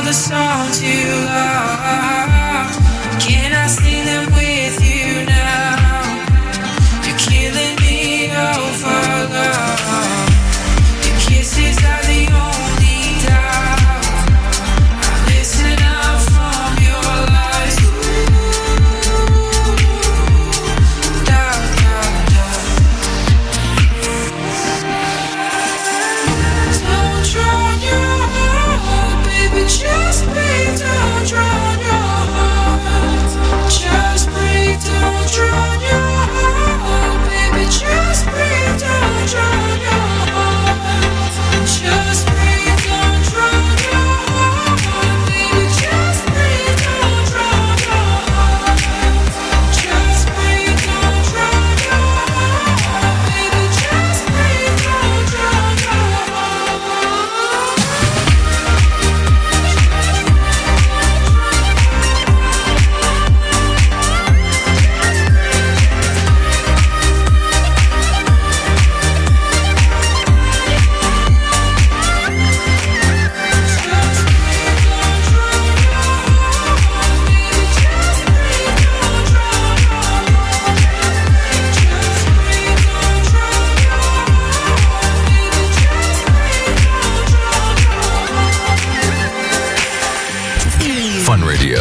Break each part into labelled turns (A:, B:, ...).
A: the songs you love. Can I sing them with you now? You're killing me over love. Your kisses are the only doubt. I listen up from your lies. Doubt, doubt, doubt. Don't drown your heart, baby, just breathe. Don't drown your heart. Just breathe, don't drown your heart, baby, just breathe. Don't drown your heart. Just breathe, don't drown your heart, baby, just breathe. Don't drown your heart. Just breathe, don't drown your heart, baby, just breathe. Don't drown your heart.
B: Fun Radio.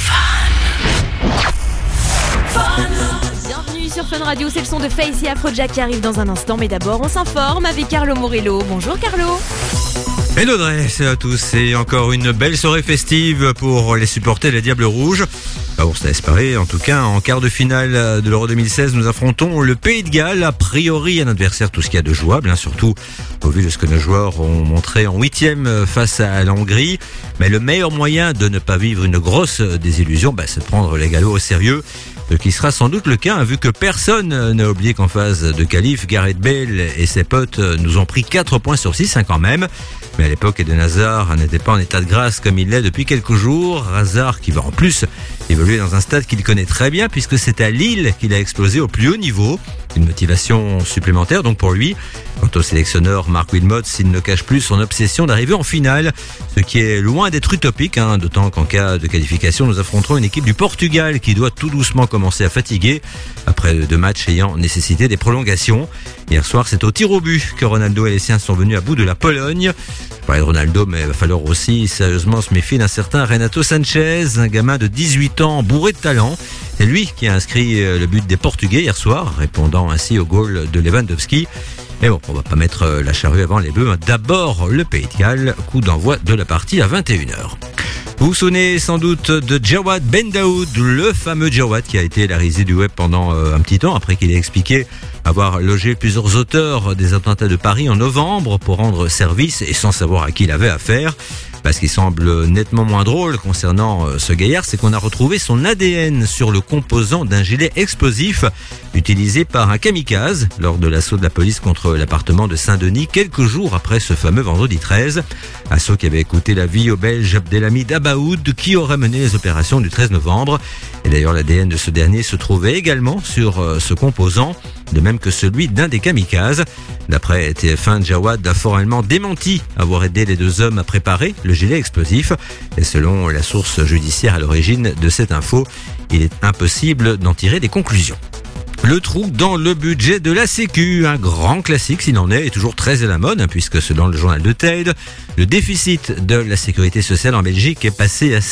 C: Bienvenue sur Fun Radio, c'est le son de Face et Afrojack qui arrive dans un instant. Mais d'abord, on s'informe avec Carlo Morello. Bonjour Carlo.
D: Hello Audrey, salut à tous. Et encore une belle soirée festive pour les supporters des Diables Rouges. On s'est espéré, en tout cas, en quart de finale de l'Euro 2016, nous affrontons le Pays de Galles. A priori, un adversaire tout ce qu'il y a de jouable, surtout au vu de ce que nos joueurs ont montré en 8e face à la Hongrie. Mais le meilleur moyen de ne pas vivre une grosse désillusion, c'est de prendre les Gallois au sérieux. Ce qui sera sans doute le cas, vu que personne n'a oublié qu'en phase de qualif, Gareth Bale et ses potes nous ont pris 4 points sur 6 quand même. Mais à l'époque, Eden Hazard n'était pas en état de grâce comme il l'est depuis quelques jours. Hazard qui va en plus évoluer dans un stade qu'il connaît très bien puisque c'est à Lille qu'il a explosé au plus haut niveau. Une motivation supplémentaire donc pour lui. Quant au sélectionneur Mark Wilmots, il ne cache plus son obsession d'arriver en finale, ce qui est loin d'être utopique, d'autant qu'en cas de qualification, nous affronterons une équipe du Portugal qui doit tout doucement commencer à fatiguer après 2 matchs ayant nécessité des prolongations. Hier soir, c'est au tir au but que Ronaldo et les siens sont venus à bout de la Pologne. Je parlais de Ronaldo, mais il va falloir aussi sérieusement se méfier d'un certain Renato Sanchez, un gamin de 18 ans bourré de talent. C'est lui qui a inscrit le but des Portugais hier soir, répondant ainsi au goal de Lewandowski. Mais bon, on va pas mettre la charrue avant les bœufs. D'abord, le Pays de Galles, coup d'envoi de la partie à 21h. Vous vous souvenez sans doute de Jawad Ben Daoud, le fameux Jawad qui a été la risée du web pendant un petit temps, après qu'il ait expliqué avoir logé plusieurs auteurs des attentats de Paris en novembre pour rendre service et sans savoir à qui il avait affaire. Ce qui semble nettement moins drôle concernant ce gaillard, c'est qu'on a retrouvé son ADN sur le composant d'un gilet explosif utilisé par un kamikaze lors de l'assaut de la police contre l'appartement de Saint-Denis quelques jours après ce fameux vendredi 13. Assaut qui avait coûté la vie au Belge Abdelhamid Abaoud qui aurait mené les opérations du 13 novembre. Et d'ailleurs l'ADN de ce dernier se trouvait également sur ce composant, de même que celui d'un des kamikazes. D'après TF1, Jawad a formellement démenti avoir aidé les 2 hommes à préparer le gilet explosif. Et selon la source judiciaire à l'origine de cette info, il est impossible d'en tirer des conclusions. Le trou dans le budget de la Sécu, un grand classique s'il en est toujours très à la mode, puisque selon le journal de Tide, le déficit de la sécurité sociale en Belgique est passé à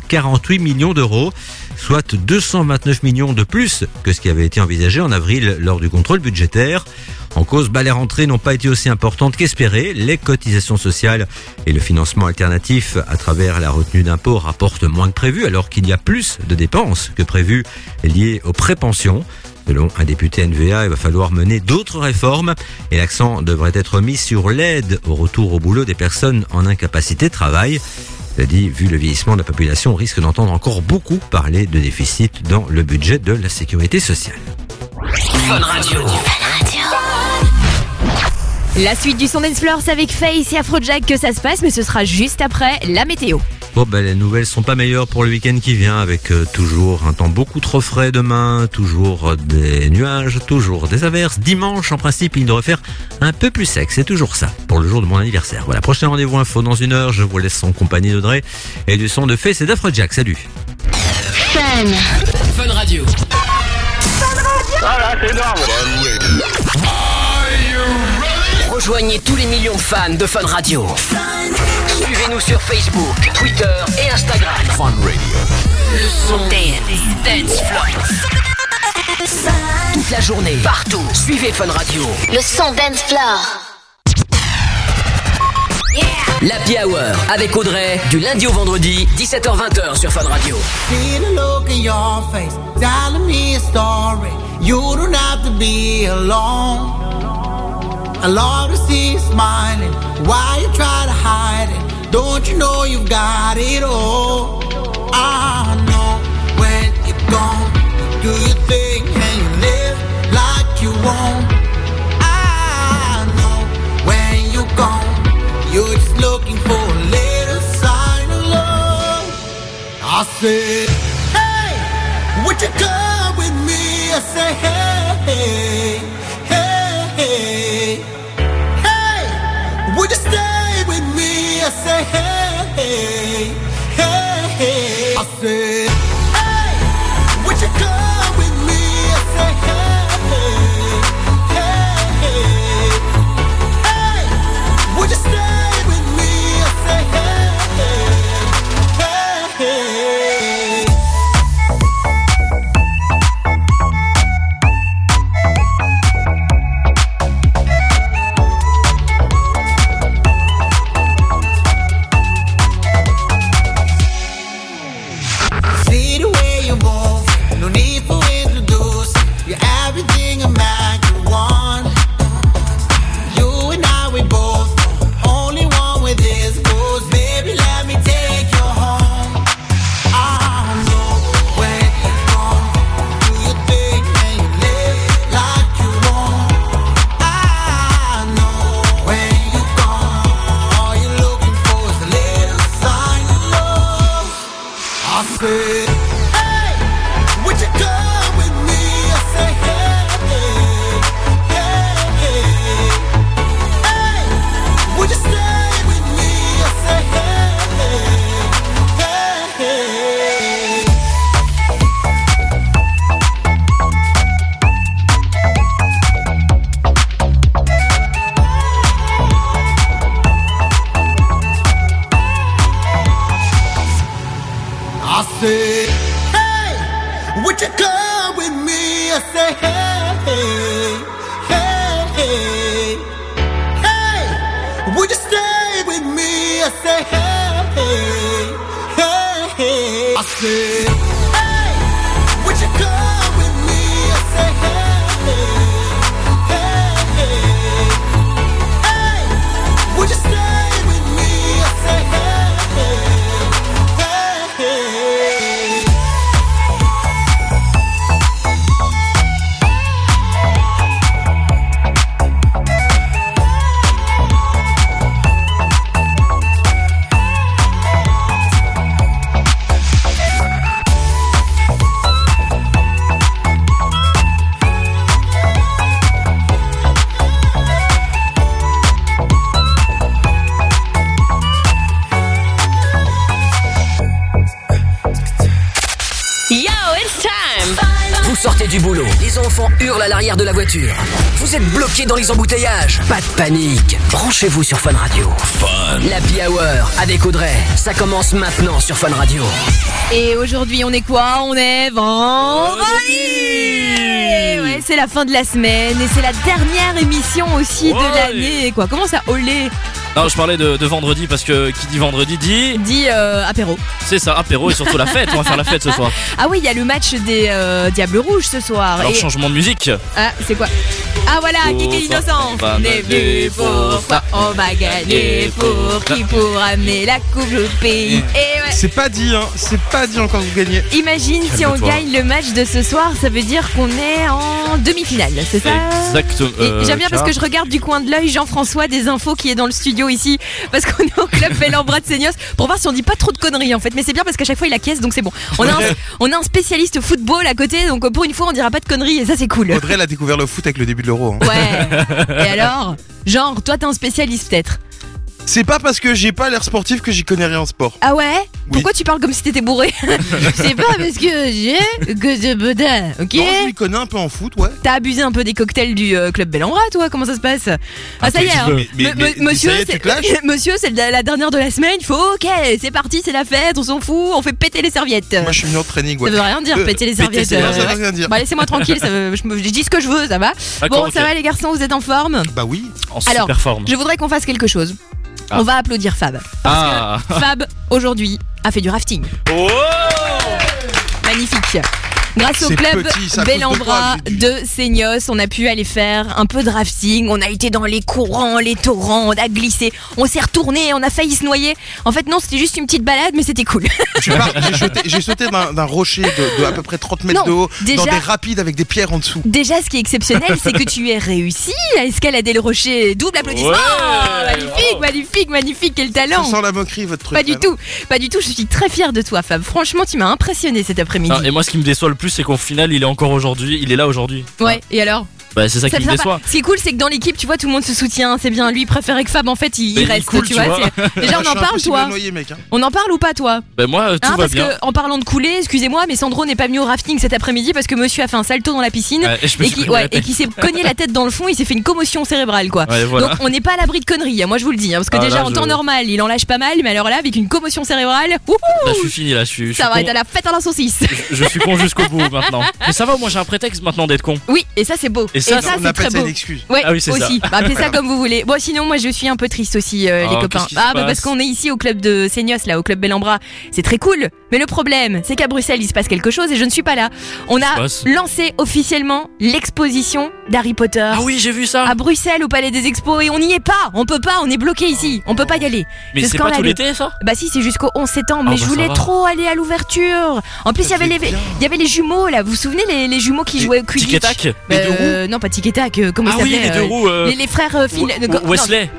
D: 748 millions d'euros, soit 229 millions de plus que ce qui avait été envisagé en avril lors du contrôle budgétaire. En cause, les rentrées n'ont pas été aussi importantes qu'espérées. Les cotisations sociales et le financement alternatif à travers la retenue d'impôt rapportent moins que prévu, alors qu'il y a plus de dépenses que prévu liées aux prépensions. Selon un député NVA, il va falloir mener d'autres réformes et l'accent devrait être mis sur l'aide au retour au boulot des personnes en incapacité de travail. C'est-à-dire, vu le vieillissement de la population, on risque d'entendre encore beaucoup parler de déficit dans le budget de la sécurité sociale.
B: Fun Radio.
C: La suite du Son Dance Floor, c'est avec Face et Afrojack que ça se passe, mais ce sera juste après la météo.
D: Bon, les nouvelles sont pas meilleures pour le week-end qui vient, avec toujours un temps beaucoup trop frais demain, toujours des nuages, toujours des averses. Dimanche, en principe, il devrait faire un peu plus sec. C'est toujours ça pour le jour de mon anniversaire. Voilà, prochain rendez-vous info dans 1 heure. Je vous laisse en compagnie d'Audrey et du son de Face et d'Afrojack. Salut.
B: Fun Radio.
E: Ah là, c'est énorme.
B: Rejoignez tous les millions de fans de Fun Radio. Suivez-nous sur Facebook, Twitter et Instagram. Fun Radio. Le son Dance Floor. Toute la journée, partout. Suivez Fun Radio.
F: Le son Dance Floor.
B: L'Happy Hour avec Audrey, du lundi au vendredi, 17h-20h sur Fun Radio.
G: See the look in your face, telling me a story. You don't have to be alone. I love to see you smiling. Why you try to hide it? Don't you know you've got it all? I know when you're gone, you do your thing and you live like you won't. I know when you're gone, you're just looking for a little sign of love. I said, hey, would you come with me? I said, hey, hey, hey, hey, would you stay with me? I said, hey, hey, hey, hey. I said, hey, would you come with me? I said, hey, hey, hey, hey, would you stay with me? I said, hey, hey, hey. See the way you move, no need for introduce. You're everything a man could want. You and I, we both only one with this goes. Baby, let me take you home. I know when you're gone, do your thing and you live like you want. I know when you're gone, all you're looking for is a little sign of love. I said, hey, would you come with me? I said, hey, hey, hey, hey, would you stay with me? I said, hey, hey, hey. I said, hey, would you come with me? I said, hey, hey, hey, hey, would you stay with me? I said, hey, hey, hey. I said, hey, would you come with me? I said, hey, hey, hey, hey, would you stay with me? I said, hey, hey, hey.
B: Yo, it's time! Vous sortez du boulot, les enfants hurlent à l'arrière de la voiture. Vous êtes bloqué dans les embouteillages. Pas de panique, branchez-vous sur Fun Radio. L'Happy Hour avec Audrey, ça commence maintenant sur Fun Radio.
C: Et aujourd'hui, on est quoi? On est vendredi. Ouais, c'est la fin de la semaine et c'est la dernière émission aussi de l'année. Quoi? Comment ça, olé?
H: Non, je parlais de vendredi parce que qui dit vendredi dit
C: apéro.
H: C'est ça, apéro et surtout la fête. On va faire la fête ce soir.
C: Ah oui, il y a le match des Diables Rouges ce soir.
H: Alors
C: et...
H: changement de musique.
C: Ah, c'est quoi? Ah voilà, Kiki Innocent. On est venu pour quoi? On va gagner pour qui? Pour amener la coupe au pays. Et ouais.
I: C'est pas dit, hein. C'est pas dit encore que vous gagnez.
C: Imagine si on
H: Calme-toi.
C: gagne le match de ce soir, ça veut dire qu'on est en demi-finale, c'est ça?
H: Exactement.
C: Et j'aime bien parce que je regarde du coin de l'œil Jean-François des infos qui est dans le studio. studio ici parce qu'on est au club Bellambra de Seignos pour voir si on dit pas trop de conneries en fait. Mais c'est bien parce qu'à chaque fois il acquiesce donc c'est bon. On a un spécialiste football à côté donc pour une fois on dira pas de conneries et ça c'est cool.
I: Audrey elle a découvert le foot avec le début de l'Euro. Hein.
C: Ouais. Et alors, genre toi t'es un spécialiste peut-être.
I: C'est pas parce que j'ai pas l'air sportif que j'y connais rien en sport.
C: Ah ouais? Pourquoi tu parles comme si t'étais bourré? C'est pas parce que j'ai que de bedin, ok?
I: Non, je m'y connais un peu en foot, ouais.
C: T'as abusé un peu des cocktails du club Bellambra, toi? Comment ça se passe? Ah ça y est, hein. Monsieur,
I: ça y est, tu te lâches
C: monsieur, c'est la dernière de la semaine. Il faut ok, c'est parti, c'est la fête, on s'en fout, on fait péter les serviettes.
I: Moi je suis venu en training, ouais.
C: Ça veut rien dire, péter les serviettes.
I: Non, ça veut rien dire.
C: Bah laissez-moi tranquille, je dis ce que je veux, ça va.
H: D'accord,
C: Bon, ça va les garçons, vous êtes en forme?
I: Bah oui.
H: En super forme.
C: Je voudrais qu'on fasse quelque chose.
H: Ah.
C: On va applaudir Fab. Parce que Fab, aujourd'hui, a fait du rafting.
H: Oh
C: Magnifique. Grâce au
I: C'est
C: club
I: petit, ça
C: Bellambra
I: cause de quoi,
C: de Seignos, on a pu aller faire un peu de rafting. On a été dans les courants, les torrents, on a glissé, on s'est retourné, on a failli se noyer. En fait, non, c'était juste une petite balade, mais c'était cool.
I: J'ai sauté d'un rocher de à peu près 30 mètres de haut dans des rapides avec des pierres en dessous.
C: Déjà, ce qui est exceptionnel, c'est que tu es réussi à escalader le rocher. Double applaudissement. Magnifique, quel talent.
I: Ça sent la moquerie, votre truc.
C: Pas du tout, je suis très fière de toi, Fab. Franchement, tu m'as impressionné cet après-midi.
H: Et moi, ce qui me déçoit le plus, c'est qu'au final, il est là aujourd'hui.
C: Ouais, et alors?
H: Bah, c'est ça qui me déçoit.
C: Ce qui est cool, c'est que dans l'équipe, tu vois, tout le monde se soutient. C'est bien. Lui, il préférait que Fab, en fait, il reste.
H: Cool,
C: tu vois. Déjà, on en parle, toi.
I: Noyer, mec, hein.
C: On en parle ou pas, toi?
H: Bah, moi, tout va
C: parce
H: bien.
C: que, en parlant de couler, excusez-moi, mais Sandro n'est pas venu au rafting cet après-midi parce que monsieur a fait un salto dans la piscine et qui s'est cogné la tête dans le fond. Il s'est fait une commotion cérébrale, quoi.
H: Ouais, voilà.
C: Donc, on n'est pas à l'abri de conneries. Moi, je vous le dis, hein, parce que déjà, en temps normal, il en lâche pas mal, mais alors là, avec une commotion cérébrale,
H: Là, je suis fini, là.
C: Ça va être à la fête à la saucisse.
H: Je suis con jusqu'au bout maintenant. Mais ça va, moi, j'ai un prétexte maintenant d'être con.
C: Oui, et ça, c'est beau.
H: Et ça,
C: c'est très beau.
I: Une excuse.
C: Ouais,
H: Ah oui, c'est
C: aussi.
H: ça.
C: Bah, appelez ça comme vous voulez. Bon, sinon, moi, je suis un peu triste aussi, les copains.
H: Qu'est-ce qui se passe
C: parce qu'on est ici au club de Seignos, là, au club Bellambra. C'est très cool. Mais le problème, c'est qu'à Bruxelles, il se passe quelque chose et je ne suis pas là. On a lancé officiellement l'exposition d'Harry Potter.
H: Ah oui, j'ai vu ça.
C: À Bruxelles, au Palais des Expos, et on n'y est pas. On peut pas, on est bloqué ici. On peut pas y aller.
H: Mais c'est pas tout l'été, ça?
C: Bah si, c'est jusqu'au 11 septembre. Mais je voulais trop aller à l'ouverture. En plus, il y avait les jumeaux, là. Vous vous souvenez, les jumeaux qui jouaient au Quidditch?
H: Tic et tac. Les deux roues.
C: Non, pas tic et tac. Comment ça s'appelait?
H: Les deux roues.
C: Les frères
H: Wesley.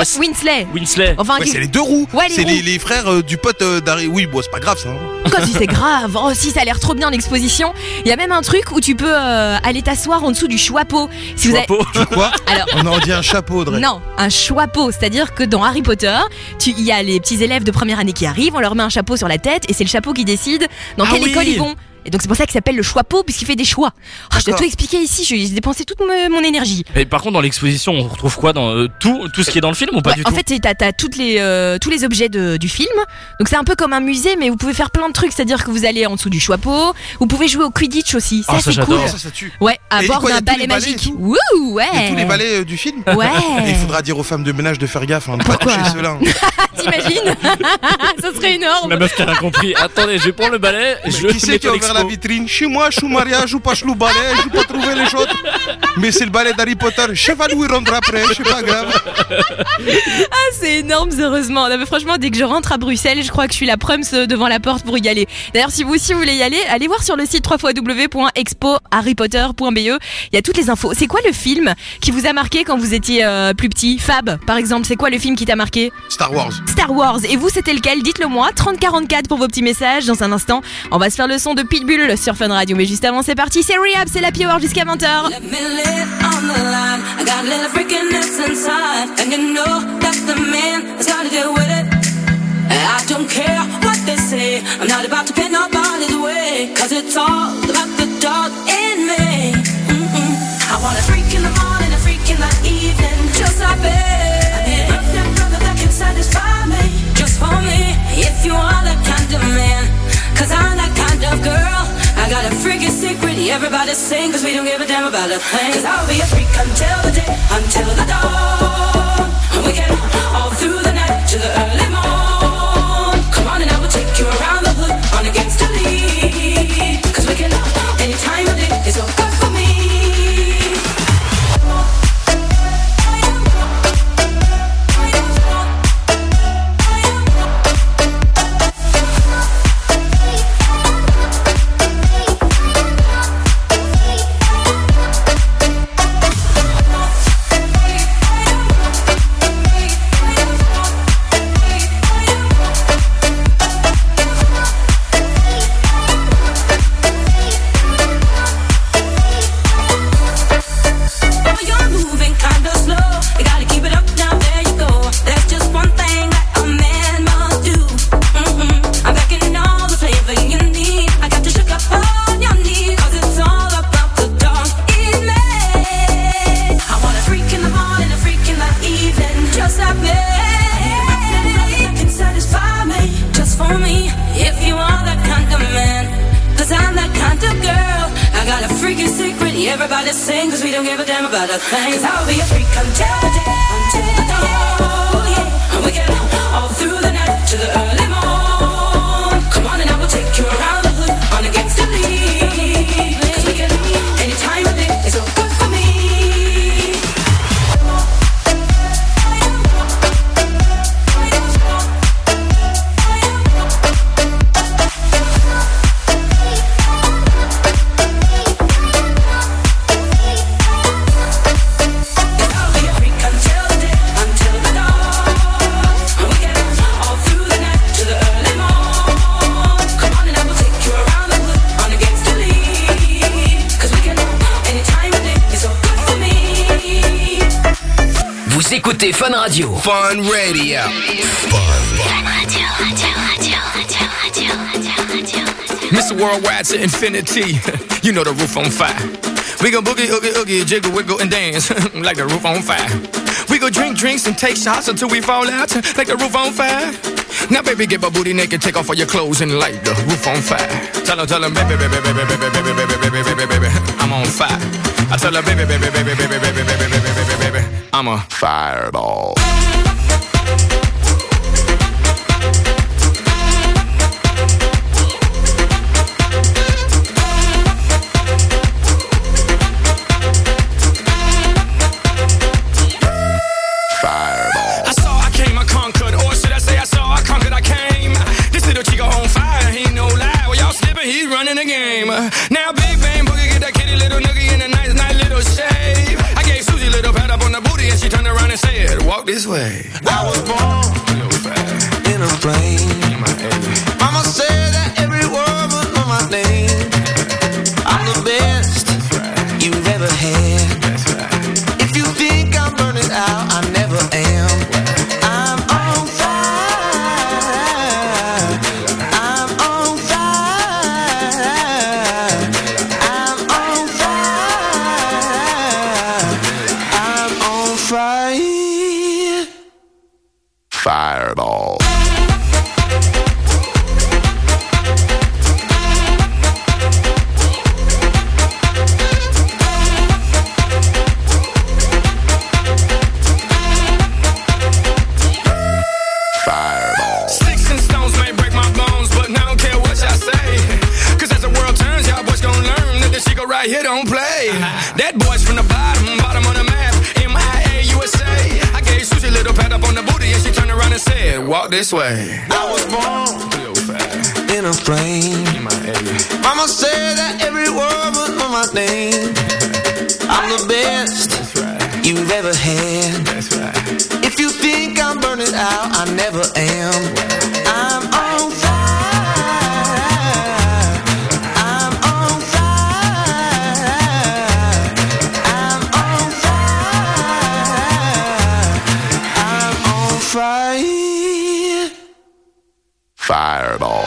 C: Winslet. Enfin,
I: Ouais, c'est les deux roues.
C: Ouais,
I: c'est les frères du pote d'Harry. Oui, bon, c'est pas grave ça. Hein.
C: Quand si c'est grave. Oh si, ça a l'air trop bien l'exposition. Il y a même un truc où tu peux aller t'asseoir en dessous du chapeau. Si vous avez...
I: Du quoi?
C: Alors,
I: on en dit un chapeau, Audrey.
C: Non, un chapeau. C'est-à-dire que dans Harry Potter, il y a les petits élèves de première année qui arrivent, on leur met un chapeau sur la tête et c'est le chapeau qui décide dans quelle école ils vont. Et donc c'est pour ça qu'il s'appelle le chapeau, puisqu'il fait des choix. Oh, je dois tout expliquer ici, j'ai dépensé toute mon énergie.
H: Et par contre dans l'exposition on retrouve quoi dans tout ce qui est dans le film ou pas du tout?
C: En fait t'as tous les objets du film. Donc c'est un peu comme un musée, mais vous pouvez faire plein de trucs. C'est-à-dire que vous allez en dessous du chapeau, vous pouvez jouer au Quidditch aussi. Ça c'est cool.
I: Ça tue.
C: Ouais, à bord d'un balai magique. Wouh, ouais.
I: Il y a tous les balais du film.
C: Ouais.
I: Et il faudra dire aux femmes de ménage de faire gaffe, de pas toucher ceux-là.
C: T'imagines? Ça serait énorme.
H: La meuf qui a rien compris. Attendez, je vais prendre le balai.
I: Qui c'est qui a ouvert la vitrine? Chez moi, je suis mariage, je pas le balai, je pas trouvé les choses. Mais c'est le balai d'Harry Potter. Je sais pas d'où il rentre après, c'est pas grave.
C: Ah, c'est énorme, heureusement. Non, mais franchement, dès que je rentre à Bruxelles, je crois que je suis la prums devant la porte pour y aller. D'ailleurs, si vous aussi voulez y aller, allez voir sur le site www.expoharrypotter.be. Il y a toutes les infos. C'est quoi le film qui vous a marqué quand vous étiez plus petit? Fab, par exemple, c'est quoi le film qui t'a marqué?
I: Star Wars.
C: Star Wars. Et vous, c'était lequel? Dites-le moi. 3044 pour vos petits messages. Dans un instant, on va se faire le son de Pitbull sur Fun Radio. Mais juste avant, c'est parti. C'est Rehab, c'est la Power jusqu'à 20h.
A: I don't care what they say. I'm not about to pin nobody's way. Cause it's all about the dog in me. I want a freak in the morning, a freak in the evening. Just like me. I need a perfect brother that can satisfy me. Just for me, if you are that kind of man. Cause I'm that kind of girl. I got a freaky secret, everybody sing. Cause we don't give a damn about a thing. Cause I'll be a freak until the day, until the dawn. And we can all through the night to the early morn. Come on and I will take you around the hood on against the lead. Cause we can any time of day is so good for me. freak is secret. Everybody sing, cause we don't give a damn about a thing. Cause I'll be a freak until the dawn. Yeah. And we get all through the night to the early morn. Come on and I will take you around the hood on a gangster league. Cause we can any time of day is so good for me.
B: Écoutez Fun Radio.
F: Fun Radio. Mr. Worldwide to infinity. You know the roof on fire. We go boogie, oogie, oogie, jiggle, wiggle, and dance like the roof on fire. We go drink drinks and take shots until we fall out like the roof on fire. Now, baby, get my booty naked, take off all your clothes and light the roof on fire. Tell him, baby, baby, baby, baby, baby, baby, baby, baby, baby, I'm on fire. I tell her, baby, baby, baby, baby, baby, baby, baby, baby, baby, I'm a fireball.
J: He's running the game. Now Big Bang Boogie get that kitty little noogie in a nice little shave. I gave Susie a little pat up on the booty and she turned around and said, walk this way.
G: I was born in a plane. Mama said that every word would know my name. I'm the best you've ever had. If you think I'm burning out, I never am. I'm on fire. I'm on fire. I'm on fire. I'm on fire.
F: Fireball.
J: Right here don't play. That boy's from the bottom of the map. MIA USA. I gave Susie a little pat up on the booty and she turned around and said, walk this way.
G: I was born in a plane. Mama said that every word would know my name. I'm the best you've ever had. If you think I'm burning out, I never am. I'm on fire. Fire.
F: Fireball.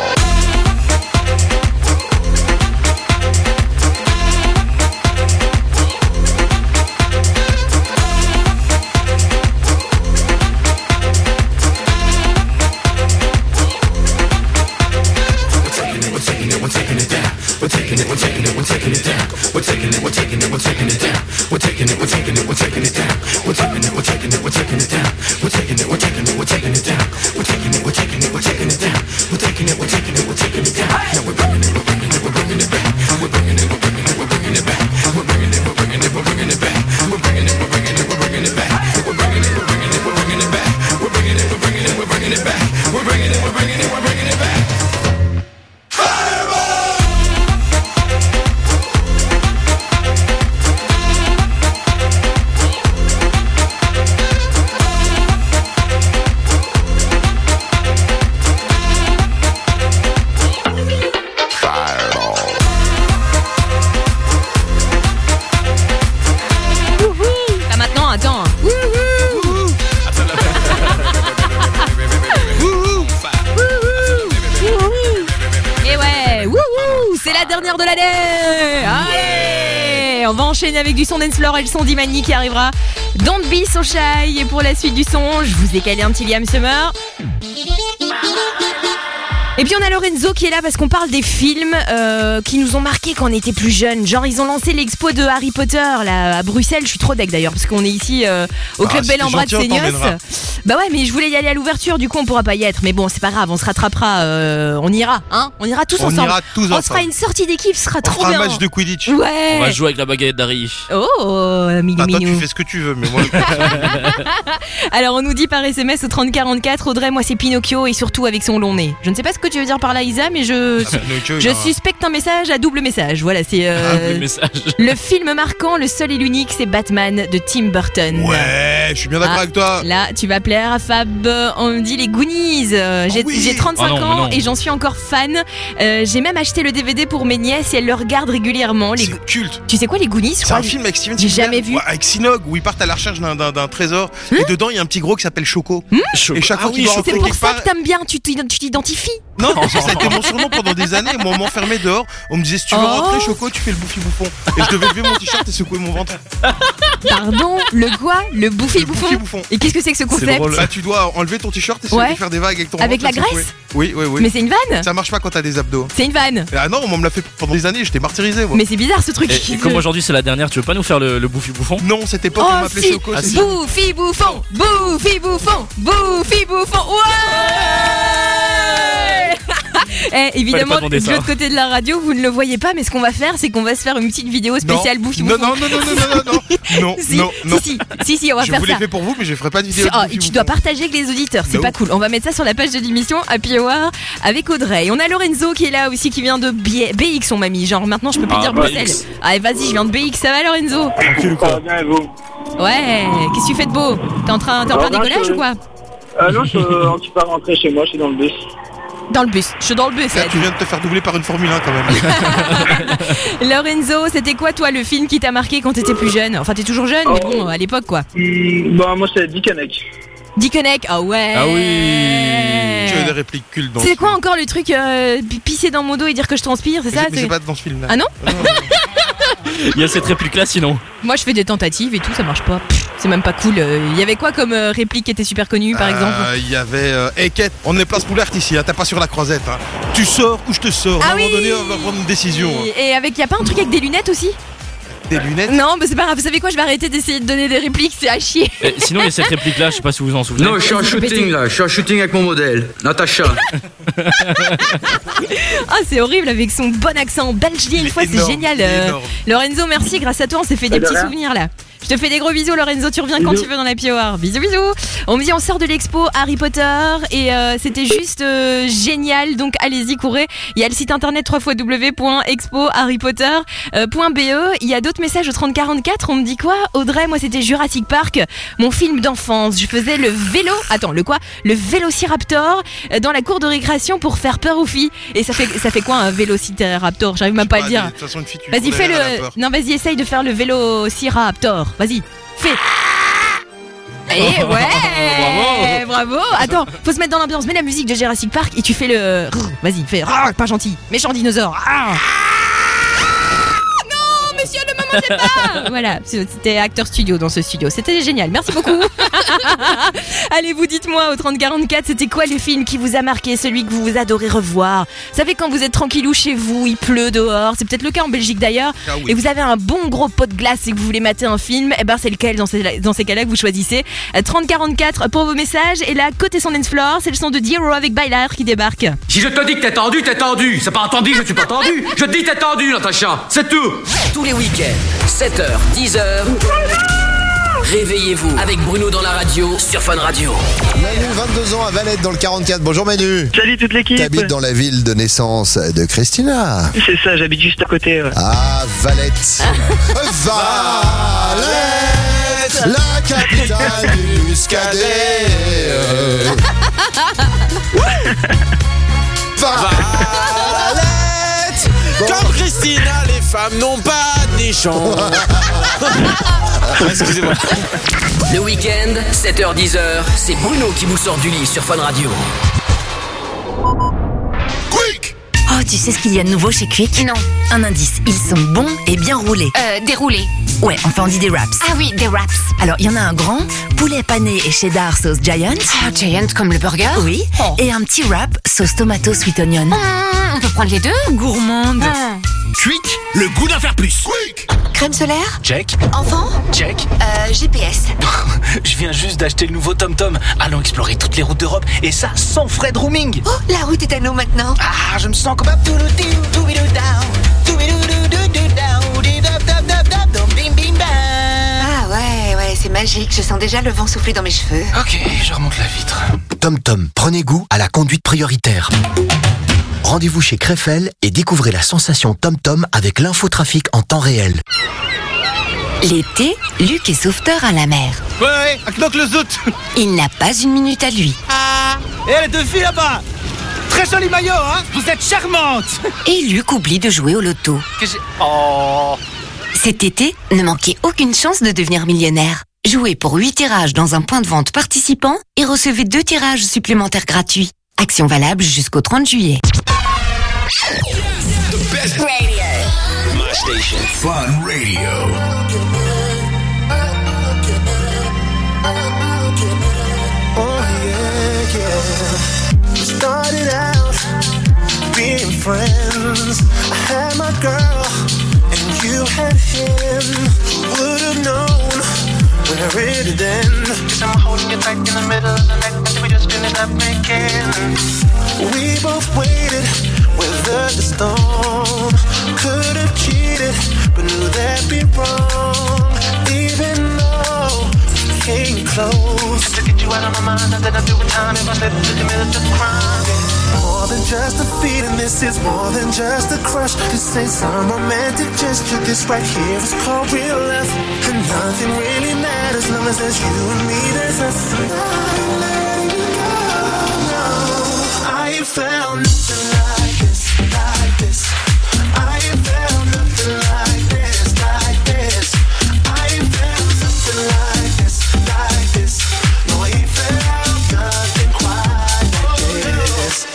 C: Avec du son dance floor et le son d'Imani qui arrivera. Don't be so shy. Et pour la suite du son, je vous ai calé un petit Liam Summer. Et puis on a Lorenzo qui est là parce qu'on parle des films qui nous ont marqué quand on était plus jeunes. Genre ils ont lancé l'expo de Harry Potter là à Bruxelles. Je suis trop deg d'ailleurs parce qu'on est ici au club Bel Ambra de Seignos. Bah ouais, mais je voulais y aller à l'ouverture. Du coup on pourra pas y être. Mais bon c'est pas grave, on se rattrapera. On ira, hein. On ira tous ensemble. On se fera une sortie d'équipe, ce sera trop bien.
I: Un match de Quidditch.
C: Ouais.
H: On va jouer avec la baguette d'Harry.
C: Oh, minou.
I: Toi tu fais ce que tu veux, mais moi.
C: Alors on nous dit par SMS au 3044, Audrey, moi c'est Pinocchio et surtout avec son long nez. Je ne sais pas ce que tu veux dire par là, Isa, mais je suspecte un message à double message. Voilà, c'est le film marquant, le seul et l'unique, c'est Batman de Tim Burton.
I: Ouais, je suis bien d'accord avec toi.
C: Là, tu vas plaire à Fab. On me dit les Goonies. J'ai 35 ans et j'en suis encore fan. J'ai même acheté le DVD pour mes nièces et elles le regardent régulièrement.
I: C'est culte.
C: Tu sais quoi, les Goonies?
I: C'est un film avec Steven
C: J'ai
I: Spielberg.
C: jamais vu.
I: Avec Sinog où ils partent à la recherche d'un trésor et dedans il y a un petit gros qui s'appelle Choco. Et chaque fois qu'il doit rentrer
C: c'est pour
I: quelque
C: ça
I: part.
C: que t'aimes bien, tu t'identifies.
I: Non, ça a été mon surnom pendant des années. Moi, on m'enfermait dehors. On me disait si tu veux rentrer, Choco, tu fais le bouffi bouffon. Et je devais lever mon t-shirt et secouer mon ventre.
C: Pardon, le quoi? Le bouffi bouffon. Et qu'est-ce que c'est que ce concept?
I: Bah, tu dois enlever ton t-shirt et faire des vagues avec ton ventre.
C: Avec la graisse?
I: Oui.
C: Mais c'est une vanne?
I: Ça marche pas quand t'as des abdos.
C: C'est une vanne.
I: Ah non, on me l'a fait pendant des années, j'étais martyrisé. Moi.
C: Mais c'est bizarre ce truc.
H: Et comme aujourd'hui c'est la dernière, tu veux pas nous faire le bouffi bouffon?
I: Non, c'était pas pour m'appeler Choco.
C: Bouffi bouffon. Ouais. Évidemment, de l'autre côté de la radio, vous ne le voyez pas, mais ce qu'on va faire, c'est qu'on va se faire une petite vidéo spéciale bouffi bouffon.
I: Non,
C: Si, on va faire ça.
I: Je vous l'ai fait pour vous, mais je ferai pas de vidéo.
C: Tu dois partager avec les auditeurs, c'est pas cool. On va mettre ça sur la page de l'émission Happy Hour avec Audrey. Et on a Lorenzo qui est là aussi, qui vient de BX, on m'a mis. Genre maintenant, je peux plus dire Bruxelles. Allez, vas-y, je viens de BX. Ça va, Lorenzo?
E: Ça va bien et vous?
C: Ouais. Qu'est-ce que tu fais de beau? T'es en plein décollage ou quoi?
E: Non, je suis un petit peu rentré chez moi. Je suis dans le bus.
C: Dans le bus, je suis dans le bus.
I: Là, tu viens de te faire doubler par une Formule 1 quand même.
C: Lorenzo, c'était quoi toi le film qui t'a marqué quand t'étais plus jeune? Enfin t'es toujours jeune, mais bon, à l'époque quoi.
E: Bah moi c'est Dickeneck.
C: Dickeneck, ah ouais.
H: Ah oui.
I: Tu as des répliques cultes dans.
C: C'est quoi encore le truc pisser dans mon dos et dire que je transpire, c'est ça?
I: Mais c'est pas dans ce film là.
C: Ah non?
H: Il y a cette réplique là sinon.
C: Moi je fais des tentatives et tout, ça marche pas. C'est même pas cool. Il y avait quoi comme réplique qui était super connue par exemple?
I: Il y avait hey Kate, on est place Poulert ici, hein, t'as pas sur la croisette. Hein. Tu sors ou je te sors. À un moment donné, on va prendre une décision.
C: Et avec, y a pas un truc avec des lunettes aussi?
I: Des lunettes?
C: Non, mais c'est pas grave. Vous savez quoi? Je vais arrêter d'essayer de donner des répliques, c'est à chier.
H: Sinon, il y a cette réplique là, je sais pas si vous vous en souvenez.
K: Non, je suis en shooting là, je suis en shooting avec mon modèle, Natacha.
C: Ah, c'est horrible avec son bon accent belge une fois, c'est génial. Lorenzo, merci, grâce à toi, on s'est fait des petits souvenirs là. Je te fais des gros bisous, Lorenzo, tu reviens quand tu veux dans la Hour. Bisous. On me dit on sort de l'expo Harry Potter et c'était juste génial, donc allez-y, courez. Il y a le site internet www.expoharrypotter.be. Il y a d'autres messages au 3044, on me dit quoi? Audrey, moi c'était Jurassic Park, mon film d'enfance. Je faisais le vélo, le vélociraptor dans la cour de récréation pour faire peur aux filles. Et ça fait quoi un vélociraptor? J'arrive même pas à le dire.
I: De toute façon, une fille,
C: vas-y, fais le. Non, vas-y, essaye de faire le vélociraptor. Vas-y, fais. Et ouais, bravo. Attends, faut se mettre dans l'ambiance. Mets la musique de Jurassic Park et tu fais le. Vas-y, fais. Pas gentil, méchant dinosaure. Non, monsieur, ne me mangez pas. Voilà, c'était Acteur Studio dans ce studio. C'était génial. Merci beaucoup. Allez, vous dites-moi au 3044, c'était quoi le film qui vous a marqué, celui que vous adorez revoir? Vous savez, quand vous êtes tranquillou chez vous, il pleut dehors, c'est peut-être le cas en Belgique d'ailleurs, et vous avez un bon gros pot de glace et que vous voulez mater un film, et ben c'est lequel dans ces cas-là que vous choisissez? 3044 pour vos messages, et là, côté son dance floor, c'est le son de Diro avec Bailar qui débarque.
K: Si je te dis que t'es tendu, t'es tendu. C'est pas entendu, je suis pas tendu. Je te dis t'es tendu, Natacha. C'est tout.
B: Tous les week-ends, 7h, 10h. Réveillez-vous avec Bruno dans la radio sur Fun Radio.
L: Manu, 22 ans à Valette dans le 44. Bonjour Manu.
E: Salut toute l'équipe.
L: T'habites dans la ville de naissance de Christina.
E: C'est ça, j'habite juste à côté. Ouais.
L: Ah, Valette. Valette, la capitale du Muscadet. Valette.
M: Comme Christina, les femmes n'ont pas de nichons. Excusez-moi.
B: Le week-end, 7h-10h, c'est Bruno qui vous sort du lit sur Fun Radio.
L: Quick.
C: Oh,
N: tu sais ce qu'il y a de nouveau chez Quick?
O: Non.
N: Un indice, ils sont bons et bien roulés.
O: Déroulés.
N: Ouais, enfin on dit des wraps.
O: Ah oui, des wraps.
N: Alors, il y en a un grand, poulet pané et cheddar sauce Giant.
O: Ah, Giant comme le burger?
N: Oui.
O: Oh.
N: Et un petit wrap sauce tomato sweet onion.
O: On peut prendre les deux?
N: Gourmande.
K: Quick, le goût d'en faire plus. Quick.
O: Crème solaire?
K: Check.
O: Enfant?
K: Check.
O: GPS.
K: Je viens juste d'acheter le nouveau TomTom. Allons explorer toutes les routes d'Europe et ça sans frais de roaming.
O: Oh, la route est à nous maintenant.
K: Ah, je me sens comme un
O: Ah ouais, c'est magique. Je sens déjà le vent souffler dans mes cheveux.
K: Ok, je remonte la vitre.
P: TomTom, prenez goût à la conduite prioritaire. Rendez-vous chez Krefel et découvrez la sensation TomTom avec l'infotrafic en temps réel.
N: L'été, Luc est sauveteur à la mer.
I: Ouais, knock le zout.
N: Il n'a pas une minute à lui.
K: Et les deux filles là-bas. Très joli maillot, hein. Vous êtes charmante.
N: Et Luc oublie de jouer au loto.
K: Oh.
N: Cet été, ne manquez aucune chance de devenir millionnaire. Jouez pour 8 tirages dans un point de vente participant et recevez 2 tirages supplémentaires gratuits. Action valable jusqu'au 30 juillet.
J: The best radio. My station. Fun Radio.
Q: Oh yeah. Started out being friends. I had my girl and you had him. Would've known where it'd end. 'Cause I'm holding you tight in the middle of the night until we just ended up making. We both waited, weathered the storm. Could have cheated, but knew that'd be wrong. Even though we came close to get you out of my mind, I did I do it time if I slipped to commit to crime. More than just a feeling, this is more than just a crush. This ain't some romantic gesture, this right here is called real love. And nothing really matters as long as there's you and me, there's us. And I'm letting you go. No, I ain't found nothing like this, like this. I ain't found nothing like this, like this. I ain't found something like this, like this. No, I ain't found nothing quite like this.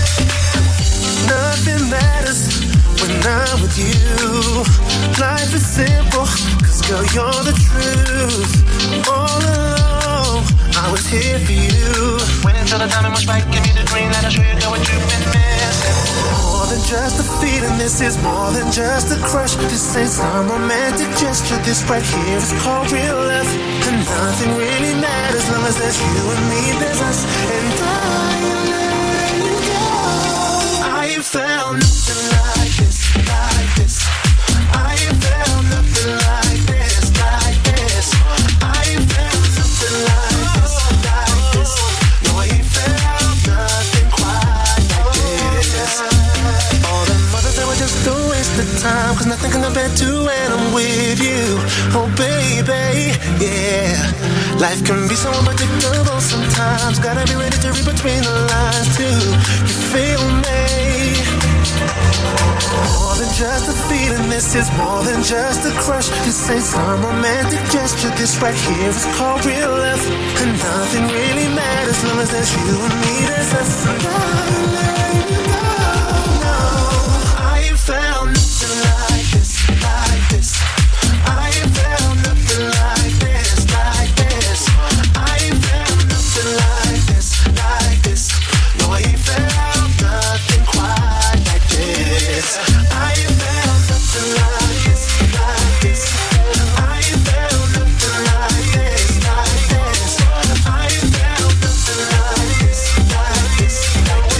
Q: Nothing matters when I'm with you. Life is simple, 'cause girl, you're the truth. All along, I was here for you. Wait until the timing was right, give me the green light, I'll show you what you've been missing. More than just a feeling, this is more than just a crush. This ain't some romantic gesture, this right here is called real love. And nothing really matters as long as there's you and me, there's us. And I am letting you go. I ain't found nothing like this, like this. I ain't found nothing like this, like this. I ain't found something like this, like this. No, I ain't found nothing quite like this. All the mothers that were just a waste of time, 'cause nothing can compare to when I'm with you. Oh baby, yeah. Life can be so unpredictable sometimes. Gotta be ready to read between the lines too. You feel me? More than just a feeling, this is more than just a crush. This ain't some romantic gesture, this right here is called real love. And nothing really matters as long as there's you and me, there's us. And I'm letting you go. No, I ain't found nothing like this, like this. I ain't found nothing like this, like this. I ain't found nothing like this, like this. No, I ain't found nothing quite like this. I ain't found nothing like this, like this. I ain't found nothing like this, like this. I ain't found nothing like this, like this, like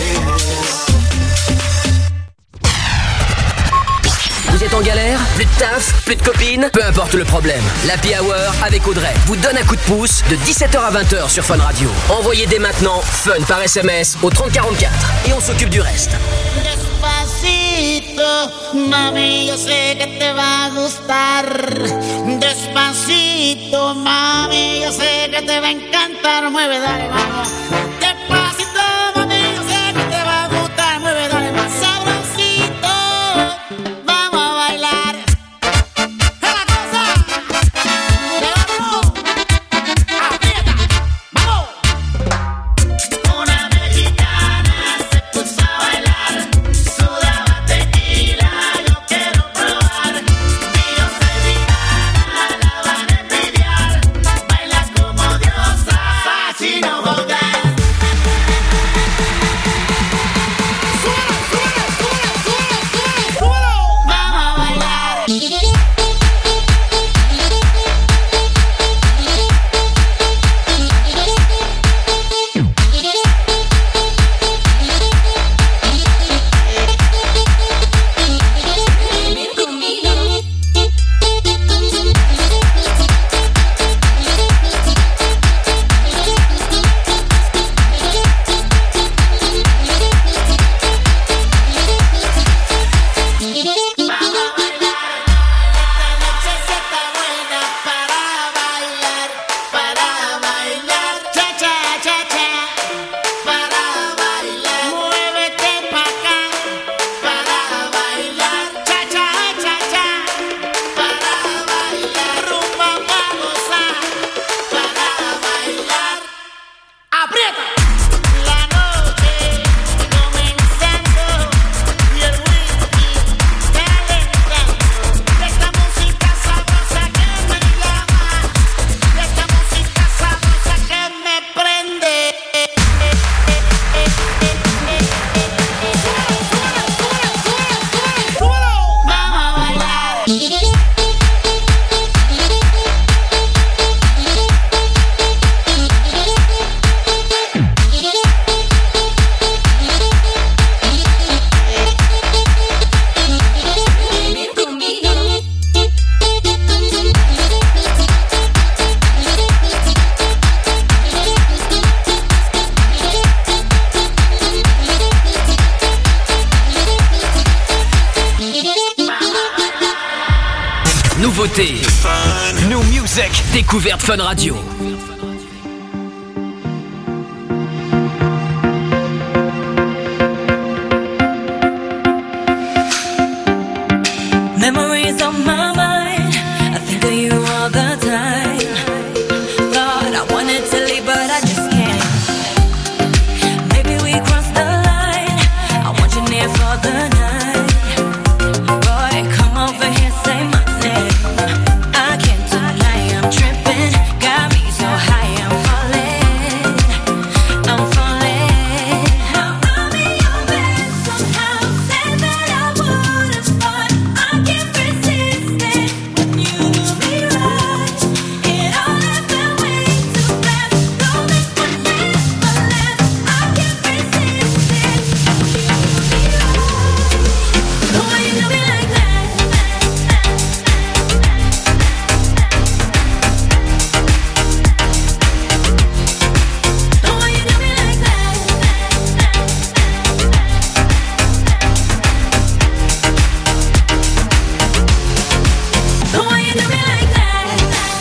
Q: this.
B: Vous êtes en galère? Plus de taf? Plus de copines? Peu importe le problème. L'Happy Hour avec Audrey vous donne un coup de pouce de 17h à 20h sur Fun Radio. Envoyez dès maintenant Fun par SMS au 3044 et on s'occupe du reste.
R: Despacito, mami, yo sé que te va a gustar. Despacito, mami, yo sé que te va a encantar. Mueve, dale, vamos. Despacito, mami, yo sé que te va a gustar. Mueve, dale, más sabrosito. Vamos a bailar. ¡Es la cosa! ¡Levantamos! ¡Aprieta! ¡Vamos! Una mexicana se puso a bailar. Suda
B: nouveauté, New Music, découverte Fun Radio.
S: Memories on my mind, I think of you all the time. Thought I wanted to leave, but I just can't. Maybe we crossed the line. I want you near for the night. Boy, come over here, say my name. I can't deny I'm tripping. Got me so high, I'm falling. I'm falling. Now I'm in your bed somehow. Said that I wouldn't, but I can't resist it. When you do me right, it all happened way too fast. Know this would never last. I can't resist it. The way you do me like that. The way you do me like that. The way you do me like that.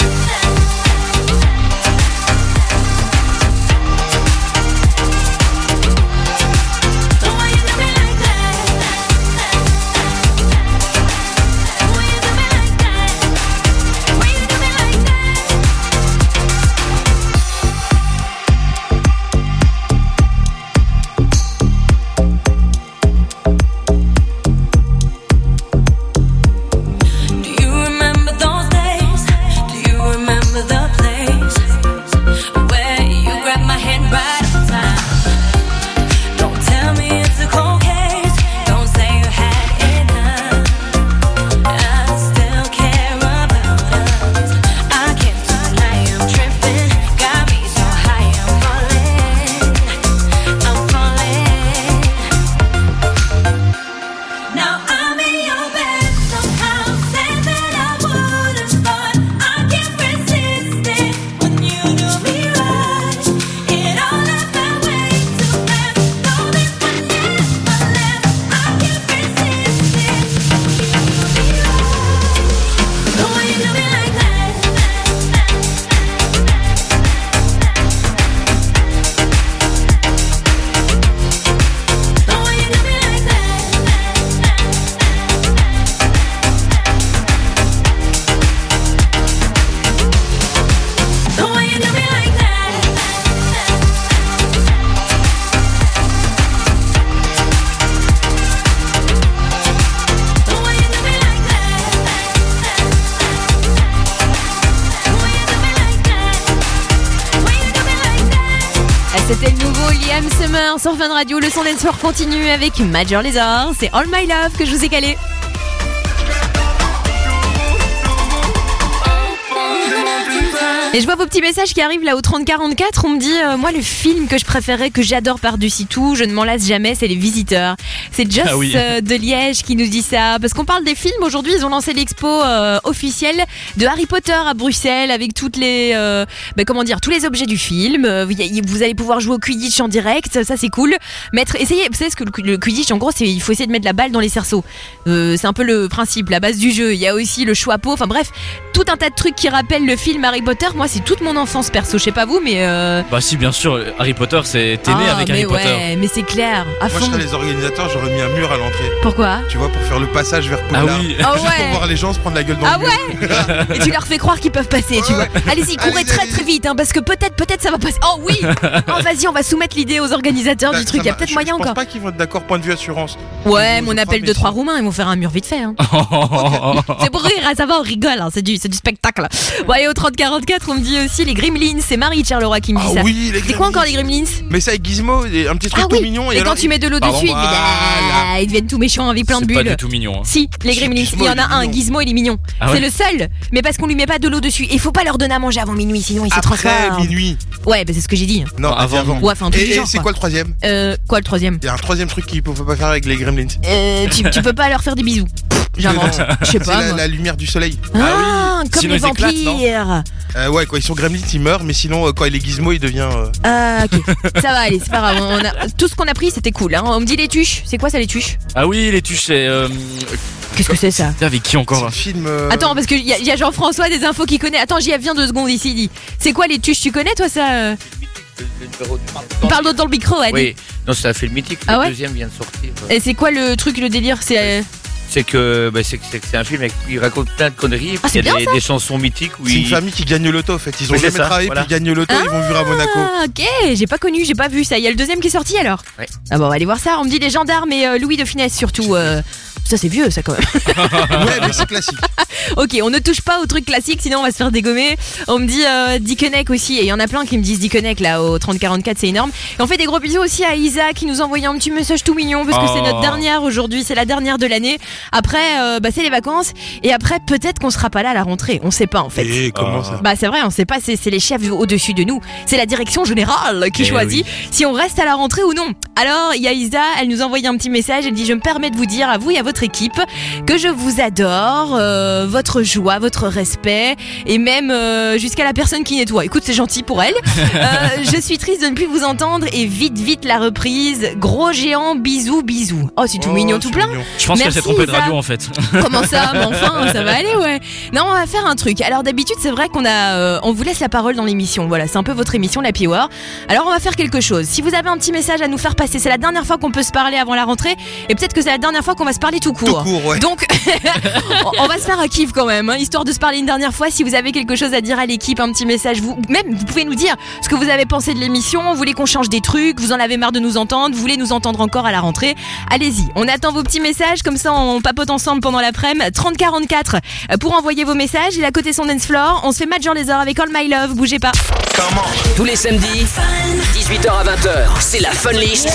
S: The way you do me like that. The way you do me like that. The way you do me like Do you remember those days? Do you remember the place where you grabbed my hand right on time? Don't tell me it's a cold case. Don't say you had enough. I still care about us. I can't deny I'm tripping. Got me so high, I'm falling. I'm falling. Now I'm in your bed somehow. Said that I wouldn't, but I can't resist it. When you do me right, it all happened way too fast. Know this would never last. I can't resist it. The way you do me like that. The way you do me like that. The way you do me like that. The way you do me like that. The way you do me like that. The way you do me like that.
C: Ah, c'était le nouveau Liam Summer sur Fun Radio. Le son d'Ensor continue avec Major Lazer. C'est All My Love que je vous ai calé. Et je vois vos petits messages qui arrivent là au 3044. On me dit, moi le film que je préférais, que j'adore par-dessus tout, je ne m'en lasse jamais, c'est Les Visiteurs. C'est Joss de Liège qui nous dit ça. Parce qu'on parle des films, aujourd'hui ils ont lancé l'expo officielle de Harry Potter à Bruxelles avec toutes les, tous les objets du film. Vous allez pouvoir jouer au Quidditch en direct, ça c'est cool. Essayez, vous savez ce que le Quidditch en gros, c'est il faut essayer de mettre la balle dans les cerceaux. C'est un peu le principe, la base du jeu. Il y a aussi le choix-peau, enfin bref, tout un tas de trucs qui rappellent le film Harry Potter. Moi c'est toute mon enfance perso, je sais pas vous mais
H: Bah si bien sûr, Harry Potter t'es né avec Harry Potter.
C: Ouais, mais c'est clair, à fond.
I: Moi je serais les organisateurs, j'aurais mis un mur à l'entrée.
C: Pourquoi?
I: Tu vois, pour faire le passage vers Poudlard.
H: Ah oui.
C: Ah
I: Juste
C: ouais.
I: pour voir les gens se prendre la gueule dans le mur.
C: Ah ouais. Et tu leur fais croire qu'ils peuvent passer, tu vois. Allez-y, courez très vite hein, parce que peut-être ça va passer. Oh oui. Oh vas-y, on va soumettre l'idée aux organisateurs du truc, il y a peut-être moyen encore.
I: Je pense pas qu'ils vont être d'accord point de vue assurance.
C: Ouais, mais on appelle 2-3 Roumains, ils vont faire un mur vite fait hein. C'est pour rire, ça va, on rigole hein, c'est du spectacle. Ouais, au 3044, on me dit aussi les Gremlins, c'est Marie de Charleroi qui me dit ça.
I: Oui, les
C: c'est quoi encore les Gremlins?
I: Mais ça avec Gizmo, un petit truc tout mignon.
C: Et quand tu mets de l'eau dessus, ils deviennent tout méchants avec plein de bulles.
H: C'est pas du tout mignon. Hein.
C: Si, les Gremlins, il y en a un, Gizmo il est mignon.
H: Ah
C: c'est le seul, mais parce qu'on lui met pas de l'eau dessus. Et faut pas leur donner à manger avant minuit, sinon ils se transforment.
I: Après minuit.
C: Ouais, bah c'est ce que j'ai dit.
I: Non, avant.
C: Ouais, enfin,
I: et c'est quoi le troisième?
C: Quoi le troisième?
I: Il y a un troisième truc qu'il faut pas faire avec les Gremlins.
C: Tu peux pas leur faire des bisous. J'invente. Je sais pas.
I: C'est la lumière du soleil.
C: Ah, comme sinon les vampires.
I: Ouais, quand ils sont Gremlins, ils meurent, mais sinon, quand il est Gizmo, il devient.
C: Ah, ok. Ça va aller, c'est pas grave. Tout ce qu'on a pris, c'était cool. Hein. On me dit les tuches. C'est quoi ça, les tuches?
H: Ah oui, les tuches, c'est.
C: Qu'est-ce que c'est ça?
H: Avec qui encore?
I: C'est le film.
C: Attends, parce qu'il y a Jean-François des infos qui connaît. Attends, j'y viens 2 secondes ici. Dit. C'est quoi les tuches? Tu connais toi ça? Parle dans le micro, Annie.
T: Oui, non, c'est un film mythique.
C: Ah
T: Le
C: ouais
T: deuxième vient de sortir.
C: Et c'est quoi le truc, le délire?
T: C'est que c'est un film qui raconte plein de conneries.
C: Ah, c'est
T: il y a
C: bien,
T: des chansons mythiques où
I: C'est une famille qui gagne le loto en fait. Ils ont
T: Oui, c'est
I: jamais
T: ça,
I: travaillé
T: voilà.
I: puis ils gagnent le loto, ils vont vivre à Monaco.
C: Ah, ok, j'ai pas connu, j'ai pas vu ça. Il y a le deuxième qui est sorti alors?
T: Ouais.
C: Ah bon, on va aller voir ça. On me dit les gendarmes et Louis de Funès surtout. Ça c'est vieux ça quand même.
I: Ouais, mais c'est classique.
C: Ok, on ne touche pas au truc classique sinon on va se faire dégommer. On me dit Dickeneck aussi, et il y en a plein qui me disent Dickeneck là au 3044, c'est énorme. Et on fait des gros bisous aussi à Isa qui nous a envoyé un petit message tout mignon parce que c'est notre dernière aujourd'hui, c'est la dernière de l'année. Après c'est les vacances et après peut-être qu'on sera pas là à la rentrée, on sait pas en fait.
I: Et comment ça?
C: Bah c'est vrai, on sait pas, c'est les chefs au-dessus de nous, c'est la direction générale qui choisit si on reste à la rentrée ou non. Alors il y a Isa, elle nous a envoyé un petit message, elle dit je me permets de vous dire à vous et à votre équipe que je vous adore, votre joie, votre respect et même jusqu'à la personne qui nettoie. Écoute, c'est gentil pour elle. Je suis triste de ne plus vous entendre et vite la reprise. Gros géant, bisous. Oh, c'est tout mignon, tout plein.
H: Mignon. Je pense qu'elle s'est trompée de radio en fait.
C: Comment ça? Mais enfin, ça va aller, ouais. Non, on va faire un truc. Alors d'habitude, c'est vrai qu'on on vous laisse la parole dans l'émission. Voilà, c'est un peu votre émission, la P-Hour. Alors on va faire quelque chose. Si vous avez un petit message à nous faire passer, c'est la dernière fois qu'on peut se parler avant la rentrée et peut-être que c'est la dernière fois qu'on va se parler tout court.
I: Ouais.
C: Donc, on va se faire un kiff quand même, hein, histoire de se parler une dernière fois. Si vous avez quelque chose à dire à l'équipe, un petit message, vous pouvez nous dire ce que vous avez pensé de l'émission. Vous voulez qu'on change des trucs, vous en avez marre de nous entendre, vous voulez nous entendre encore à la rentrée. Allez-y, on attend vos petits messages, comme ça on papote ensemble pendant l'après-midi. 3044 pour envoyer vos messages. Et à côté son dance floor, on se fait match dans les heures avec All My Love. Bougez pas.
B: Tous les samedis, 18h à 20h, c'est la Fun List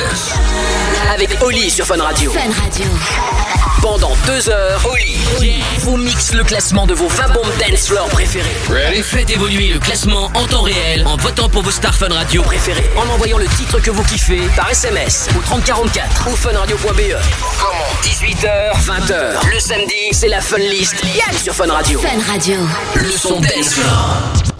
B: avec Oli sur Fun Radio. Pendant 2 heures, Oli vous mixe le classement de vos 20 bombes dance floor préférées. Ready? Faites évoluer le classement en temps réel en votant pour vos stars Fun Radio préférées, en envoyant le titre que vous kiffez par SMS au 3044 ou funradio.be. 18h, 20h, le samedi, c'est la Fun List sur Fun Radio.
N: Fun Radio.
B: Le son dance floor.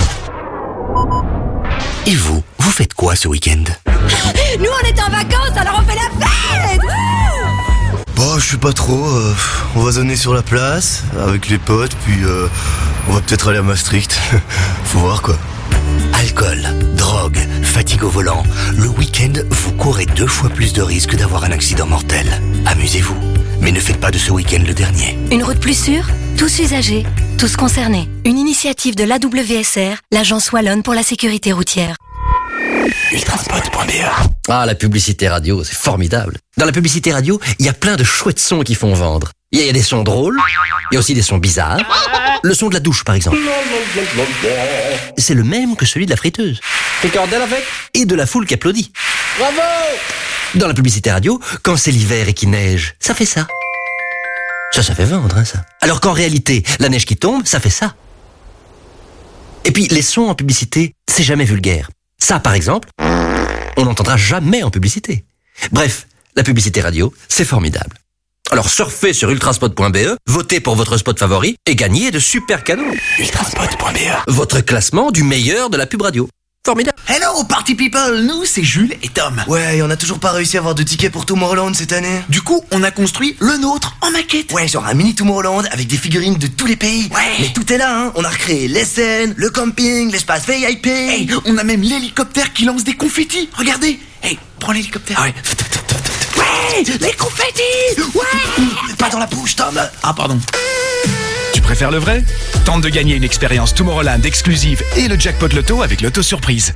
P: Et vous faites quoi ce week-end?
R: Nous on est en vacances, alors on fait la fête.
U: Bah, je sais pas trop. On va zoner sur la place avec les potes, puis on va peut-être aller à Maastricht. Faut voir quoi.
P: Alcool, drogue, fatigue au volant. Le week-end, vous courez 2 fois plus de risques d'avoir un accident mortel. Amusez-vous, mais ne faites pas de ce week-end le dernier.
V: Une route plus sûre, tous usagers, tous concernés. Une initiative de l'AWSR, l'agence wallonne pour la sécurité routière.
P: Ultraspot.be.
W: Ah, la publicité radio, c'est formidable. Dans la publicité radio, il y a plein de chouettes sons qui font vendre. Il y a des sons drôles, il y a aussi des sons bizarres. Le son de la douche, par exemple. C'est le même que celui de la friteuse.
H: Ricardel avec?
W: Et de la foule qui applaudit.
H: Bravo!
W: Dans la publicité radio, quand c'est l'hiver et qu'il neige, ça fait ça. Ça fait vendre, hein, ça. Alors qu'en réalité, la neige qui tombe, ça fait ça. Et puis, les sons en publicité, c'est jamais vulgaire. Ça, par exemple, on n'entendra jamais en publicité. Bref, la publicité radio, c'est formidable. Alors surfez sur ultraspot.be, votez pour votre spot favori et gagnez de super cadeaux.
P: Ultraspot.be.
W: Votre classement du meilleur de la pub radio. Formidable.
U: Hello party people, nous c'est Jules et Tom. Ouais, on a toujours pas réussi à avoir de tickets pour Tomorrowland cette année. Du coup, on a construit le nôtre en maquette. Ouais, genre un mini Tomorrowland avec des figurines de tous les pays. Ouais. Mais tout est là, hein. On a recréé les scènes, le camping, l'espace VIP. Hey, on a même l'hélicoptère qui lance des confettis. Regardez. Hey, prends l'hélicoptère. Ah ouais. Ouais, les confettis. Ouais. Pas dans la bouche, Tom.
X: Ah pardon. Tu préfères le vrai? Tente de gagner une expérience Tomorrowland exclusive et le jackpot loto avec l'auto surprise.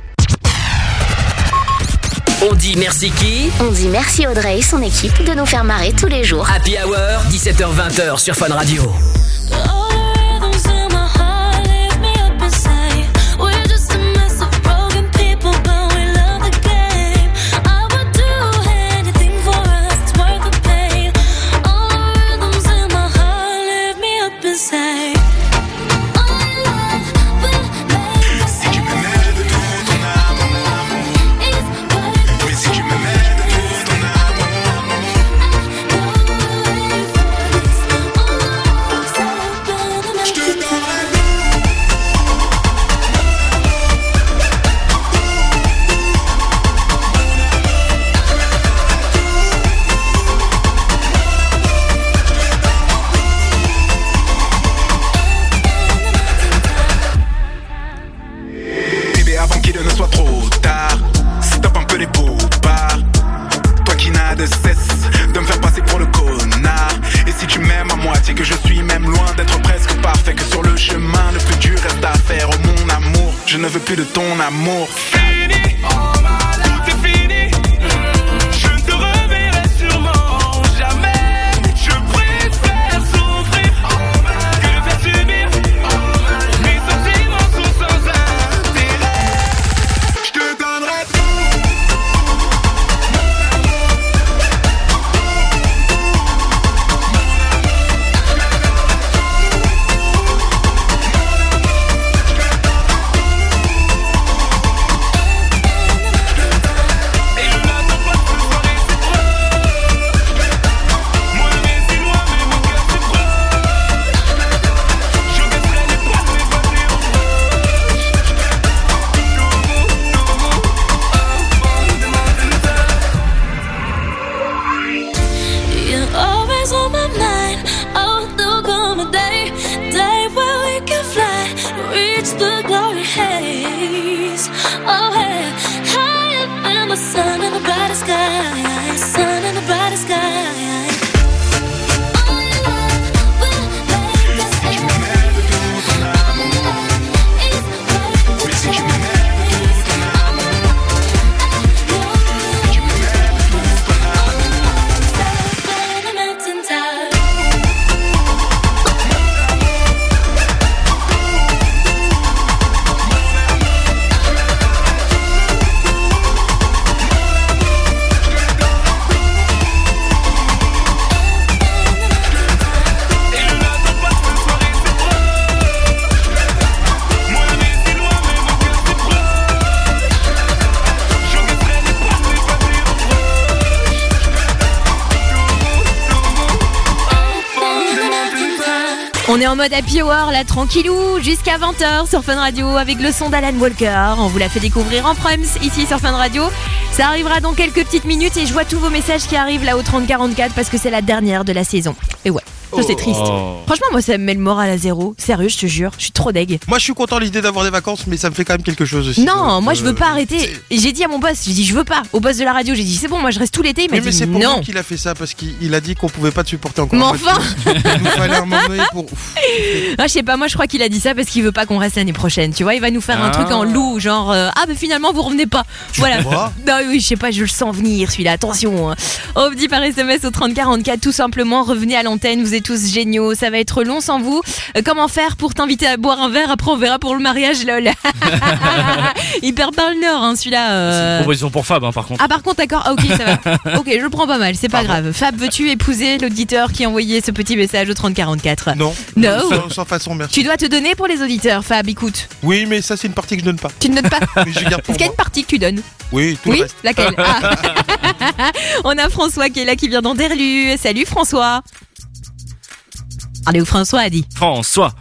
B: On dit merci qui?
Y: On dit merci Audrey et son équipe de nous faire marrer tous les jours.
B: Happy Hour, 17h-20h sur Fun Radio.
Q: sais que je suis même loin d'être presque parfait, que sur le chemin le plus dur reste à faire. Oh mon amour, je ne veux plus de ton amour. Fini, tout est fini. Je ne te reverrai sûrement jamais. Je préfère souffrir que de faire subir mes sentiments sont sans intérêt. Je te donnerai
S: You're always on my mind. Oh, there'll come a day where we can fly, reach the glory haze. Oh, hey, higher than the sun in the brightest sky, sun in the brightest sky.
C: On est en mode happy hour là, tranquillou, jusqu'à 20h sur Fun Radio avec le son d'Alan Walker. On vous l'a fait découvrir en Prums ici sur Fun Radio. Ça arrivera dans quelques petites minutes et je vois tous vos messages qui arrivent là au 3044 parce que c'est la dernière de la saison. Et ouais, ça c'est triste. Franchement, moi ça me met le moral à zéro. Sérieux, je te jure, je suis trop deg.
I: Moi je suis content l'idée d'avoir des vacances, mais ça me fait quand même quelque chose aussi.
C: Non, moi je veux pas arrêter. Et j'ai dit à mon boss, j'ai dit je veux pas. Au boss de la radio, j'ai dit c'est bon, moi je reste tout l'été. Il m'a dit
I: mais c'est pour
C: non.
I: nous qu'il a fait ça parce qu'il a dit qu'on pouvait pas te supporter encore.
C: Mais enfin
I: il nous fallait un moment donné pour.
C: Ah, je sais pas, moi je crois qu'il a dit ça parce qu'il veut pas qu'on reste l'année prochaine. Tu vois, il va nous faire un truc en loup, genre ah mais finalement vous revenez pas. Voilà. Non oui, je sais pas, je le sens venir celui-là. Attention. Hein. On me dit par SMS au 3044 tout simplement revenez à l'antenne, vous êtes tous géniaux, ça va être long sans vous. Comment faire pour t'inviter à boire un verre, après on verra pour le mariage lol. Il perd pas le nord hein, celui-là.
H: C'est une proposition pour Fab hein, par contre.
C: Ah par contre d'accord, ok ça va. Ok, je le prends pas mal, c'est pas grave. Fab, veux-tu épouser l'auditeur qui a envoyé ce petit message au 3044?
I: Non.
C: Non.
I: Sans façon, merci.
C: Tu dois te donner pour les auditeurs, Fab, écoute.
I: Oui, mais ça c'est une partie que je donne pas.
C: Tu ne donnes pas.
I: Mais je garde pour
C: Est-ce qu'il y a une partie que tu donnes?
I: Oui, tout le reste.
C: Laquelle? On a François qui est là, qui vient d'Anderlu. Salut François. Allez, où François a dit?
H: François.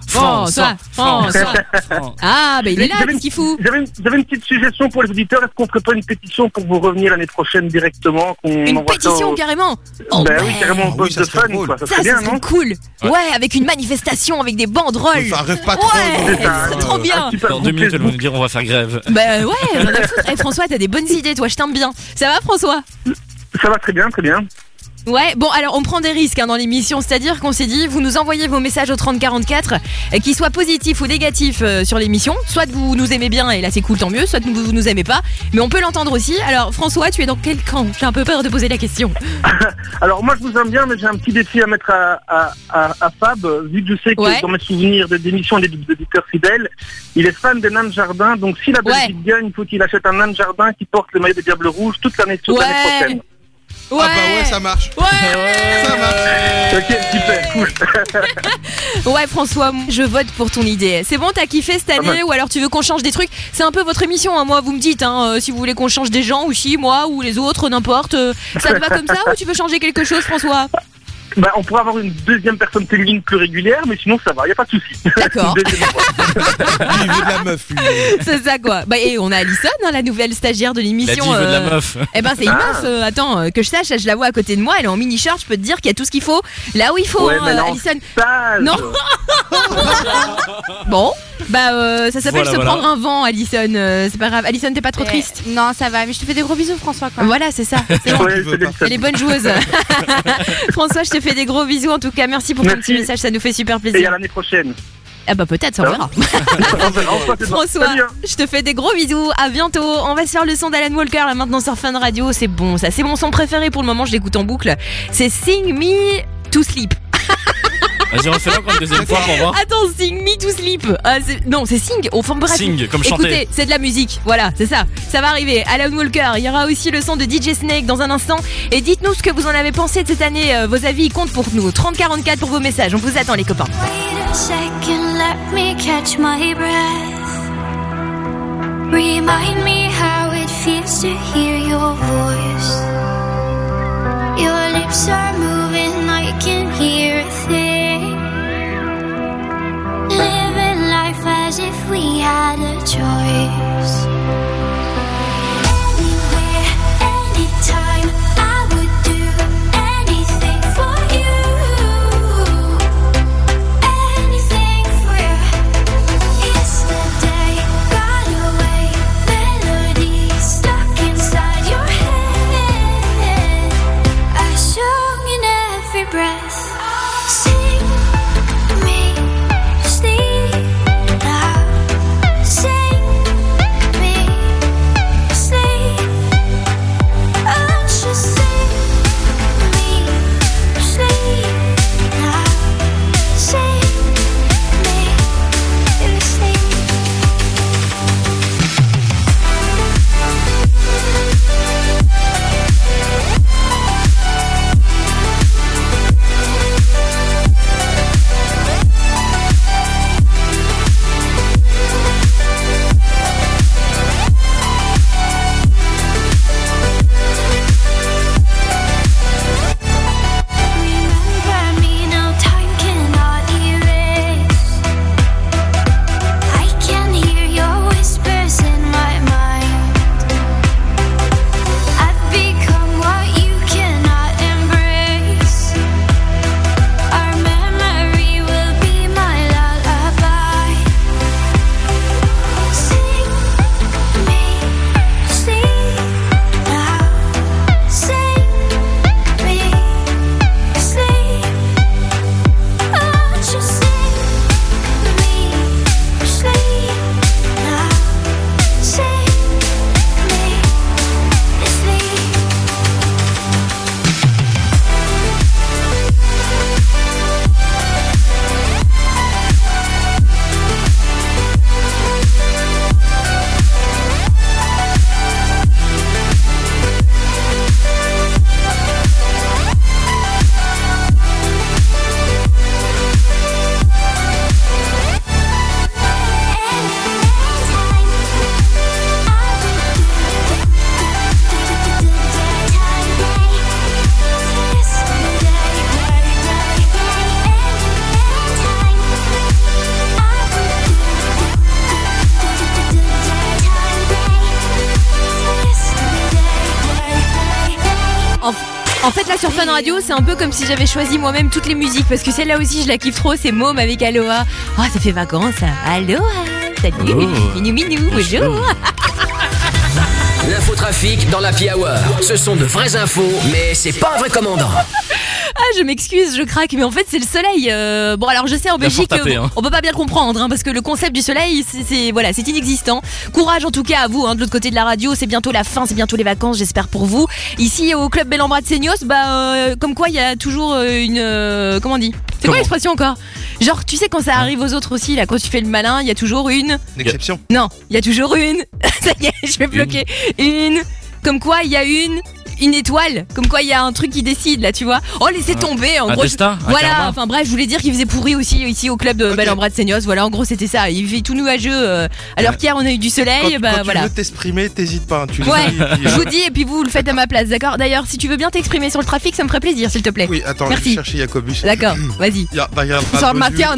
C: Ah, bah il est là, qu'est-ce qu'il fout?
A: J'avais une petite suggestion pour les auditeurs. Est-ce qu'on ferait pas une pétition pour vous revenir l'année prochaine directement?
C: Une pétition carrément?
A: Oh, bah oui, carrément, au poste de Fun, quoi. Ça serait bien, non?
C: Cool. Ouais, avec une manifestation, avec des banderoles.
I: Ça rêve pas trop.
C: Ouais, c'est trop bien.
H: Dans 2 minutes, elles vont nous dire on va faire grève.
C: Bah ouais, on a foutre. Hey, François, t'as des bonnes idées, toi, je t'aime bien. Ça va, François?
A: Ça va très bien, très bien.
C: Ouais, bon alors on prend des risques dans l'émission, c'est-à-dire qu'on s'est dit vous nous envoyez vos messages au 3044 qu'ils soient positifs ou négatifs sur l'émission, soit vous nous aimez bien et là c'est cool tant mieux, soit vous nous aimez pas, mais on peut l'entendre aussi. Alors François, tu es dans quel camp? J'ai un peu peur de poser la question.
A: Alors moi je vous aime bien, mais j'ai un petit défi à mettre à Fab, vu que je sais que dans mes souvenirs d'émissions et d'éditeurs fidèles, il est fan des nains de jardin, donc si la Belgique gagne, il faut qu'il achète un nain de jardin qui porte le maillot des Diables Rouges toute l'année prochaine.
C: Ouais.
I: Ah bah ouais, ça marche.
C: Ouais.
I: Ça marche.
A: Ok, super, cool.
C: Ouais François, je vote pour ton idée. C'est bon, t'as kiffé cette année ou alors tu veux qu'on change des trucs? C'est un peu votre émission, hein. Moi vous me dites si vous voulez qu'on change des gens aussi, moi ou les autres, n'importe. Ça te va comme ça ou tu veux changer quelque chose François?
A: Bah, on pourrait avoir une deuxième personne féminine plus régulière, mais sinon ça va, y a pas de souci.
C: D'accord.
I: Il veut de la meuf, lui.
C: C'est ça quoi. Bah et on a Alison, hein, la nouvelle stagiaire de l'émission.
H: Il veut de la meuf.
C: Eh ben c'est une meuf. Attends, que je sache, je la vois à côté de moi, elle est en mini shirt. Je peux te dire qu'il y a tout ce qu'il faut là où il faut.
A: Ouais,
C: Alison. Non. Bon. Ça s'appelle
H: Voilà,
C: se prendre un vent, Alison. C'est pas grave. Alison, t'es pas trop triste?
D: Non, ça va. Mais je te fais des gros bisous, François. Quoi.
C: Voilà, c'est ça. C'est bon. Elle est bonne joueuse. François, je te fais des gros bisous. En tout cas, merci pour ton petit message. Ça nous fait super plaisir.
A: Et à l'année prochaine.
C: Ah bah peut-être, ça on verra. François, je te fais des gros bisous, à bientôt. On va se faire le son d'Alan Walker là maintenant sur Fun Radio. C'est bon ça, c'est mon son préféré pour le moment, je l'écoute en boucle. C'est Sing Me to Sleep.
H: Vas-y, refais-le encore une deuxième fois pour voir.
C: Attends, Sing Me to Sleep. Non, c'est Sing. Enfin bref.
H: Sing, comme chanter.
C: Écoutez, c'est de la musique. Voilà, c'est ça. Ça va arriver. Alan Walker. Il y aura aussi le son de DJ Snake dans un instant. Et dites-nous ce que vous en avez pensé de cette année. Vos avis comptent pour nous. 30-44 pour vos messages. On vous attend, les copains.
S: Wait a second, let me catch my breath. Remind me how it feels to hear your voice. Your lips are moving, I can hear a thing. Living life as if we had a choice. Anywhere, anytime, I would do anything for you. Anything for you. Yesterday got away, melodies stuck inside your head. A song in every breath. Sing me sleep now. Sing me sleep. Oh, just sing me sleep now. Sing me sleep. Remember me, no time cannot erase. I can hear your whispers in my mind. I've become what you cannot embrace. Our memory will be my lullaby. Sing me sleep now. Sing me sleep. Oh, just sing me sleep now. Sing me sleep.
C: En fait là sur Fun Radio c'est un peu comme si j'avais choisi moi-même toutes les musiques. Parce que celle-là aussi je la kiffe trop. C'est Môme avec Aloha. Oh ça fait vacances ça. Aloha. Salut. Minou minou. Bonjour.
B: L'infotrafic dans l'Happy Hour. Ce sont de vraies infos, mais c'est pas un vrai commandant.
C: Ah je m'excuse, je craque, mais en fait c'est le soleil. Bon alors je sais en Belgique on peut pas bien comprendre hein, parce que le concept du soleil c'est inexistant. Courage en tout cas à vous de l'autre côté de la radio, c'est bientôt la fin, c'est bientôt les vacances, j'espère pour vous. Ici au club Bel-en-Bras de Seignos, comme quoi il y a toujours une comment on dit? C'est quoi l'expression encore? Genre tu sais quand ça arrive aux autres aussi là, quand tu fais le malin, il y a toujours une
I: exception.
C: Non, il y a toujours une. Ça y est, je vais bloquer. Une. Comme quoi il y a une étoile, comme quoi il y a un truc qui décide là, tu vois. Oh laissez tomber en gros.
H: Destin,
C: voilà, enfin bref, je voulais dire qu'il faisait pourri aussi ici au club de Bel-en-Bras de Seignos. Voilà, en gros c'était ça. Il fait tout nuageux. Alors qu'hier on a eu du soleil,
I: quand
C: voilà.
I: tu veux t'exprimer, t'hésites pas. Tu
C: ouais,
I: le dis,
C: je vous dis et puis vous le faites à ma place, d'accord. D'ailleurs, si tu veux bien t'exprimer sur le trafic, ça me ferait plaisir, s'il te plaît.
I: Oui, attends,
C: merci.
I: je vais chercher Jacobus.
C: D'accord, vas-y. Sur maintien,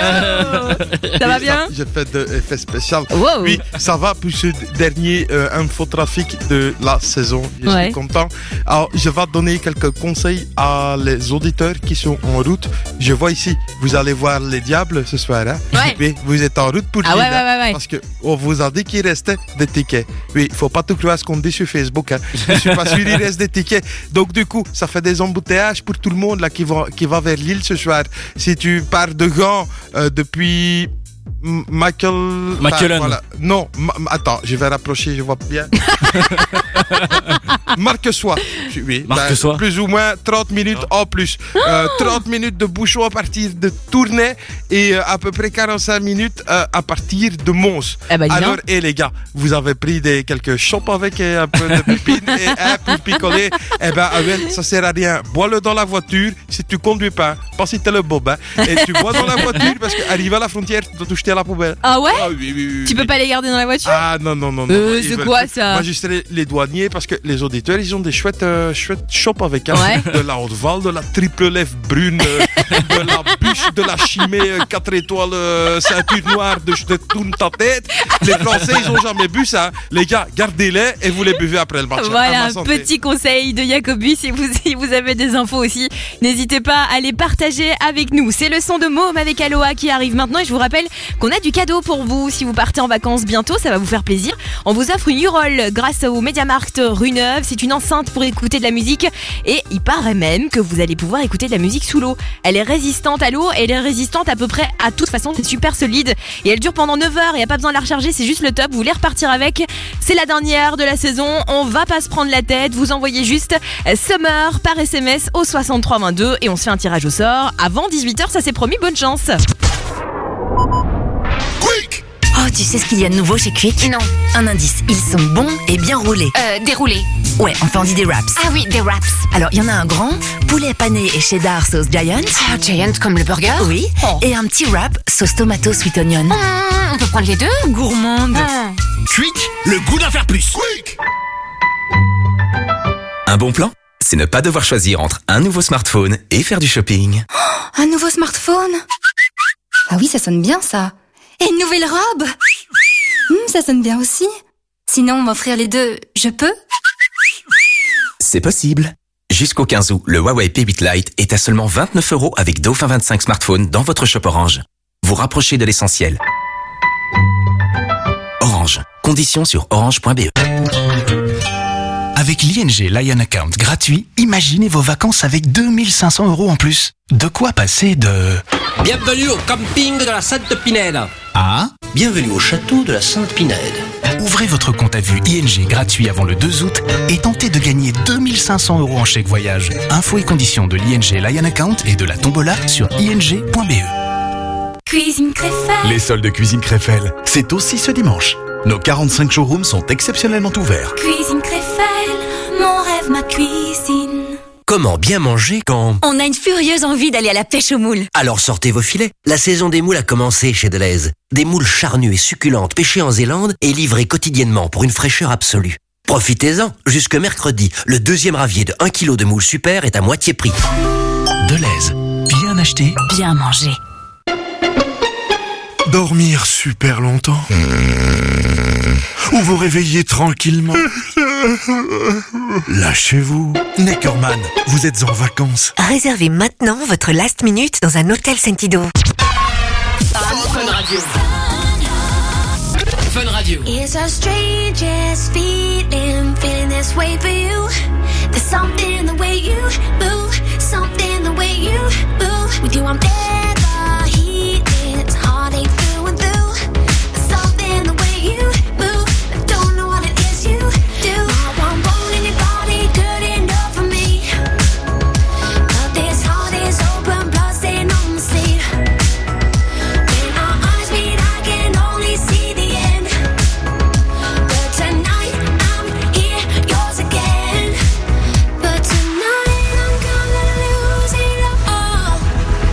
C: ça va bien.
I: J'ai fait de effets spécial.
C: Wow.
I: Oui, ça va pour ce dernier infotrafic de la saison. Je suis content. Alors, je vais donner quelques conseils à les auditeurs qui sont en route. Je vois ici, vous allez voir les Diables ce soir. Hein?
C: Ouais.
I: Oui, vous êtes en route pour Lille.
C: Ouais.
I: Parce qu'on vous a dit qu'il restait des tickets. Oui, il faut pas tout croire ce qu'on dit sur Facebook. Hein. Je suis pas sûr qu'il reste des tickets. Donc, du coup, ça fait des embouteillages pour tout le monde là, qui va vers Lille ce soir. Si tu pars de Gand depuis...
H: Michael.
I: Voilà. Non, attends, je vais rapprocher, je vois bien. Marque-Sois. Oui,
H: Marque-Sois.
I: Plus ou moins 30 minutes en plus. 30 minutes de bouchon à partir de Tournai et à peu près 45 minutes à partir de Mons. Alors, les gars, vous avez pris quelques chopes avec un peu de pépines et pour picoler. Ça sert à rien. Bois-le dans la voiture si tu conduis pas si t'es le bob. Hein. Et tu bois dans la voiture parce qu'arriver à la frontière, tu dois toucher à la poubelle.
C: Ah ouais?
I: Oui.
C: Tu peux pas les garder dans la voiture?
I: Ah non.
C: C'est quoi ça?
I: Moi, je serais les douaniers parce que les auditeurs, ils ont des chouettes shops avec de la Haute-Val, de la triple lèvre brune, de la bûche, de la chimée 4 étoiles, ceinture noire de tourne ta tête. Les Français, ils ont jamais bu ça. Les gars, gardez-les et vous les buvez après le match.
C: Voilà, petit conseil de Jacobi. Si vous avez des infos aussi, n'hésitez pas à les partager avec nous. C'est le son de Môme avec Aloha qui arrive maintenant et je vous rappelle qu'on a du cadeau pour vous. Si vous partez en vacances bientôt, ça va vous faire plaisir. On vous offre une U-Roll grâce au MediaMarkt Rue Neuve. C'est une enceinte pour écouter de la musique et il paraît même que vous allez pouvoir écouter de la musique sous l'eau. Elle est résistante à l'eau et elle est résistante à peu près à toute façon. C'est super solide et elle dure pendant 9 heures. Il n'y a pas besoin de la recharger, c'est juste le top. Vous voulez repartir avec? C'est la dernière de la saison. On va pas se prendre la tête. Vous envoyez juste Summer par SMS au 6322 et on se fait un tirage au sort avant 18h. Ça c'est promis. Bonne chance.
V: Oh, tu sais ce qu'il y a de nouveau chez Quick?
O: Non.
V: Un indice, ils sont bons et bien roulés.
O: Déroulés.
V: Ouais, enfin on dit des wraps.
O: Ah oui, des wraps.
V: Alors, il y en a un grand, poulet pané et cheddar sauce Giant.
O: Ah, Giant comme le burger?
V: Oui.
O: Oh.
V: Et un petit wrap sauce tomato sweet onion.
O: On peut prendre les deux?
V: Gourmande.
E: Quick, le goût d'en faire plus. Quick. Un bon plan, c'est ne pas devoir choisir entre un nouveau smartphone et faire du shopping.
V: Oh, un nouveau smartphone? Ah oui, ça sonne bien ça. Et une nouvelle robe? Ça sonne bien aussi. Sinon, m'offrir les deux, je peux?
E: C'est possible. Jusqu'au 15 août, le Huawei P8 Lite est à seulement 29 € avec Dauphin 25 smartphones dans votre shop Orange. Vous rapprochez de l'essentiel. Orange. Conditions sur orange.be.
X: Avec l'ING Lion Account gratuit, imaginez vos vacances avec 2500 € en plus. De quoi passer de...
F: Bienvenue au camping de la Sainte-Pinède.
X: Ah?
W: Bienvenue au château de la Sainte-Pinède.
X: Ouvrez votre compte à vue ING gratuit avant le 2 août et tentez de gagner 2500 € en chèque voyage. Infos et conditions de l'ING Lion Account et de la tombola sur ing.be.
V: Cuisine Créfelle.
G: Les soldes de Cuisine Créfelle, c'est aussi ce dimanche. Nos 45 showrooms sont exceptionnellement ouverts.
V: Cuisine Créfelle, mon rêve, ma cuisine.
W: Comment bien manger quand...
V: On a une furieuse envie d'aller à la pêche aux moules.
W: Alors sortez vos filets. La saison des moules a commencé chez Deleuze. Des moules charnues et succulentes pêchées en Zélande et livrées quotidiennement pour une fraîcheur absolue. Profitez-en, jusque mercredi, le deuxième ravier de 1 kg de moules super est à moitié prix.
X: Deleuze, bien acheté,
V: bien mangé.
G: Dormir super longtemps. Ou vous réveiller tranquillement. Lâchez-vous. Neckerman, vous êtes en vacances.
V: Réservez maintenant votre last minute dans un hôtel Sentido.
B: Fun Radio. Fun Radio.
R: It's the strangest feeling this way for you. There's something the way you move, something the way you move. With you I'm never heat, it's heartache through and through. There's something the way you move, I don't know what it is you do. Now I'm wanting your body good enough for me, but this heart is open, blood stain on the sleeve. When our eyes meet I can only see the end, but tonight I'm here, yours again. But tonight I'm gonna lose it all.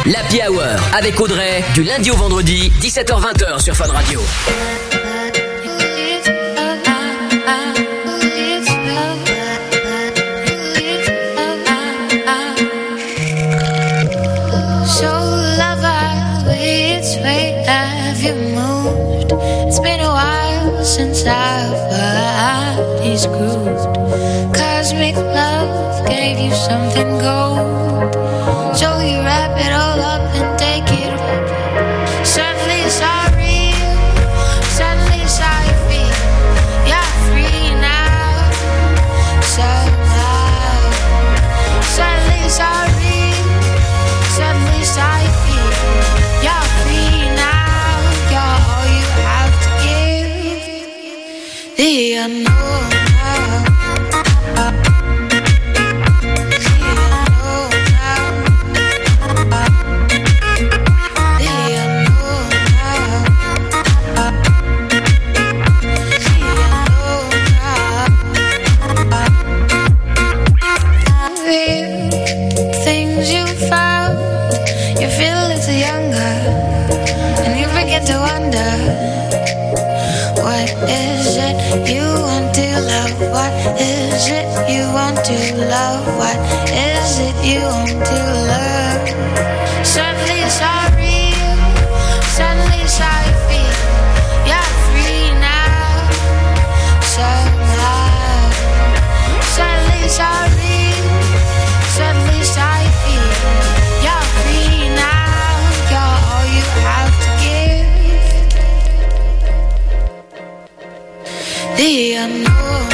B: L'Happy Hour avec Audrey, du lundi au vendredi, 17h-20h sur Fun Radio.
J: So lover, which way have you moved? It's been a while since our bodies grooved. Cosmic love gave you something gold. So you wrap it all up and take it. Suddenly it's all real. Suddenly it's how you feel. You're free now. Somehow. Suddenly it's all real. Suddenly it's how you feel. You're free now. You're all you have to give. The unknown. Things you found, you feel a little younger, and you begin to wonder, what is it you want to love? What is it you want to love? What is it you want to love? Suddenly it's all real. Suddenly it's how you feel. You're free now. Somehow. Suddenly it's all real. Suddenly it's how you feel. You're free now. You're all you have to give. The unknown.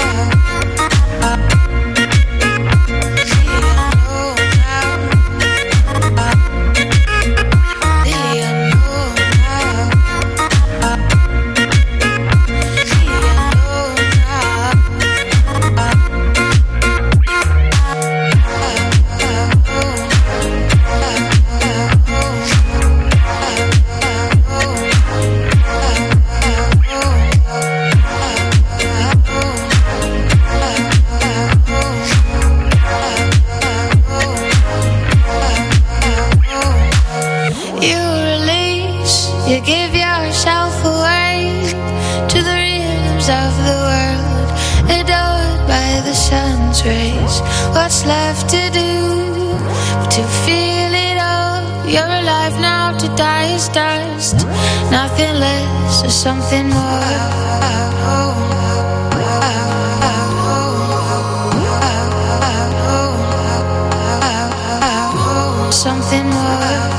J: You give yourself away to the rhythms of the world, adored by the sun's rays. What's left to do but to feel it all? You're alive now, to die is dust. Nothing less or something more. Something more.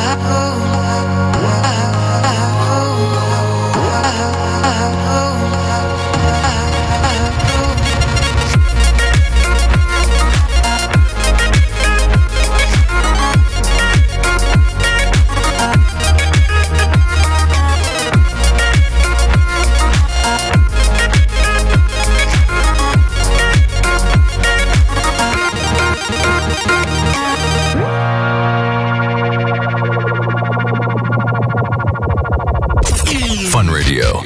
K: Fun Radio.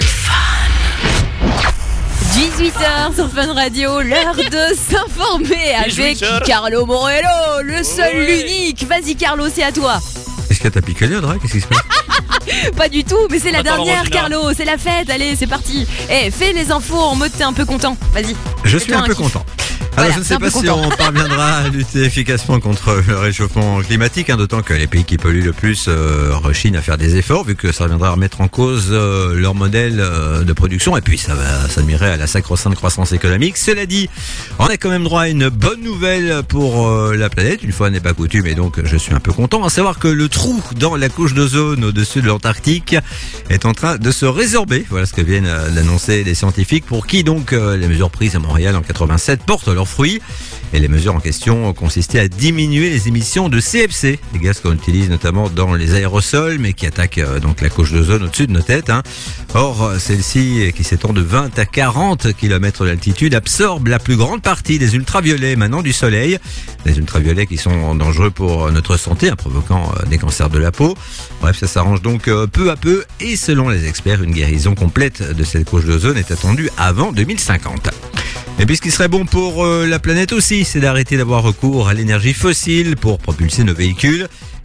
C: 18h sur Fun Radio, l'heure de s'informer avec Carlo Morello, le seul, l'unique. Vas-y Carlo, c'est à toi.
L: Est-ce que t'as picolé Audrey? Qu'est-ce qui se passe?
C: Pas du tout, mais c'est la dernière Carlo, c'est la fête, allez c'est parti. Fais les infos en mode t'es un peu content, vas-y.
L: Je suis un peu content. Alors je ne sais pas si on parviendra à lutter efficacement contre le réchauffement climatique, d'autant que les pays qui polluent le plus rechignent à faire des efforts, vu que ça reviendra à remettre en cause leur modèle de production, et puis ça va s'admirer à la sacro-sainte croissance économique. Cela dit, on a quand même droit à une bonne nouvelle pour la planète, une fois n'est pas coutume, et donc je suis un peu content, à savoir que le trou dans la couche d'ozone au-dessus de l'Antarctique est en train de se résorber. Voilà ce que viennent d'annoncer les scientifiques, pour qui donc les mesures prises à Montréal en 87 portent leurs fruits. Et les mesures en question consistaient à diminuer les émissions de CFC, des gaz qu'on utilise notamment dans les aérosols, mais qui attaquent donc la couche d'ozone au-dessus de nos têtes. Or, celle-ci, qui s'étend de 20 à 40 km d'altitude, absorbe la plus grande partie des ultraviolets émanant du soleil. Des ultraviolets qui sont dangereux pour notre santé, provoquant des cancers de la peau. Bref, ça s'arrange donc peu à peu, et selon les experts, une guérison complète de cette couche d'ozone est attendue avant 2050. Et puis ce qui serait bon pour la planète aussi, c'est d'arrêter d'avoir recours à l'énergie fossile pour propulser nos véhicules.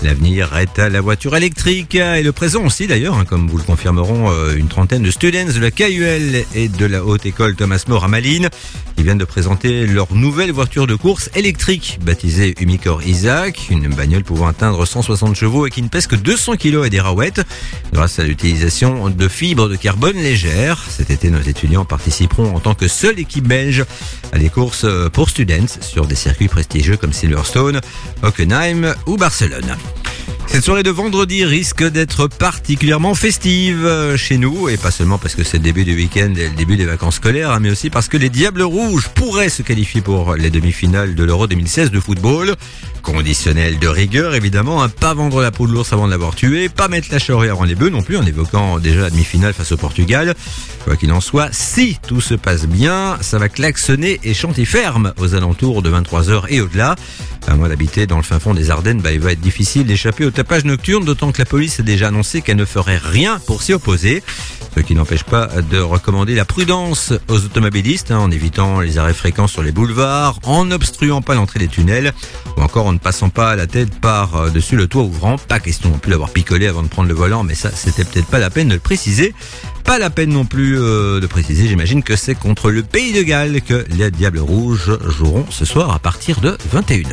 L: L'avenir est à la voiture électrique et le présent aussi d'ailleurs, hein, comme vous le confirmeront une trentaine de students de la KUL et de la Haute École Thomas More à Malines qui viennent de présenter leur nouvelle voiture de course électrique baptisée Umicore Isaac, une bagnole pouvant atteindre 160 chevaux et qui ne pèse que 200 kg et des raouettes grâce à l'utilisation de fibres de carbone légères. Cet été, nos étudiants participeront en tant que seule équipe belge à des courses pour students sur des circuits prestigieux comme Silverstone, Hockenheim ou Barcelone. Cette soirée de vendredi risque d'être particulièrement festive chez nous, et pas seulement parce que c'est le début du week-end et le début des vacances scolaires, mais aussi parce que les Diables Rouges pourraient se qualifier pour les demi-finales de l'Euro 2016 de football. Conditionnel de rigueur, évidemment, pas vendre la peau de l'ours avant de l'avoir tué, pas mettre la charrue avant les bœufs non plus, en évoquant déjà la demi-finale face au Portugal. Quoi qu'il en soit, si tout se passe bien, ça va klaxonner et chanter ferme aux alentours de 23h et au-delà. À moins d'habiter dans le fin fond des Ardennes, il va être difficile d'échapper au tapage nocturne, d'autant que la police a déjà annoncé qu'elle ne ferait rien pour s'y opposer. Ce qui n'empêche pas de recommander la prudence aux automobilistes, en évitant les arrêts fréquents sur les boulevards, en n'obstruant pas l'entrée des tunnels, ou encore en ne passant pas la tête par-dessus le toit ouvrant. Pas question non plus d'avoir picolé avant de prendre le volant, mais ça, c'était peut-être pas la peine de le préciser. Pas la peine non plus de préciser, j'imagine que c'est contre le Pays de Galles que les Diables Rouges joueront ce soir à partir de 21h.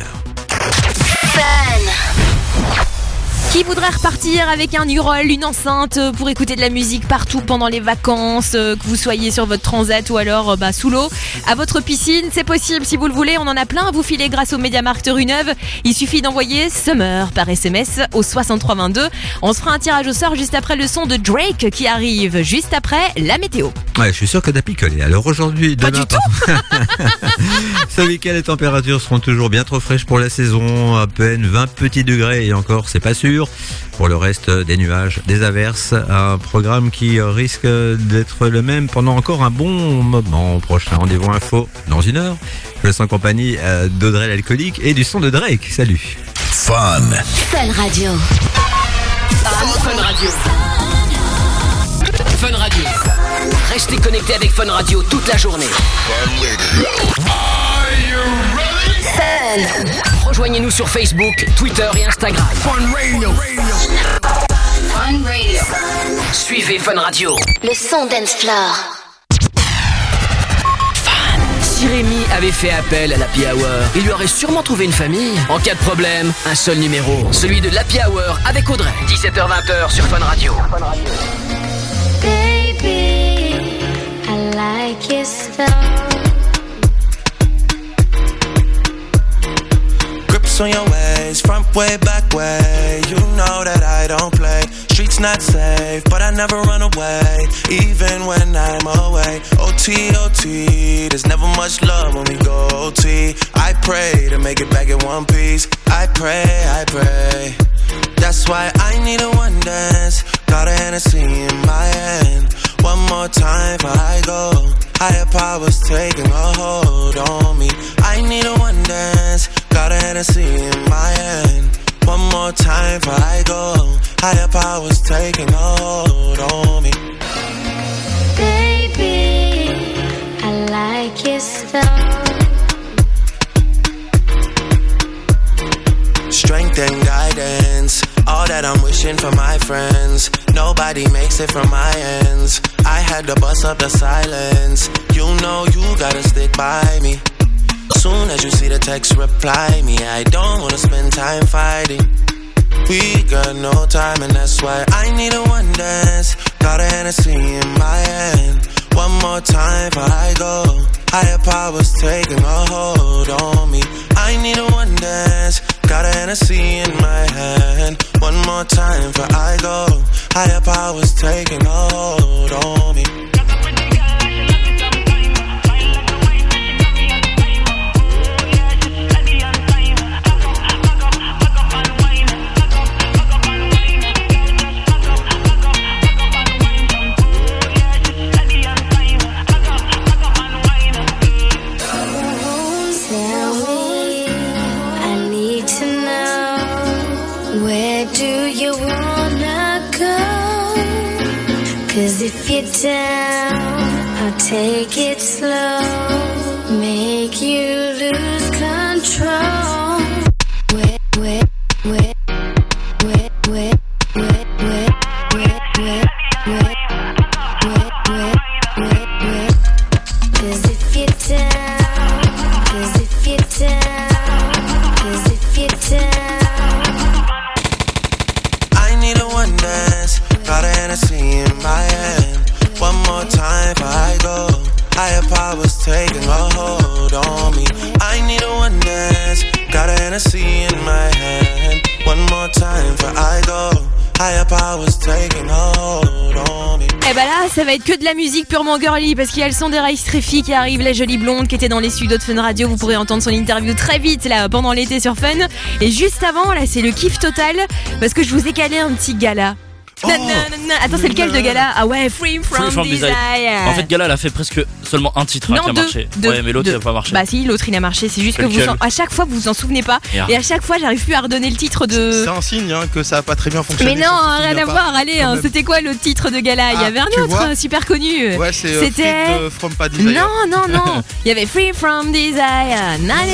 C: Qui voudrait repartir avec un Urol, une enceinte pour écouter de la musique partout pendant les vacances, que vous soyez sur votre transat ou alors sous l'eau, à votre piscine, c'est possible si vous le voulez, on en a plein à vous filer grâce au MediaMarkt Rue Neuve. Il suffit d'envoyer Summer par SMS au 6322. On se fera un tirage au sort juste après le son de Drake qui arrive, juste après la météo.
L: Ouais, je suis sûr que t'as picolé. Alors aujourd'hui,
C: pas
L: demain,
C: du tout.
L: ce week-end, les températures seront toujours bien trop fraîches pour la saison, à peine 20 petits degrés et encore, c'est pas sûr. Pour le reste, des nuages, des averses, un programme qui risque d'être le même pendant encore un bon moment. Prochain rendez-vous info dans une heure. Je laisse en compagnie d'Audrey l'alcoolique et du son de Drake. Salut.
B: Fun Radio. Fun Radio. Fun Radio. Restez connectés avec Fun Radio toute la journée. Fun. Rejoignez-nous sur Facebook, Twitter et Instagram. Fun Radio. Fun Radio. Suivez Fun Radio.
Y: Le son dance floor.
B: Si Rémi avait fait appel à l'Happy Hour, il lui aurait sûrement trouvé une famille. En cas de problème, un seul numéro, celui de l'Happy Hour avec Audrey. 17h-20h sur Fun Radio.
J: Baby, I like your stuff.
Q: Grips on your ways, front way, back way. You know that I don't play. Streets not safe, but I never run away, even when I'm away. OT, OT, there's never much love when we go OT. I pray to make it back in one piece. I pray, I pray. That's why I need a one dance. Got a Hennessy in my hand. One more time before I go. Higher powers taking a hold on me. I need a one dance. Got a Hennessy in my hand. One more time before I go. Higher powers taking a hold on me.
J: Baby, I like your stuff.
Q: Strength and guidance, all that I'm wishing for my friends. Nobody makes it from my ends. I had to bust up the silence. You know you gotta stick by me. Soon as you see the text, reply me. I don't wanna spend time fighting. We got no time and that's why I need a one dance. Got a Hennessy in my hand. One more time before I go. Higher powers taking a hold on me. I need a one dance. Got a Hennessy in my hand. One more time before I go. Higher powers taking a hold on me.
J: Cause if you're down, I'll take it slow. Make you lose control.
Q: Got a Hennessy in my hand. One more time for I go. Higher powers taking hold on me.
C: Et bah là, ça va être que de la musique purement girly parce qu'il y a le son des Race Treffy qui arrive, la jolie blonde qui était dans les studios de Fun Radio. Vous pourrez entendre son interview très vite là pendant l'été sur Fun. Et juste avant, là, c'est le kiff total parce que je vous ai calé un petit gala. Attends, c'est lequel de Gala? Ah ouais, Free From Desire.
H: En fait, Gala, elle a fait presque seulement un titre qui a marché. Ouais, mais l'autre, il a pas marché.
C: Bah si, l'autre, il a marché. C'est juste que à chaque fois, vous vous en souvenez pas. Et à chaque fois, j'arrive plus à redonner le titre de.
I: C'est un signe que ça a pas très bien fonctionné.
C: Mais non, rien à voir. Allez, c'était quoi le titre de Gala? Il y avait un autre super connu.
I: Ouais, c'était From Pas Desire.
C: Non. Il y avait Free From Desire.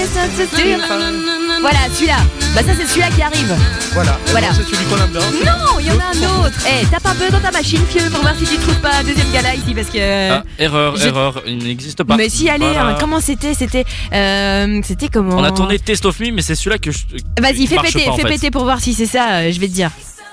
C: Voilà, celui-là. Bah ça, c'est celui-là qui arrive.
I: Voilà. C'est celui qu'on aime bien.
C: Non, il y en a un autre. Tape un peu dans ta machine, fieu, pour voir si tu trouves pas deuxième Gala ici parce que.
H: Erreur, il n'existe pas.
C: Mais si, allez, comment c'était comment?
H: On a tourné Taste of Me, mais c'est celui-là que je.
C: Vas-y, fais péter pour voir si c'est ça, je vais te dire.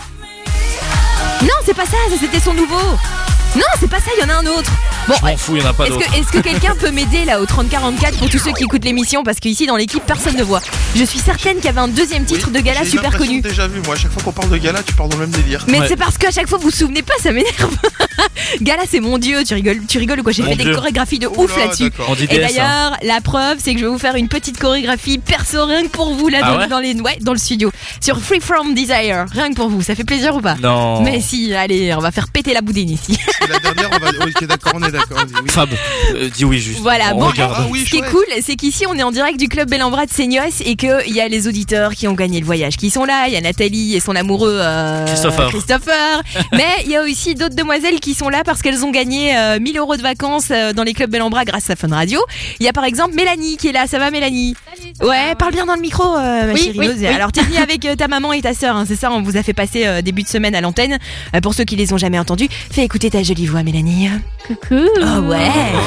C: Non, c'est pas ça, c'était son nouveau. Non, c'est pas ça, il y en a un autre. Bon,
H: je m'en fous, il y en a pas d'autre.
C: Est-ce que quelqu'un peut m'aider là au 3044 pour tous ceux qui écoutent l'émission parce qu'ici dans l'équipe personne ne voit. Je suis certaine qu'il y avait un deuxième titre de Gala super connu.
I: J'ai déjà vu, moi à chaque fois qu'on parle de Gala, tu parles dans le même délire.
C: Mais c'est parce qu'à chaque fois vous vous souvenez pas, ça m'énerve. Gala c'est mon dieu, tu rigoles ou quoi? J'ai fait des chorégraphies de ouf là-dessus. Et d'ailleurs, la preuve c'est que je vais vous faire une petite chorégraphie perso rien que pour vous là dans le studio sur Free From Desire, rien que pour vous. Ça fait plaisir ou pas?
H: Non.
C: Mais si, allez, on va faire péter la boudine ici.
I: La dernière, ok, d'accord, on est d'accord. Oui.
H: Fab, dis oui juste.
C: Voilà, ce qui est cool, c'est qu'ici on est en direct du club Bel-en-Bras de Seignos et qu'il y a les auditeurs qui ont gagné le voyage qui sont là. Il y a Nathalie et son amoureux Christopher. Mais il y a aussi d'autres demoiselles qui sont là parce qu'elles ont gagné 1000 € de vacances dans les clubs Bel-en-Bras grâce à Fun Radio. Il y a par exemple Mélanie qui est là. Ça va Mélanie? Salut, ouais, parle bien dans le micro, ma chérie. Oui. Alors t'es venue avec ta maman et ta sœur, hein, c'est ça? On vous a fait passer début de semaine à l'antenne. Pour ceux qui les ont jamais entendus, fais écouter ta jolie voix, Mélanie.
D: Coucou.
C: Oh ouais.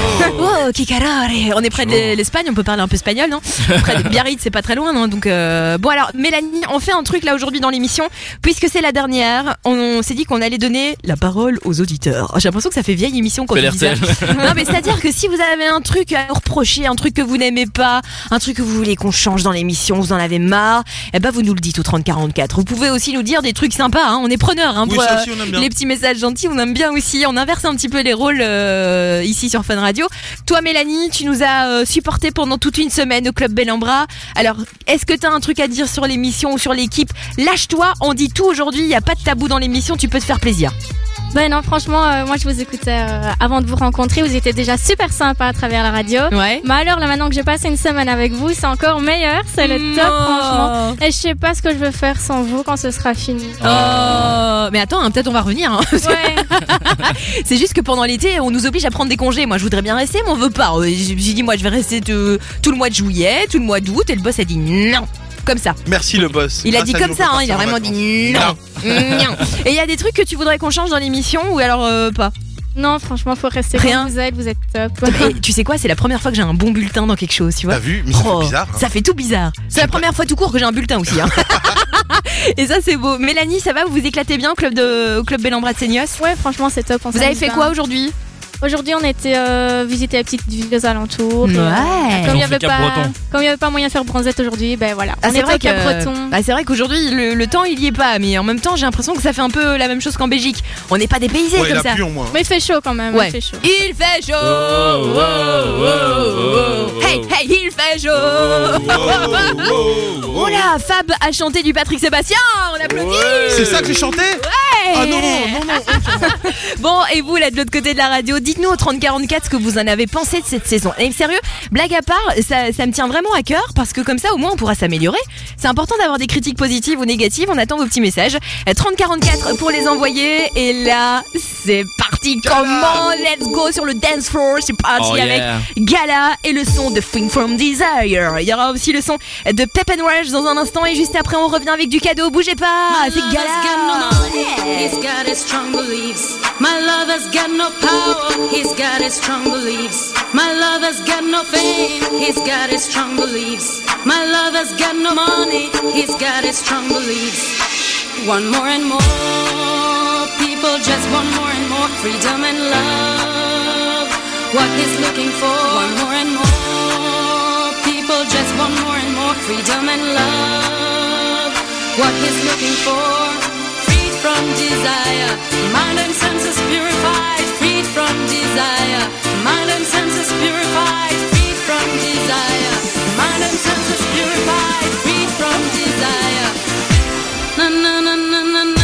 C: Oh, Kikarare. On est près de l'Espagne, on peut parler un peu espagnol, non? Près de Biarritz, c'est pas très loin, non? Donc bon alors, Mélanie, on fait un truc là aujourd'hui dans l'émission, puisque c'est la dernière. On s'est dit qu'on allait donner la parole aux auditeurs. J'ai l'impression que ça fait vieille émission quand on dit ça. Non mais c'est-à-dire que si vous avez un truc à nous reprocher, un truc que vous n'aimez pas, un truc que vous voulez qu'on change dans l'émission, vous en avez marre, eh ben vous nous le dites au 3044. Vous pouvez aussi nous dire des trucs sympas, hein. On est preneurs, hein, pour les petits messages gentils, on aime bien aussi. On inverse un petit peu les rôles ici sur Fun Radio. Toi Mélanie, tu nous as supporté pendant toute une semaine au club Bel-en-Bras. Alors, est-ce que t'as un truc à dire sur l'émission ou sur l'équipe? Lâche-toi, on dit tout aujourd'hui, il n'y a pas de tabou dans l'émission, tu peux te faire plaisir.
D: Ben non, franchement, moi je vous écoutais avant de vous rencontrer, vous étiez déjà super sympa à travers la radio.
C: Ouais.
D: Mais alors là maintenant que j'ai passé une semaine avec vous, c'est encore meilleur, c'est le top franchement. Et je sais pas ce que je veux faire sans vous quand ce sera fini.
C: Oh, mais attends, peut-être on va revenir. Hein.
D: Ouais.
C: C'est juste que pendant l'été, on nous oblige à prendre des congés. Moi je voudrais bien rester, mais on veut pas. J'ai dit moi je vais rester tout le mois de juillet, tout le mois d'août, et le boss a dit non. Comme ça.
I: Merci le boss.
C: Il a dit comme ça, hein, il a vraiment dit non. Et il y a des trucs que tu voudrais qu'on change dans l'émission ou alors pas?
D: Non, franchement, faut rester comme vous êtes top.
C: Et tu sais quoi, c'est la première fois que j'ai un bon bulletin dans quelque chose, tu vois.
I: T'as vu? Mais ça fait bizarre. Hein.
C: Ça fait tout bizarre. C'est la première fois tout court que j'ai un bulletin aussi. Hein. Et ça, c'est beau. Mélanie, ça va? Vous vous éclatez bien au club Bel-en-Bras de Seignos?
D: Ouais, franchement, c'est top.
C: Vous avez fait quoi aujourd'hui?
D: Aujourd'hui, on était visiter les petites villes aux alentours.
C: Ouais.
D: Comme il n'y avait pas moyen de faire bronzette aujourd'hui, ben voilà.
C: Ah,
D: on était au Cap-Breton.
C: C'est vrai qu'aujourd'hui, le temps, il y est pas. Mais en même temps, j'ai l'impression que ça fait un peu la même chose qu'en Belgique. On n'est pas dépaysés comme ça.
D: Mais il fait chaud quand même.
C: Ouais.
D: Il fait chaud.
C: Il fait chaud. Hey, il fait chaud. Oh là, Fab a chanté du Patrick Sébastien. On applaudit.
I: C'est ça que j'ai chanté?
C: Ouais.
I: Ah non.
C: Bon, et vous là de l'autre côté de la radio, dites-nous au 3044 ce que vous en avez pensé de cette saison. Et sérieux, blague à part, ça me tient vraiment à cœur parce que comme ça au moins on pourra s'améliorer. C'est important d'avoir des critiques positives ou négatives. On attend vos petits messages. 3044 pour les envoyer. Et là, c'est parti. Comment? Let's go sur le dance floor. C'est parti avec Gala et le son de Free From Desire. Il y aura aussi le son de Pep & Rush dans un instant et juste après on revient avec du cadeau. Bougez pas, c'est Gala.
S: He's got his strong beliefs. My lover's got no power. He's got his strong beliefs. My lover's got no fame. He's got his strong beliefs. My lover's got no money. He's got his strong beliefs. One more and more. People just want more and more freedom and love. What he's looking for. One more and more. People just want more and more freedom and love. What he's looking for, freed from desire, mind and senses purified, freed from desire, mind and senses purified, freed from desire, mind and senses purified, freed from desire. Na na na na na na.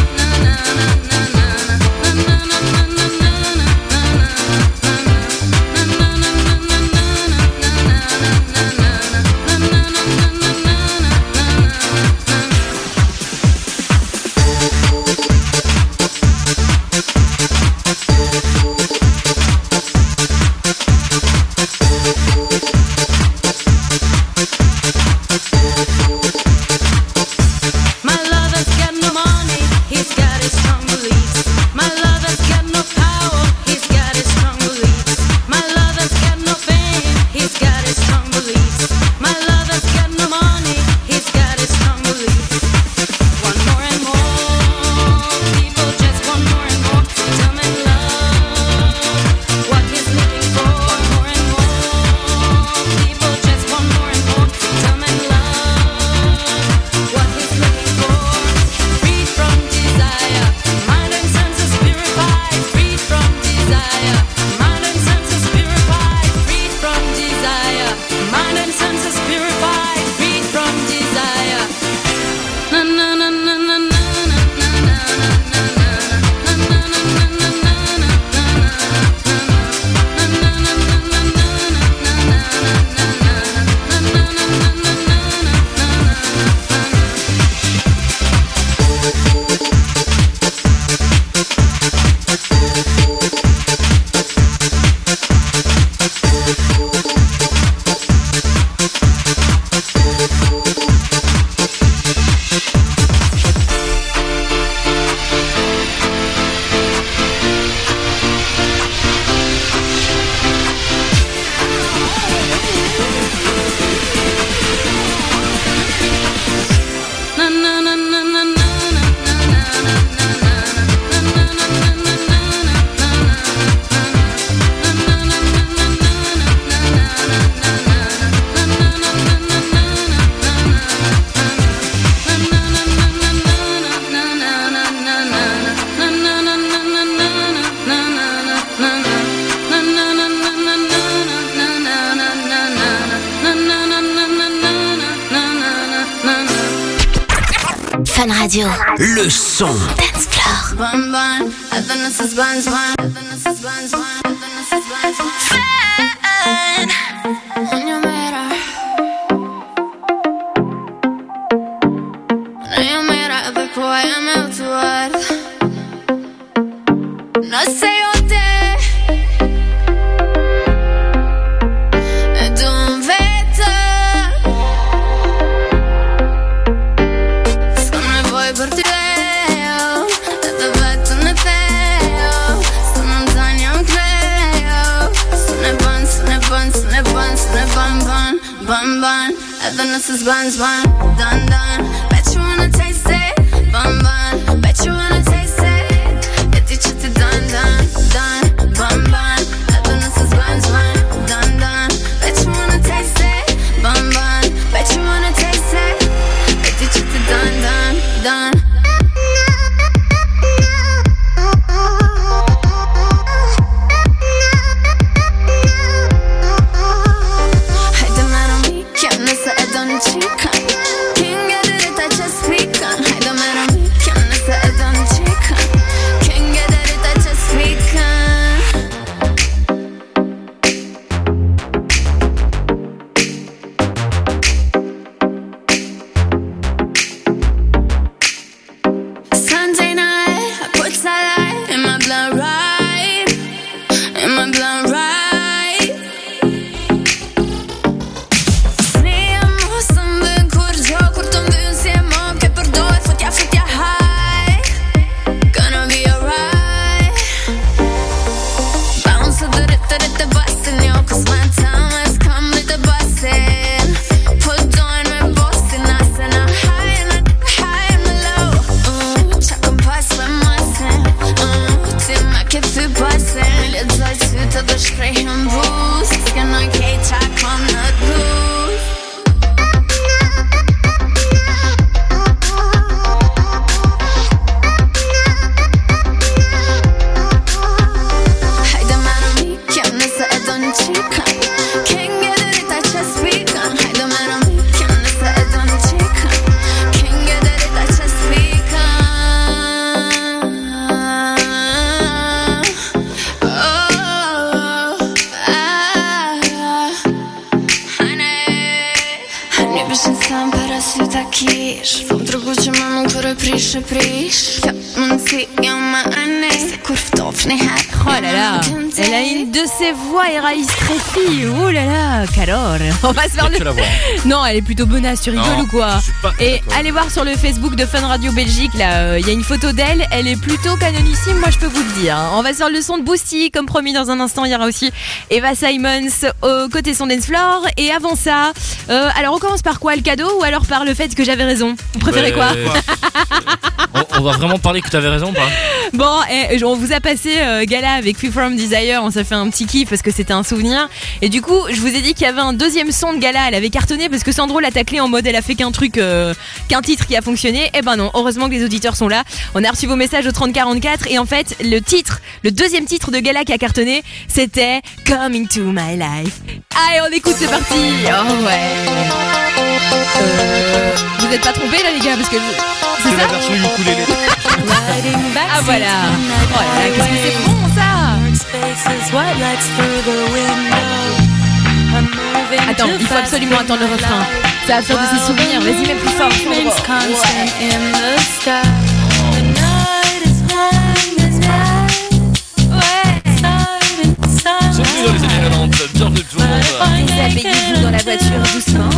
B: Fun Radio. Le son.
S: Dance floor. Bun bun, happiness is bun bun, happiness is bun bun, happiness is bun bun. Fun. On your mirror. On your mirror, the boy I'm out to earth. No say all day. Bun bun, happiness is buns bun, dun dun. Bet you wanna taste it, bun bun. Bet you wanna taste it. Get you to dun dun dun. Bun bun, happiness is buns bun, dun dun. Bet you wanna taste it, bun bun. Bet you wanna taste it. Get you to dun dun dun.
J: Znam para si takiš Vom drugim mamom który priše priš Man si yamane Se kurv tofni hat
C: Oh là là, elle a une de ses voix Eraïs-Treffy. Oh là là, calor. On va se faire le... Non, elle est plutôt bonasse, tu rigoles ou quoi? Et allez voir sur le Facebook de Fun Radio Belgique, là, il y a une photo d'elle, elle est plutôt canonissime, moi je peux vous le dire. On va se faire le son de Boosty, comme promis dans un instant, il y aura aussi Eva Simons au côté son dance floor. Et avant ça, alors on commence par quoi, le cadeau ou alors par le fait que j'avais raison? Vous préférez quoi?
H: On va vraiment parler que t'avais raison ou pas?
C: Bon, on vous a passé Gala avec Free From Desire, on s'est fait un petit kiff parce que c'était un souvenir. Et du coup, je vous ai dit qu'il y avait un deuxième son de Gala, elle avait cartonné parce que Sandro l'a taclé en mode elle a fait qu'un truc, qu'un titre qui a fonctionné. Et ben non, heureusement que les auditeurs sont là. On a reçu vos messages au 3044 et en fait, le deuxième titre de Gala qui a cartonné, c'était Coming to My Life. Allez, on écoute, c'est parti. Oh ouais. Vous n'êtes pas trompés là les gars parce que
I: c'est la version ukulélé.
C: Ah voilà. Oh là là, qu'est-ce que c'est bon ça. Attends, il faut absolument attendre le refrain. Ça va faire de ses souvenirs. Vas-y, mets plus fort.
H: Bienvenue dans les années 90, bienvenue tout le monde.
C: Déshabillez-vous dans la voiture doucement.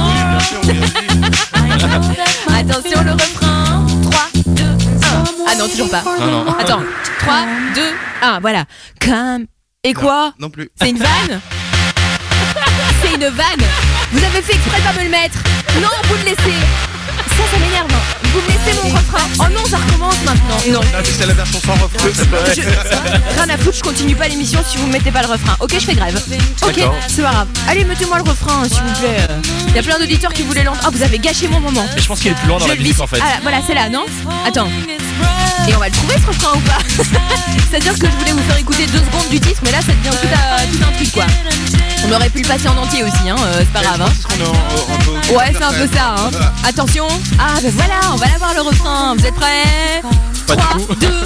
C: Attention le refrain. 3, 2, 1. Ah non, toujours pas.
H: Non.
C: Attends, 3, 2, 1, voilà. Comme... Et quoi?
I: Non plus.
C: C'est une vanne? C'est une vanne? Vous avez fait exprès de pas me le mettre? Non, vous le laissez. Ça m'énerve. Vous me laissez mon refrain. Oh non, ça recommence maintenant. Non.
I: Ah, mais c'est la version sans refrain.
C: Rien à foutre, je continue pas l'émission si vous me mettez pas le refrain. Ok, je fais grève. Ok, c'est pas grave. Allez, mettez-moi le refrain, s'il vous plaît. Il y a plein d'auditeurs qui voulaient l'entendre. Ah, vous avez gâché mon moment.
H: Mais je pense qu'il est plus loin dans la musique en fait.
C: Ah, voilà, c'est là, non? Attends. Et on va le trouver ce refrain ou pas? C'est-à-dire que je voulais vous faire écouter 2 secondes du titre, mais là ça devient tout un truc quoi. On aurait pu le passer en entier aussi, hein, c'est pas grave. Hein. Ouais, c'est un peu ça. Hein. Attention. Ah, ben voilà, on va l'avoir le refrain. Vous êtes prêts? 3, 2, 1.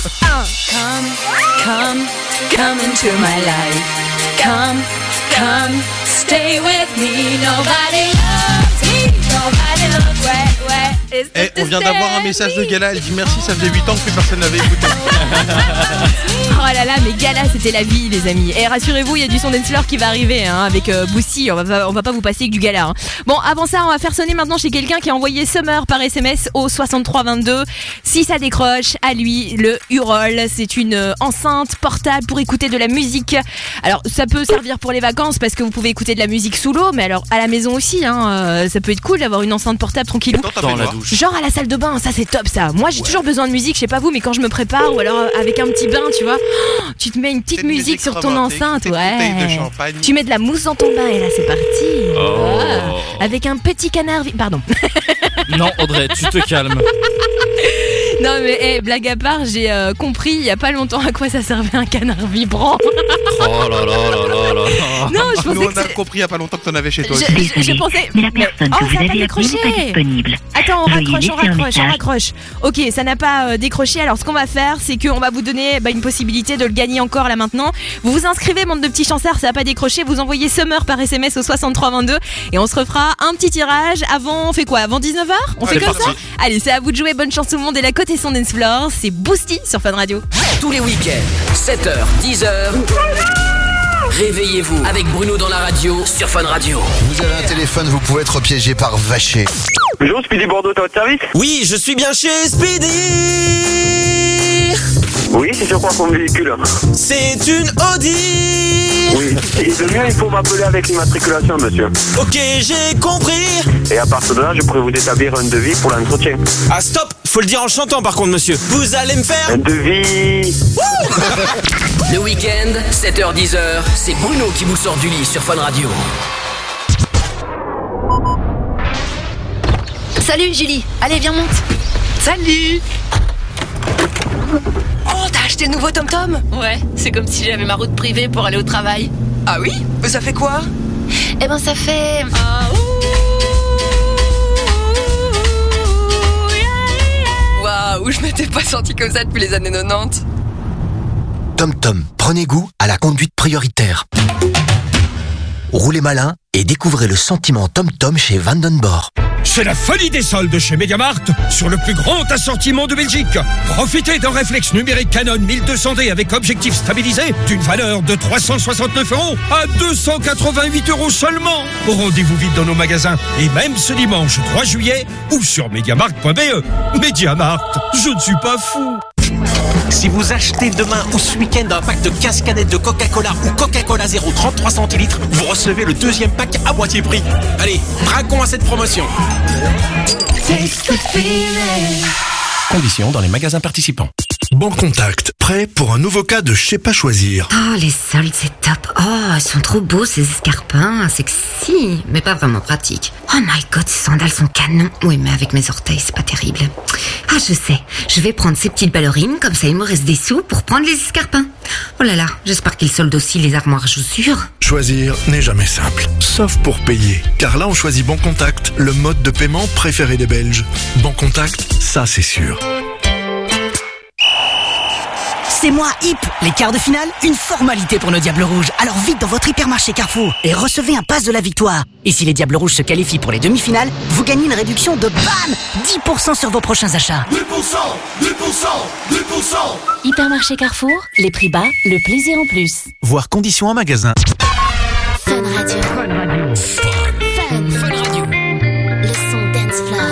C: Come into my life. Come, stay with me. Nobody loves me. Nobody loves me. Ouais.
I: On vient d'avoir un message de Gala, elle dit merci, ça faisait 8 ans que plus personne n'avait écouté.
C: Oh là là, mais Gala c'était la vie les amis. Et rassurez-vous, il y a du son dance floor qui va arriver hein, avec Boosty, on va pas vous passer que du Gala hein. Bon, avant ça, on va faire sonner maintenant chez quelqu'un qui a envoyé Summer par SMS au 6322. Si ça décroche, à lui le Hurol, c'est une enceinte portable pour écouter de la musique. Alors, ça peut servir pour les vacances parce que vous pouvez écouter de la musique sous l'eau, mais alors à la maison aussi hein, ça peut être cool d'avoir une enceinte portable tranquillou.
H: Dans la douche.
C: Genre à la salle de bain, ça c'est top ça. Moi j'ai toujours besoin de musique, je sais pas vous, mais quand je me prépare ou alors avec un petit bain, tu vois, tu te mets une petite musique sur ton enceinte, ouais. Tu mets de la mousse dans ton bain et là c'est parti.
H: Oh.
C: Wow. Avec un petit canard. Pardon.
H: Non Audrey, tu te calmes.
C: Non mais blague à part, j'ai compris il y a pas longtemps à quoi ça servait un canard vibrant.
H: Oh là là là là là.
C: Non, je pensais
I: nous on a compris il y a pas longtemps que t'en avais chez toi.
C: Je pensais.
K: Mais la personne que vous avez appelée n'est pas disponible.
C: Attends, on raccroche. Ok, ça n'a pas décroché. Alors ce qu'on va faire, c'est qu'on va vous donner une possibilité de le gagner encore là maintenant. Vous vous inscrivez, bande de petits chanceurs, ça n'a pas décroché. Vous envoyez Summer par SMS au 6322 et on se refera un petit tirage avant. On fait quoi? Avant 19h? On fait comme ça? Allez, c'est à vous de jouer. Bonne chance tout le monde et la côté son dance floor, c'est Boosty sur Fun Radio.
B: Tous les week-ends, 7h, 10h. Réveillez-vous avec Bruno dans la radio sur Fun Radio.
M: Vous avez un téléphone, vous pouvez être piégé par Vacher.
A: Bonjour, Speedy Bordeaux, t'as votre service?
F: Oui, je suis bien chez Speedy.
A: Oui, c'est sur quoi comme véhicule?
F: C'est une Audi.
A: Oui, et de mieux, il faut m'appeler avec l'immatriculation, monsieur.
F: Ok, j'ai compris.
A: Et à partir de là, je pourrais vous établir un devis pour l'entretien.
F: Ah stop, faut le dire en chantant par contre, monsieur. Vous allez me faire
A: un devis.
B: Le week-end, 7h-10h, c'est Bruno qui vous sort du lit sur Fun Radio.
C: Salut Julie, allez viens monte. Salut. Oh, t'as acheté le nouveau TomTom? Ouais, c'est comme si j'avais ma route privée pour aller au travail.
N: Ah oui? Mais ça fait quoi?
C: Eh ben ça fait... Waouh, je m'étais pas sentie comme ça depuis les années 90.
U: TomTom, prenez goût à la conduite prioritaire. Roulez malin et découvrez le sentiment TomTom chez Vandenborg.
E: C'est la folie des soldes chez Mediamarkt sur le plus grand assortiment de Belgique. Profitez d'un réflexe numérique Canon 1200D avec objectif stabilisé d'une valeur de 369 € à 288 € seulement. Rendez-vous vite dans nos magasins et même ce dimanche 3 juillet ou sur mediamarkt.be. Mediamarkt, je ne suis pas fou.
O: Si vous achetez demain ou ce week-end un pack de 15 canettes de Coca-Cola ou Coca-Cola Zéro 33 centilitres, vous recevez le deuxième pack à moitié prix. Allez, trinquons à cette promotion. Conditions dans les magasins participants.
G: Bancontact, prêt pour un nouveau cas de je sais pas choisir.
P: Oh, les soldes, c'est top. Oh, ils sont trop beaux, ces escarpins. Sexy, mais pas vraiment pratiques. Oh my god, ces sandales sont canons. Oui, mais avec mes orteils, c'est pas terrible. Ah, je sais. Je vais prendre ces petites ballerines, comme ça il me reste des sous pour prendre les escarpins. Oh là là, j'espère qu'ils soldent aussi les armoires à chaussures.
G: Choisir n'est jamais simple, sauf pour payer. Car là, on choisit Bancontact, le mode de paiement préféré des Belges. Bancontact, ça c'est sûr.
T: C'est moi, Hip. Les quarts de finale, une formalité pour nos Diables Rouges. Alors vite dans votre hypermarché Carrefour et recevez un pass de la victoire. Et si les Diables Rouges se qualifient pour les demi-finales, vous gagnez une réduction de BAM 10% sur vos prochains achats.
R: 2%, 2%, 2%.
Y: Hypermarché Carrefour, les prix bas, le plaisir en plus.
X: Voir conditions en magasin.
Y: Fun Radio. Fun Radio. Fun Radio. Le son dance floor.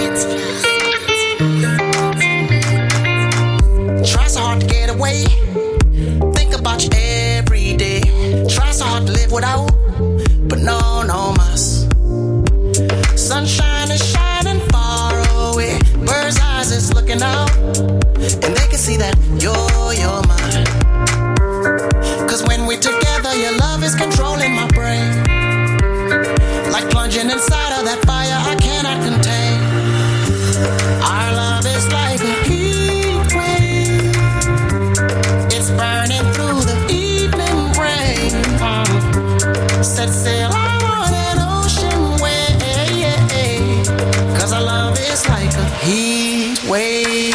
R: Try so hard to get away. Think about you every day. Try so hard to live without, but no mas. Sunshine is shining far away. Bird's eyes is looking out, and they can see that you're mine. Cause when we're together, your love is controlling my brain. Like plunging inside of that fire I cannot contain. Our love is like a heat wave. It's burning through the evening rain. Set sail on an ocean wave. Cause our love is like a heat wave.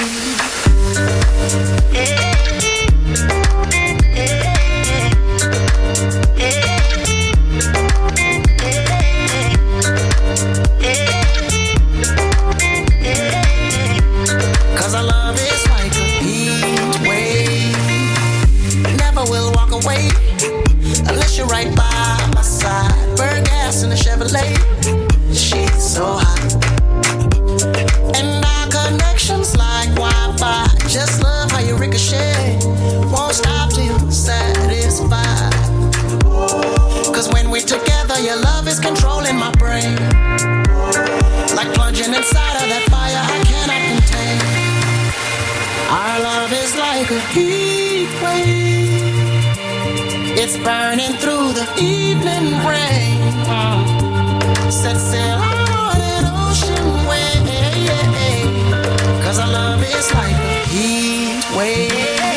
R: Cause our love is like a heat wave. Never will walk away unless you're right by my side. Burn gas in a Chevrolet. She's so hot. And our connection's like Wi-Fi. Just love how you ricochet. Won't stop till you're satisfied. Cause when we're together, your love is controlling my brain. Like plunging inside of that fire I cannot contain. Our love is like a heat wave. It's burning through the evening rain. Set sail on an ocean wave. Cause our love is like a heat wave.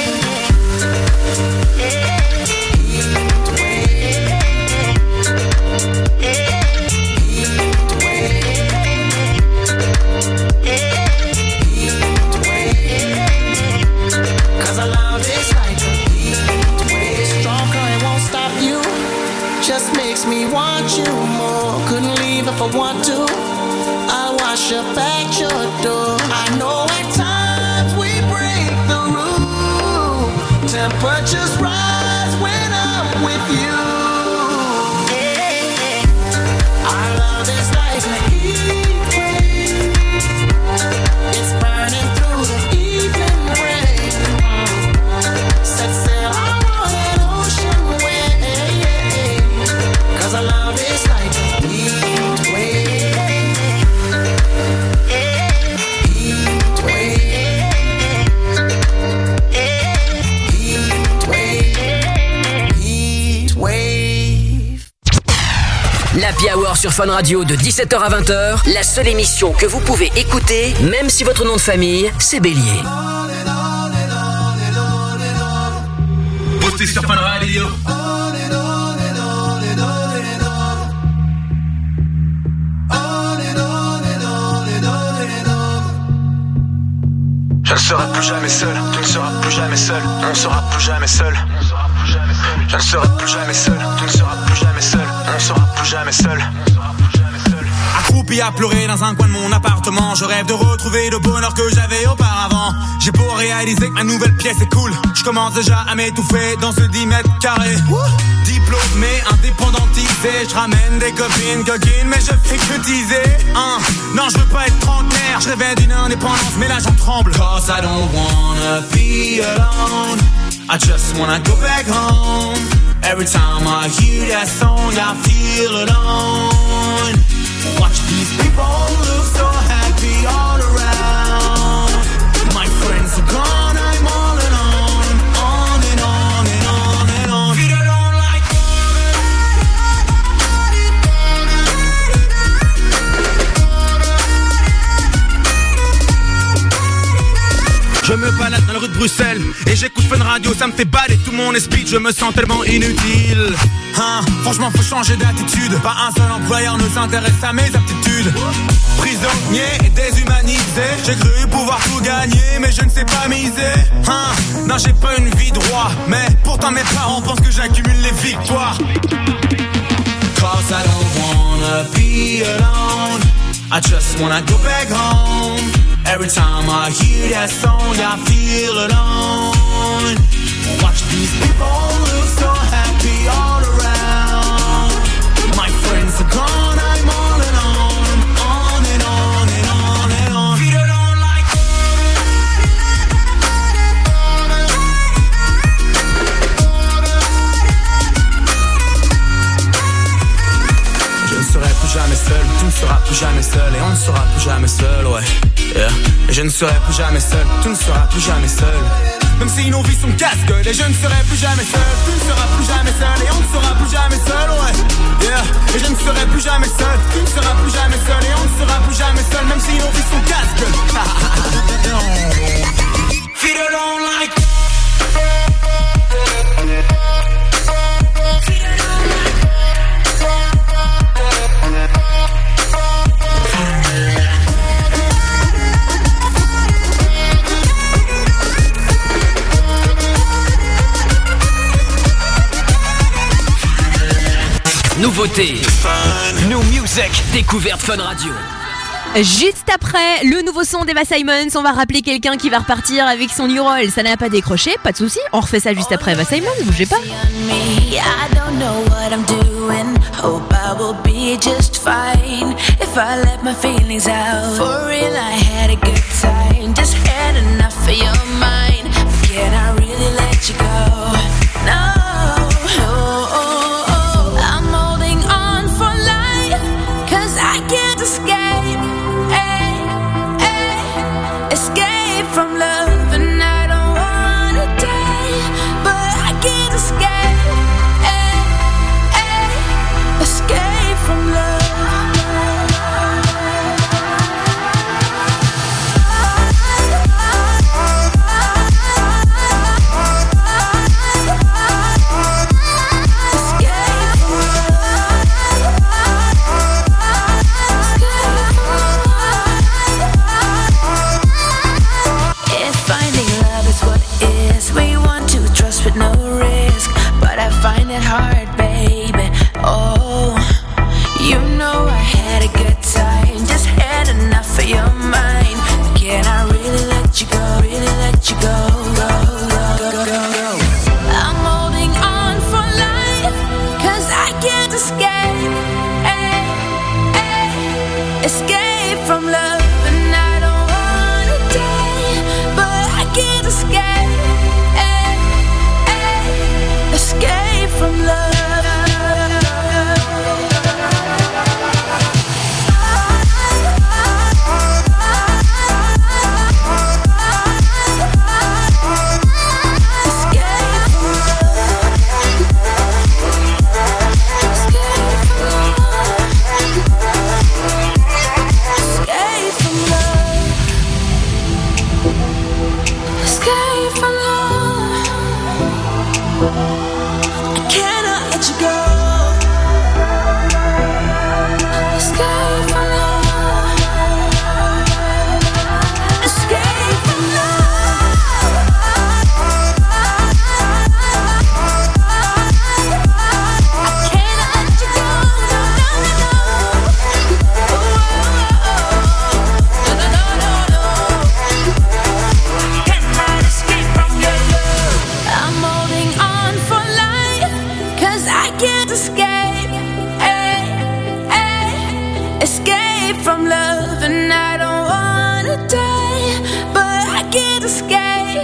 R: Cause our love is like a heat wave. Strong current won't stop you. Just makes me want you more. Couldn't leave if I want to. I'll wash up at your door. I know at times we break the rule. Temperatures rise when I'm with you. Our love is like a heat wave. It's burning through the evening rain. Set sail on an ocean wave. Cause our love is like a heat wave. Heat wave. Heat wave.
B: L'Happy Hour sur Fun Radio de 17h à 20h, la seule émission que vous pouvez écouter, même si votre nom de famille, c'est Bélier.
W: Postez sur Fun Radio.
Z: Je ne serai plus jamais seul, tu ne seras plus jamais seul, on ne sera plus jamais seul. Je ne serai plus jamais seul, tu ne seras plus jamais seul, on ne sera plus jamais seul.
D: Accroupi à pleurer dans un coin de mon appartement, je rêve de retrouver le bonheur que j'avais auparavant. J'ai beau réaliser que ma nouvelle pièce est cool, je commence déjà à m'étouffer dans ce 10 mètres carrés. Diplômé, indépendantisé, je ramène des copines coquines, mais je fais que teaser. Non, je veux pas être trentenaire, je rêvais d'une indépendance, mais là j'en tremble. Cause I don't wanna be alone, I just wanna go back home. Every time I hear that song, I feel alone. Watch these people look so happy all around. My friends are gone, I'm all alone. On and on and on and on. Feel alone like je me balade dans la rue de Bruxelles et j'écoute Fun Radio, ça me fait baler tout mon esprit, je me sens tellement inutile. Franchement faut changer d'attitude, pas un seul employeur ne s'intéresse à mes aptitudes. Prisonnier et déshumanisé, j'ai cru pouvoir tout gagner mais je ne sais pas miser. Non j'ai pas une vie droit, mais pourtant mes parents pensent que j'accumule les victoires. Cause I don't wanna be alone, I just wanna go back home. Every time I hear that song, I feel alone. Watch these people look so happy all around. My friends are gone, I'm all alone. On and on and on and on. Feel alone like je ne serai plus jamais seul, tu ne seras plus jamais seul et on ne sera plus jamais seul, ouais. Yeah. Et je ne serai plus jamais seul, tu ne seras plus jamais seul. Même si nos vies sont casse-gueule, et je ne serai plus jamais seul, tu ne seras plus jamais seul et on ne sera plus jamais seul, ouais. Yeah. Et je ne serai plus jamais seul, tu ne seras plus jamais seul et on ne sera plus jamais seul, même si nos vies sont casse-gueule. Feel alone like
B: Nouveauté, New Music, découverte Fun Radio.
C: Juste après le nouveau son d'Eva Simons, on va rappeler quelqu'un qui va repartir avec son new roll. Ça n'a pas décroché, pas de souci. On refait ça juste après Eva Simons, bougez pas.
J: From love and I don't wanna die, but I can't escape, escape from love. and I don't wanna die, but I can't escape.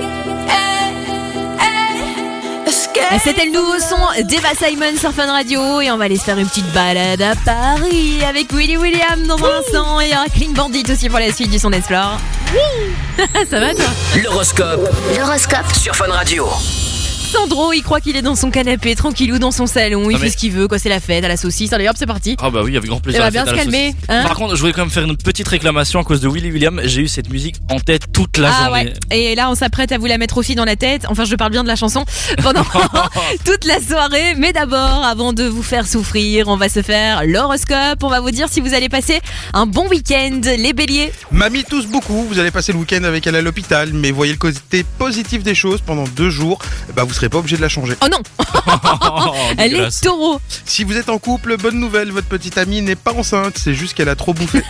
C: C'était le nouveau son d'Eva Simon sur Fun Radio et on va aller se faire une petite balade à Paris avec Willy William dans un instant. Et il y aura Clean Bandit aussi pour la suite du son d'Explore. Ça va toi?
B: L'horoscope sur Fun Radio.
C: Sandro, il croit qu'il est dans son canapé, tranquillou dans son salon, il fait ce qu'il veut, quoi, c'est la fête, à la saucisse, allez hop, c'est parti.
H: Ah bah oui, avec grand plaisir.
C: Il va bien se calmer. Hein.
H: Par contre, je voulais quand même faire une petite réclamation à cause de Willy William, j'ai eu cette musique en tête toute la journée.
C: Ouais. Et là, on s'apprête à vous la mettre aussi dans la tête, enfin je parle bien de la chanson, pendant toute la soirée. Mais d'abord, avant de vous faire souffrir, on va se faire l'horoscope, on va vous dire si vous allez passer un bon week-end, les béliers.
I: Mamie tousse beaucoup, vous allez passer le week-end avec elle à l'hôpital, mais voyez le côté positif des choses pendant 2 jours, bah vous serez pas obligé de la changer.
C: Oh non. Les taureaux.
I: Si vous êtes en couple, bonne nouvelle, votre petite amie n'est pas enceinte, c'est juste qu'elle a trop bouffé.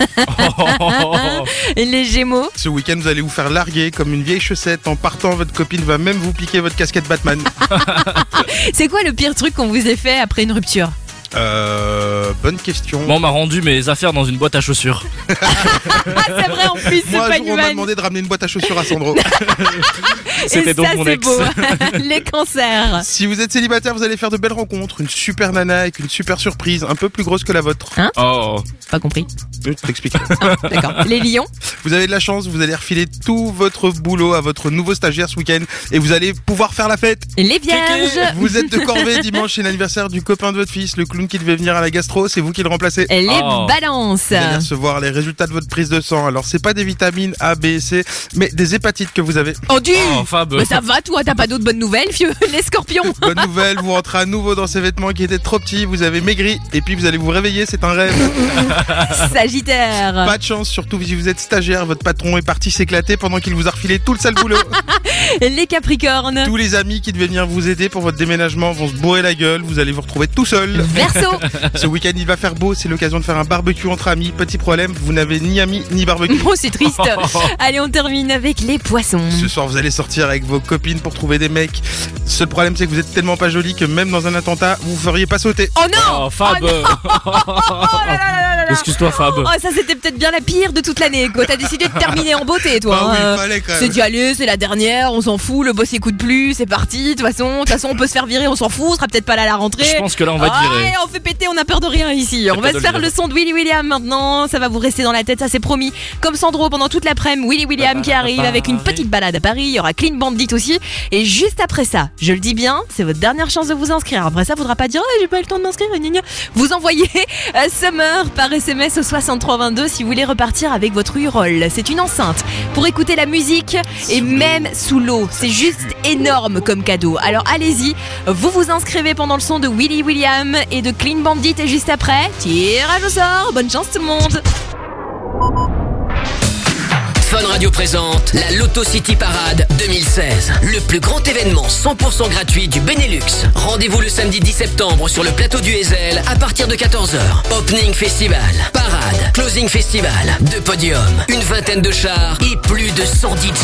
C: Les gémeaux.
I: Ce week-end, vous allez vous faire larguer comme une vieille chaussette. En partant, votre copine va même vous piquer votre casquette Batman.
C: C'est quoi le pire truc qu'on vous ait fait après une rupture?
I: Bonne question.
H: Moi, on m'a rendu mes affaires dans une boîte à chaussures.
C: C'est vrai en plus, c'est
I: moi,
C: pas
I: un jour, on m'a demandé de ramener une boîte à chaussures à Sandro.
H: C'était donc mon ex.
C: Beau. Les cancers.
I: Si vous êtes célibataire, vous allez faire de belles rencontres. Une super nana avec une super surprise, un peu plus grosse que la vôtre.
C: Hein?
H: Oh.
C: Pas compris.
I: Je t'explique.
C: D'accord. Les lions.
I: Vous avez de la chance, vous allez refiler tout votre boulot à votre nouveau stagiaire ce week-end et vous allez pouvoir faire la fête.
C: Les vierges.
I: Vous êtes de corvée dimanche, c'est l'anniversaire du copain de votre fils, le clown qui devait venir à la gastro, c'est vous qui le remplacez.
C: Les balances.
I: Vous allez recevoir les résultats de votre prise de sang. Alors c'est pas des vitamines A, B et C, mais des hépatites que vous avez.
C: Oh Dieu.
H: Fab.
C: Mais ça va toi, t'as pas d'autres bonnes nouvelles, vieux? Les scorpions.
I: Bonne nouvelle, vous rentrez à nouveau dans ces vêtements qui étaient trop petits, vous avez maigri et puis vous allez vous réveiller, c'est un rêve.
C: Sagittaire.
I: Pas de chance, surtout si vous êtes stagiaire, votre patron est parti s'éclater pendant qu'il vous a refilé tout le sale boulot.
C: Les capricornes.
I: Tous les amis qui devaient venir vous aider pour votre déménagement vont se bourrer la gueule, vous allez vous retrouver tout seul.
C: Verseau.
I: Ce week-end il va faire beau, c'est l'occasion de faire un barbecue entre amis. Petit problème, vous n'avez ni amis ni barbecue.
C: Oh c'est triste. Allez on termine avec les poissons.
I: Ce soir vous allez sortir avec vos copines pour trouver des mecs. Seul problème c'est que vous êtes tellement pas jolie que même dans un attentat vous feriez pas sauter.
C: Oh non.
H: Oh Fab.
C: Oh, non. Oh là là là là.
H: Excuse-toi Fab.
C: Oh ça c'était peut-être bien la pire de toute l'année quoi. T'as décidé de terminer en beauté toi.
I: Bah oui, fallait quand même.
C: C'est dit allez c'est la dernière, on s'en fout, le boss écoute plus, c'est parti. De toute façon on peut se faire virer, on s'en fout, on sera peut-être pas là à la rentrée.
H: Je pense que là on va te virer.
C: Ouais, on fait péter, on a peur de rien ici. On va se faire le son de Willy William maintenant, ça va vous rester dans la tête, ça c'est promis. Comme Sandro pendant toute l'après-midi, Willy William qui arrive avec une petite balade à Paris, il y aura Clean Bandit aussi. Et juste après ça, je le dis bien, c'est votre dernière chance de vous inscrire. Après ça, faudra pas dire j'ai pas eu le temps de m'inscrire. Vous envoyez Summer par SMS au 6322 si vous voulez repartir avec votre U-Roll. C'est une enceinte pour écouter la musique et même sous l'eau. C'est juste énorme comme cadeau. Alors allez-y, vous vous inscrivez pendant le son de Willy William et de Clean Bandit et juste après, tirage au sort. Bonne chance tout le monde.
B: Fun Radio présente la Loto City Parade 2016. Le plus grand événement 100% gratuit du Benelux. Rendez-vous le samedi 10 septembre sur le plateau du Heysel à partir de 14h. Opening Festival, parade, closing festival, 2 podiums, une vingtaine de chars et plus de 100 DJ.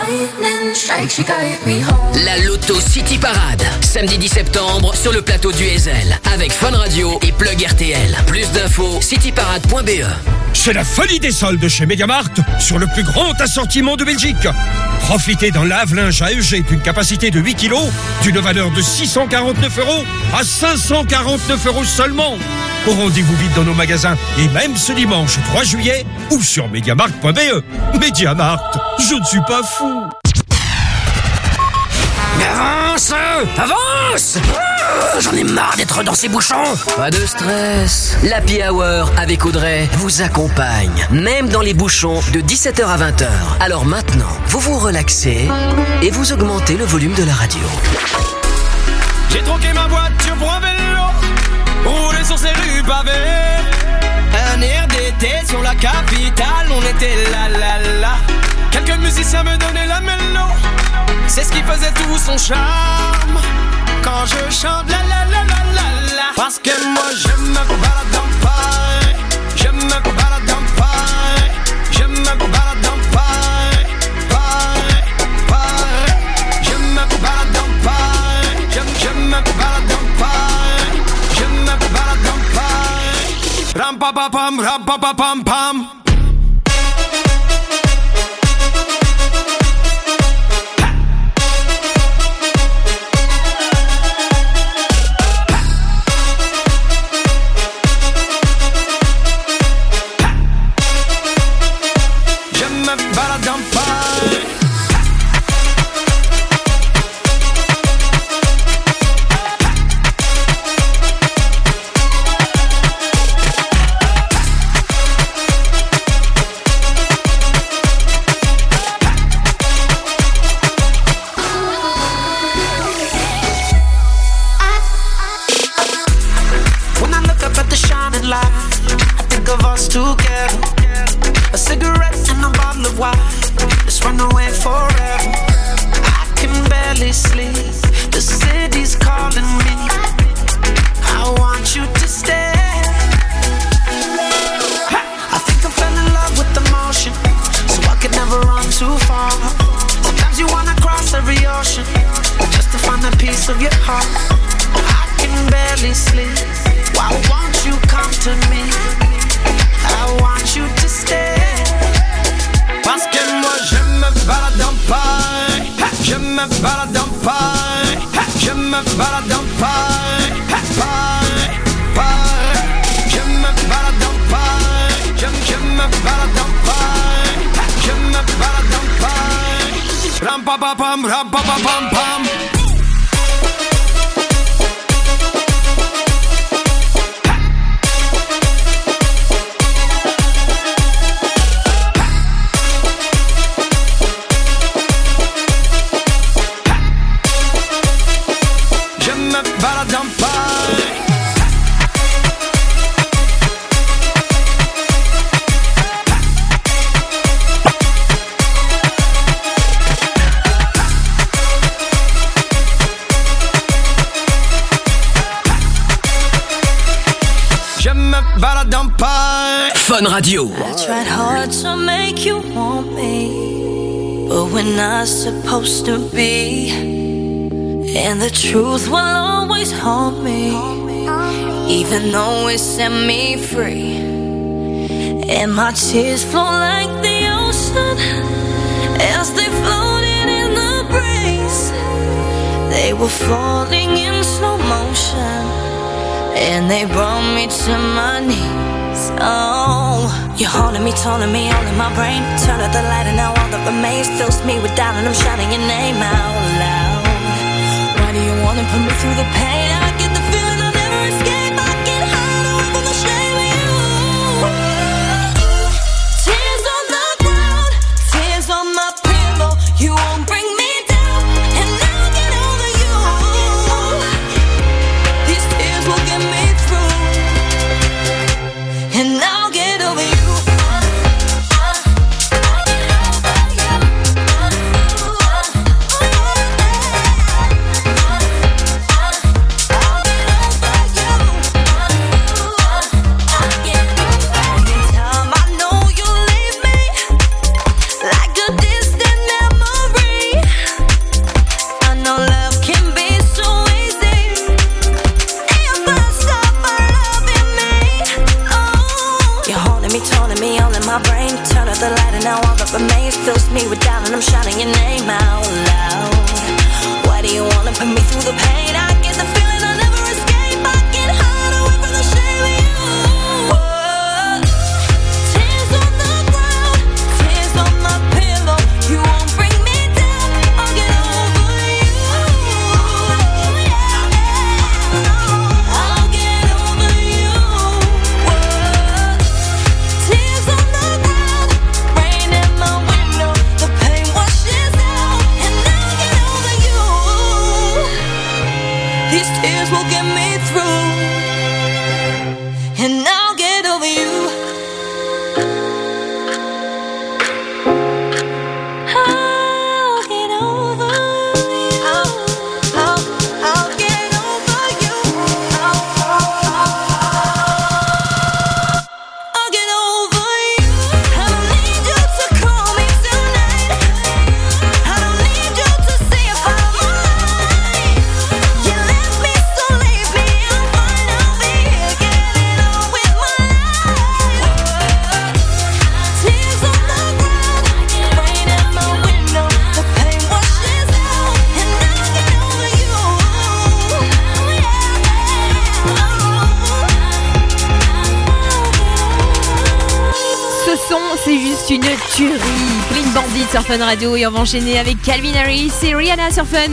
B: La Loto City Parade, samedi 10 septembre sur le plateau du Heysel avec Fun Radio et Plug RTL. Plus d'infos, cityparade.be.
E: C'est la folie des soldes chez Mediamarkt sur le plus grand assortiment de Belgique. Profitez d'un lave-linge AEG d'une capacité de 8 kg, d'une valeur de 649 € à 549 € seulement. Au rendez-vous vite dans nos magasins et même ce dimanche 3 juillet ou sur mediamarkt.be. Mediamarkt, je ne suis pas fou.
B: Avance! Avance! J'en ai marre d'être dans ces bouchons. Pas de stress. l'Happy Hour avec Audrey vous accompagne, même dans les bouchons de 17h à 20h. Alors maintenant, vous vous relaxez et vous augmentez le volume de la radio.
D: J'ai troqué ma voiture pour un vélo, roulé sur ces rues pavées. Un air d'été sur la capitale, on était là. Quelques musiciens me donnaient la mélo, c'est ce qui faisait tout son charme. Quand je chante la. Parce que moi je me balade dans Paris, je me balade dans Paris, je me balade dans Paris, je me balade dans Paris, je me balade dans Paris, je me balade dans Paris. Ram pa pa pam, ram pa pa pam pam.
K: bottle of wine. Let's run away forever. I can barely sleep. The city's calling me. I want you to stay. I think I fell in love with emotion, so I could never run too far. Sometimes you wanna cross every ocean just to find a piece of your heart. I can barely sleep. Why won't you come to me? I want you to stay. Parce que moi je me balade en paille. Je me balade en paille. Je me balade en paille. Paille, paille. Je me balade en paille. Je me balade en paille. Je me balade en paille. Ram pa pa pam, ram pa pa pam pam.
B: Fun Radio.
J: I tried hard to make you want me, but we're not supposed to be. And the truth will always haunt me, even though it set me free. And my tears flow like the ocean as they floated in the breeze. They were falling in slow motion, and they brought me to my knees. Oh, you're haunting me, taunting me, all in my brain. Turn out the light and now all that remains fills me with doubt, and I'm shouting your name out loud. Why do you wanna put me through the pain? I get the feeling I'll never escape. I get hide away from the shame of you. Tears on the ground, tears on my pillow. You won't bring me down, and I'll get over you. These tears will get me through, and I'll get over you. The light and now all that remains fills me with doubt, and I'm shouting your name out loud. Why do you wanna put me through the pain? I get the feeling I'll never escape. I can't hide away from the shame of you. Tears on the ground, tears on my pillow. You won't bring me down, I'll get over you. I'll get over you. Tears on the ground, rain in my window, the pain washes out, and I'll get over you. These tears will get me through, and I'll get over you. I'll get over you. I'll get over you. I'll get over you. I don't need you to call me tonight. I don't need you to see if I'm alright. You left me, so leave me. I'm fine, I'll be here getting on with my life. Tears on the ground, rain in my window, the pain washes out, and I'll get over you.
C: Ce son, c'est juste une tuerie. Clean Bandit sur Fun Radio, et on va enchaîner avec Calvin Harris et Rihanna sur Fun.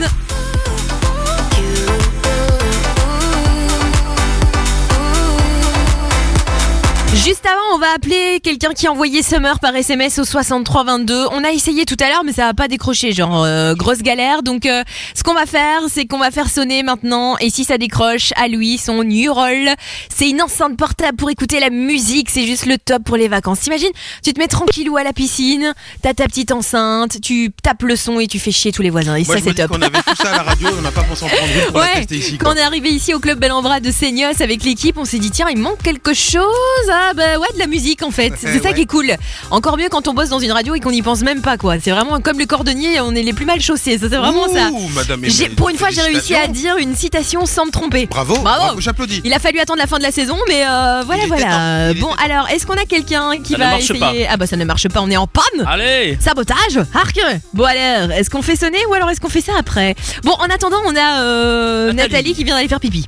C: Juste avant, on va appeler quelqu'un qui a envoyé Summer par SMS au 6322. On a essayé tout à l'heure, mais ça va pas décrocher, genre grosse galère. Donc, ce qu'on va faire, c'est qu'on va faire sonner maintenant. Et si ça décroche, à lui, son New Roll. C'est une enceinte portable pour écouter la musique. C'est juste le top pour les vacances. T'imagines, tu te mets tranquillou à la piscine, t'as ta petite enceinte, tu tapes le son et tu fais chier tous les voisins. Et
I: moi,
C: ça, c'est top.
I: On avait tout ça à la radio, on n'a pas pensé en prendre une pour la tester ici.
C: Quand on est arrivé ici au club Bel-en-Bras de Seignos avec l'équipe, on s'est dit tiens, il manque quelque chose. Ah bah ouais, de la musique en fait. C'est ça qui est cool. Encore mieux quand on bosse dans une radio et qu'on n'y pense même pas quoi. C'est vraiment comme le cordonnier, on est les plus mal chaussés. Ça c'est vraiment ça. Pour une fois, j'ai réussi à dire une citation sans me tromper.
I: Bravo, j'applaudis.
C: Il a fallu attendre la fin de la saison, mais voilà. Bon, alors, est-ce qu'on a quelqu'un qui va essayer? Ah bah ça ne marche pas, on est en panne.
H: Allez.
C: Sabotage. Arc. Bon alors, est-ce qu'on fait sonner ou alors est-ce qu'on fait ça après? Bon, en attendant, on a Nathalie qui vient d'aller faire pipi.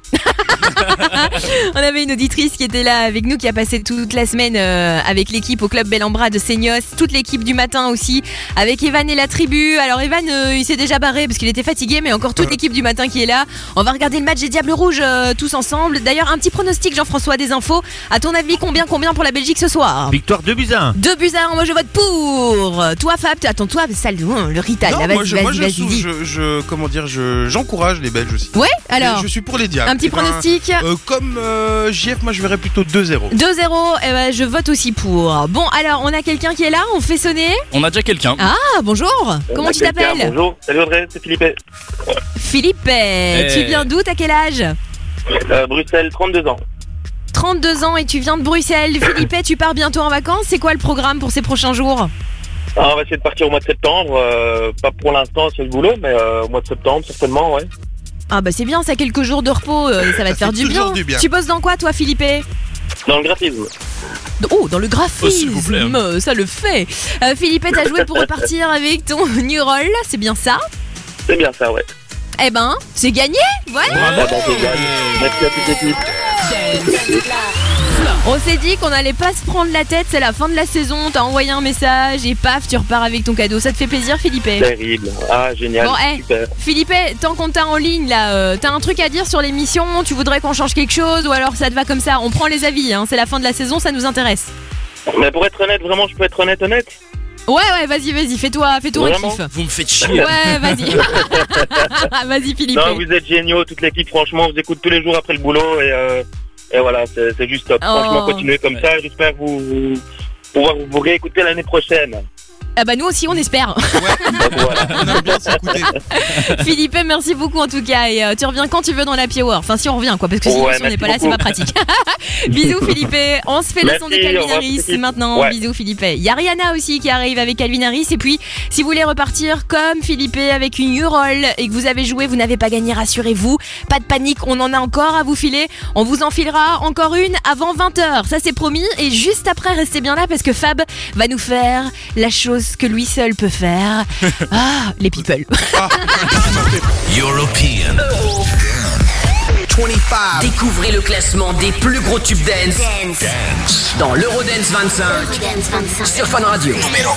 C: On avait une auditrice qui était là avec nous, qui a passé toute la semaine avec l'équipe au club Bel-en-Bras de Seignos, toute l'équipe du matin aussi, avec Evan et la tribu. Alors Evan, il s'est déjà barré parce qu'il était fatigué, mais encore toute l'équipe du matin qui est là. On va regarder le match des Diables Rouges tous ensemble. D'ailleurs, un petit pronostic, Jean-François, des infos. À ton avis, combien pour la Belgique ce soir?
L: Victoire 2-1.
C: 2-1, moi je vote pour. Toi Fab, attends-toi, ça le Rital.
I: Non,
C: là, vas-y.
I: J'encourage les Belges aussi.
C: Ouais, alors.
I: Je suis pour les Diables.
C: Un petit pronostic.
I: Comme JF, moi je verrais plutôt 2-0.
C: 2-0, je vote aussi pour. Bon, alors on a quelqu'un qui est là, on fait sonner.
H: On a déjà quelqu'un.
C: Ah, bonjour. Comment tu t'appelles?
M: Bonjour, salut Audrey, c'est Philippe.
C: Philippe, tu viens d'où? T'as quel âge?
M: Bruxelles, 32 ans.
C: 32 ans et tu viens de Bruxelles. Philippe, tu pars bientôt en vacances. C'est quoi le programme pour ces prochains jours?
M: On va essayer de partir au mois de septembre. Pas pour l'instant, c'est le boulot, mais au mois de septembre, certainement, ouais.
C: Ah bah c'est bien, ça, quelques jours de repos, ça va te faire du bien. Tu bosses dans quoi, toi, Philippe?
M: Dans le graphisme.
C: Oh, dans le graphisme,
H: s'il vous plaît.
C: Ça le fait. Philippe, t'as joué pour repartir avec ton New Roll, c'est bien ça?
M: C'est bien ça, ouais.
C: Eh ben, c'est gagné, voilà.
M: Merci à toute l'équipe.
C: On s'est dit qu'on allait pas se prendre la tête, c'est la fin de la saison, t'as envoyé un message et paf, tu repars avec ton cadeau. Ça te fait plaisir, Philippe?
M: Terrible, ah génial,
C: bon,
M: super.
C: Philippe, tant qu'on t'a en ligne là, t'as un truc à dire sur l'émission? Tu voudrais qu'on change quelque chose ou alors ça te va comme ça? On prend les avis, hein, c'est la fin de la saison, ça nous intéresse.
M: Mais pour être honnête, vraiment, je peux être honnête?
C: Ouais, vas-y, fais-toi un kiff.
H: Vous me faites chier.
C: Ouais, vas-y. Vas-y, Philippe.
M: Non, vous êtes géniaux, toute l'équipe, franchement, vous écoute tous les jours après le boulot et voilà, c'est juste top. Franchement, continuez comme ça, j'espère pouvoir vous réécouter l'année prochaine.
C: Ah bah nous aussi on espère.
M: Voilà.
I: On aime bien s'écouter.
C: Philippe, merci beaucoup en tout cas et tu reviens quand tu veux dans la Happy Hour. Enfin si on revient quoi, parce que si on n'est pas là c'est pas pratique. Bisous Philippe, on se fait le son de Calvin Harris maintenant. Ouais. Bisous Philippe. Il y a Rihanna aussi qui arrive avec Calvin Harris. Et puis si vous voulez repartir comme Philippe avec une U-Roll et que vous avez joué, vous n'avez pas gagné, rassurez-vous, pas de panique, on en a encore à vous filer. On vous en filera encore une avant 20h, ça c'est promis. Et juste après, restez bien là parce que Fab va nous faire la chose que lui seul peut faire. Ah, les people.
B: European 25. Découvrez le classement des plus gros tubes dance dans l'Eurodance 25 sur Fun Radio.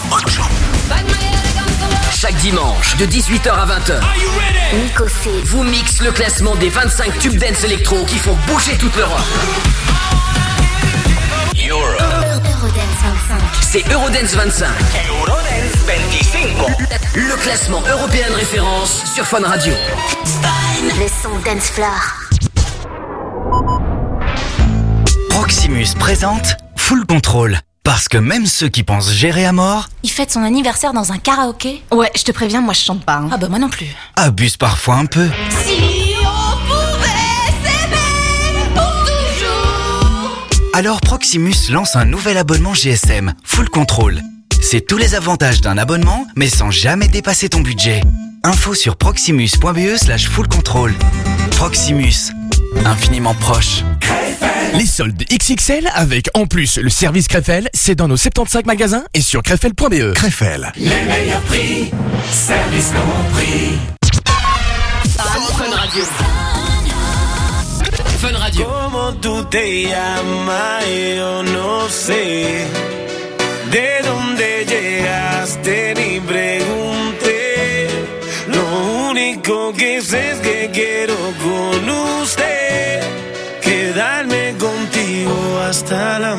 B: Chaque dimanche de 18h à 20h,
Y: Nico C
B: vous mixe le classement des 25 tubes dance électro qui font bouger toute l'Europe. C'est Eurodance 25. Le classement européen de référence sur Fun Radio.
Y: Le son Dance Floor.
T: Proximus présente Full Control. Parce que même ceux qui pensent gérer à mort...
Q: Il fête son anniversaire dans un karaoké? Ouais, je te préviens, moi je chante pas. Ah bah moi non plus.
T: Abusent parfois un peu.
Q: Si on pouvait s'aimer pour toujours.
T: Alors Proximus lance un nouvel abonnement GSM, Full Control. C'est tous les avantages d'un abonnement, mais sans jamais dépasser ton budget. Info sur proximus.be/full control. Proximus, infiniment proche.
S: Les soldes XXL avec en plus le service Krefel, c'est dans nos 75 magasins et sur krefel.be.
V: Krefel. Les meilleurs prix, service compris.
B: Fun Radio. Fun Radio.
K: Como tú te llamas, yo no sé. De dónde llegaste ni pregunté. Lo único que sé es que quiero con usted quedarme contigo hasta el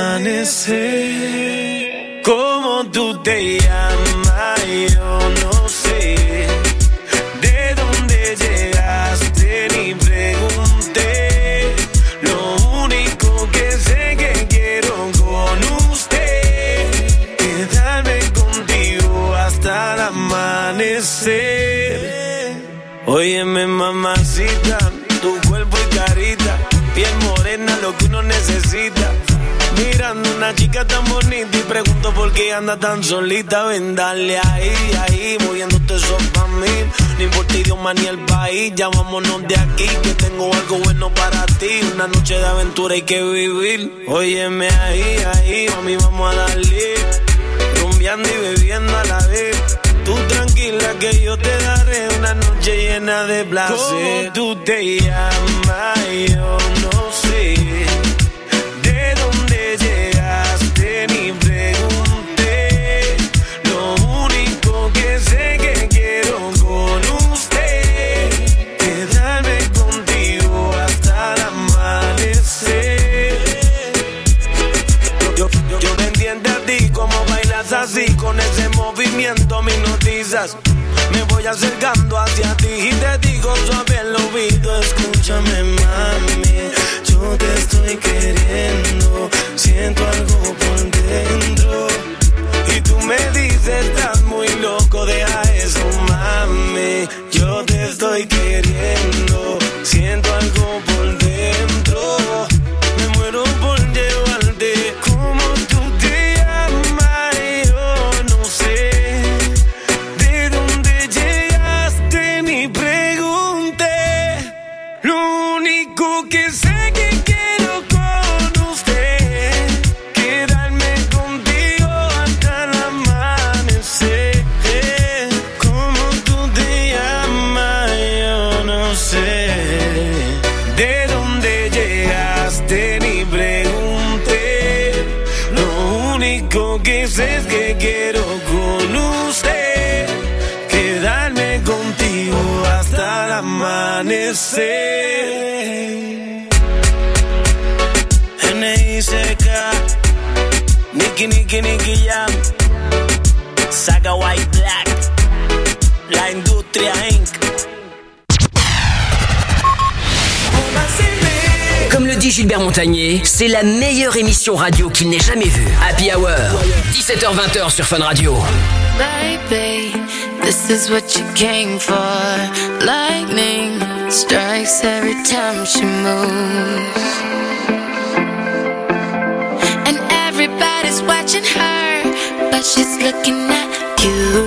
K: amanecer. ¿Cómo tú te llamas? Yo no sé. ¿De dónde llegaste? Ni pregunté. Lo único que sé que quiero con usted, quedarme contigo hasta el amanecer. Óyeme, mamacita, tu cuerpo y carita, piel morena, lo que uno necesita. Mirando una chica tan bonita y pregunto por qué anda tan solita. Ven, dale ahí, ahí, moviéndote eso pa' mí. No importa idioma ni el país, ya vámonos de aquí, que tengo algo bueno para ti. Una noche de aventura hay que vivir. Óyeme ahí, ahí, mami, vamos a darle. Rumbeando y bebiendo a la vez. Tú tranquila que yo te daré una noche llena de placer. ¿Cómo tú te llamas? Yo no sé. ¿De dónde llegaste? Ni pregunté. Lo único que sé que quiero con usted, quedarme contigo hasta el amanecer. Yo te entiendo a ti, como bailas así, con ese movimiento me hipnotizas. Me voy acercando hacia ti y te digo suave al oído, escúchame mami, yo te estoy queriendo, siento algo por dentro. Y tú me dices, estás muy loco, deja eso mami, yo te estoy queriendo, siento algo por dentro. Me muero por llevarte. Como tú te llamas, yo no sé. ¿De dónde llegaste? Ni pregunté. Lo único que sé que quiero con usted, quedarme contigo hasta el amanecer. Como tú te llamas, yo no sé. ¿De dónde llegaste? Ni pregunté. Lo único que sé es que quiero con usted, quedarme contigo hasta el amanecer. N.I.C.K. Nicky Jam, Saga White Black, La Industria Inc.
B: Comme le dit Gilbert Montagnier, c'est la meilleure émission radio qu'il n'ait jamais vue. Happy Hour, 17h-20h sur Fun Radio.
Y: Baby, this is what you came for. Lightning strikes every time she moves, and everybody's watching her, but she's looking at you.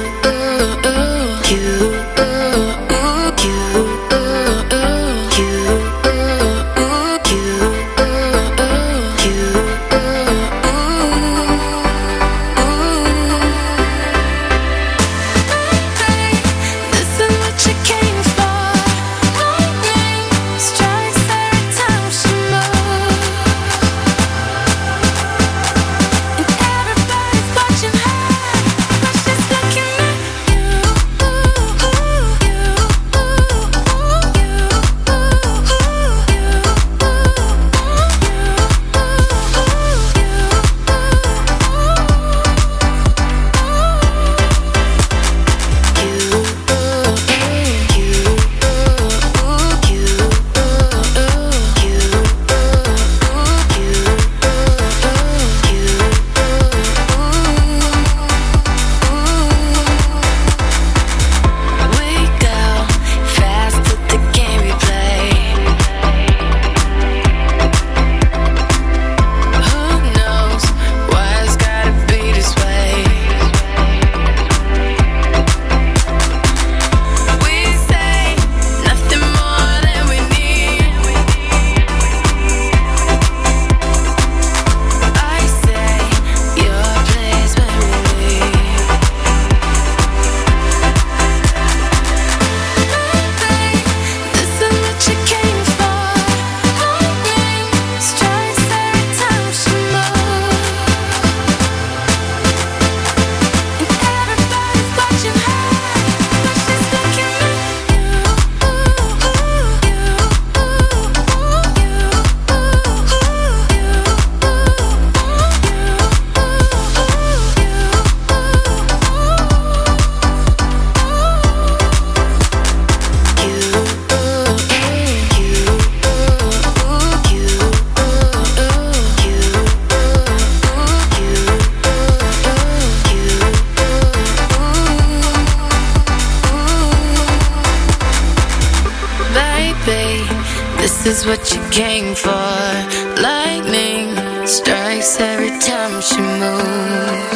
Y: This is what you came for. Lightning strikes every time she moves.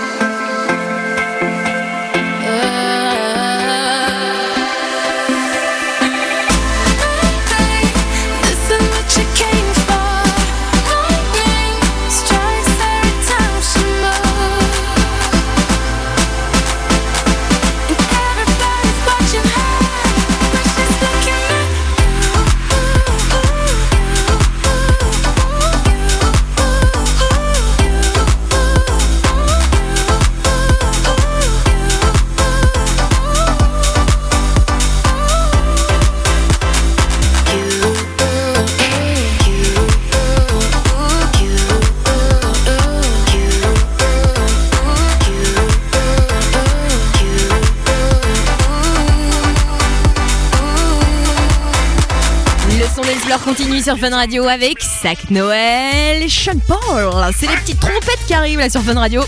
C: Continue sur Fun Radio avec Sac Noël, Sean Paul. C'est les petites trompettes qui arrivent là sur Fun Radio.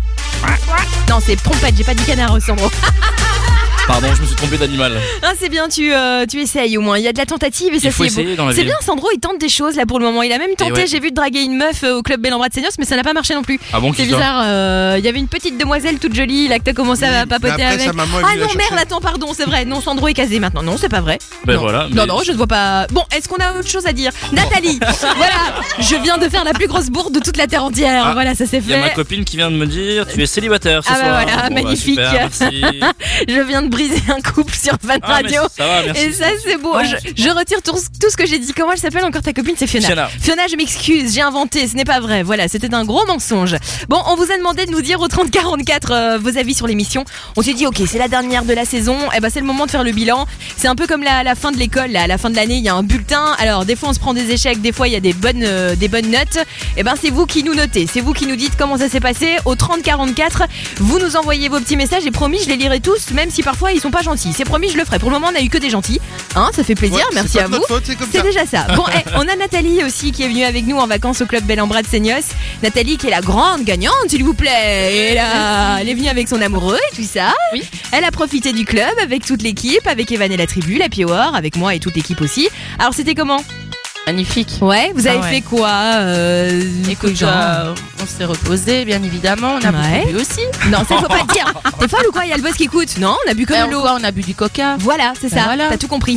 C: Non, c'est trompette, j'ai pas dit canard, Sandro.
H: Pardon, je me suis trompé d'animal.
C: Ah, c'est bien, tu essayes au moins. Il y a de la tentative et ça c'est beau. C'est bien, Sandro, il tente des choses là pour le moment. Il a même tenté, j'ai vu de draguer une meuf au club Bel en Bras de Seignos, mais ça n'a pas marché non plus.
H: Ah bon,
C: c'est bizarre. Il y avait une petite demoiselle toute jolie là que t'as commencé à papoter avec. Ah non, merde, attends, pardon, c'est vrai. Non, Sandro est casé maintenant. Non, c'est pas vrai.
H: Ben
C: non.
H: Voilà.
C: Non, je ne vois pas. Bon, est-ce qu'on a autre chose à dire? Nathalie, voilà, je viens de faire la plus grosse bourde de toute la terre entière. Voilà, ça s'est fait.
H: Il y a ma copine qui vient de me dire tu es célibataire ce soir.
C: Ah bah voilà, magnifique.
H: Bah, super, merci.
C: Je viens de briser un couple sur Fun Radio.
H: Ça va, merci.
C: Et ça c'est beau. Je retire tout ce que j'ai dit. Comment elle s'appelle encore ta copine? C'est Fiona. Fiona, je m'excuse, j'ai inventé, ce n'est pas vrai. Voilà, c'était un gros mensonge. Bon, on vous a demandé de nous dire au 3044 vos avis sur l'émission. On s'est dit ok, c'est la dernière de la saison. Et ben c'est le moment de faire le bilan. C'est un peu comme la fin de l'école. Là, à la fin de l'année, il y a un bulletin. Alors des fois on se prend des échecs, des fois il y a des bonnes notes. Et ben c'est vous qui nous notez, c'est vous qui nous dites comment ça s'est passé. Au 3044, vous nous envoyez vos petits messages et promis je les lirai tous, même si parfois ils sont pas gentils. C'est promis, je le ferai. Pour le moment, on a eu que des gentils. Hein, ça fait plaisir, merci à vous. C'est déjà ça. Bon, on a Nathalie aussi qui est venue avec nous en vacances au club Bel en Bras de Seignos. Nathalie qui est la grande gagnante, s'il vous plaît. Et là, elle est venue avec son amoureux et tout ça. Oui. Elle a profité du club avec toute l'équipe, avec Evan et la tribu, la Power, avec moi et toute l'équipe aussi. Alors, c'était comment?
A: Magnifique.
C: Ouais, vous avez fait quoi
A: Écoute, on s'est reposé, bien évidemment. On a bu aussi.
C: Non, ça faut pas te dire. T'es folle ou quoi? Il y a le boss qui écoute. Non, on a bu comme de l'eau.
A: On a bu du coca.
C: Voilà, c'est ça. Voilà. T'as tout compris.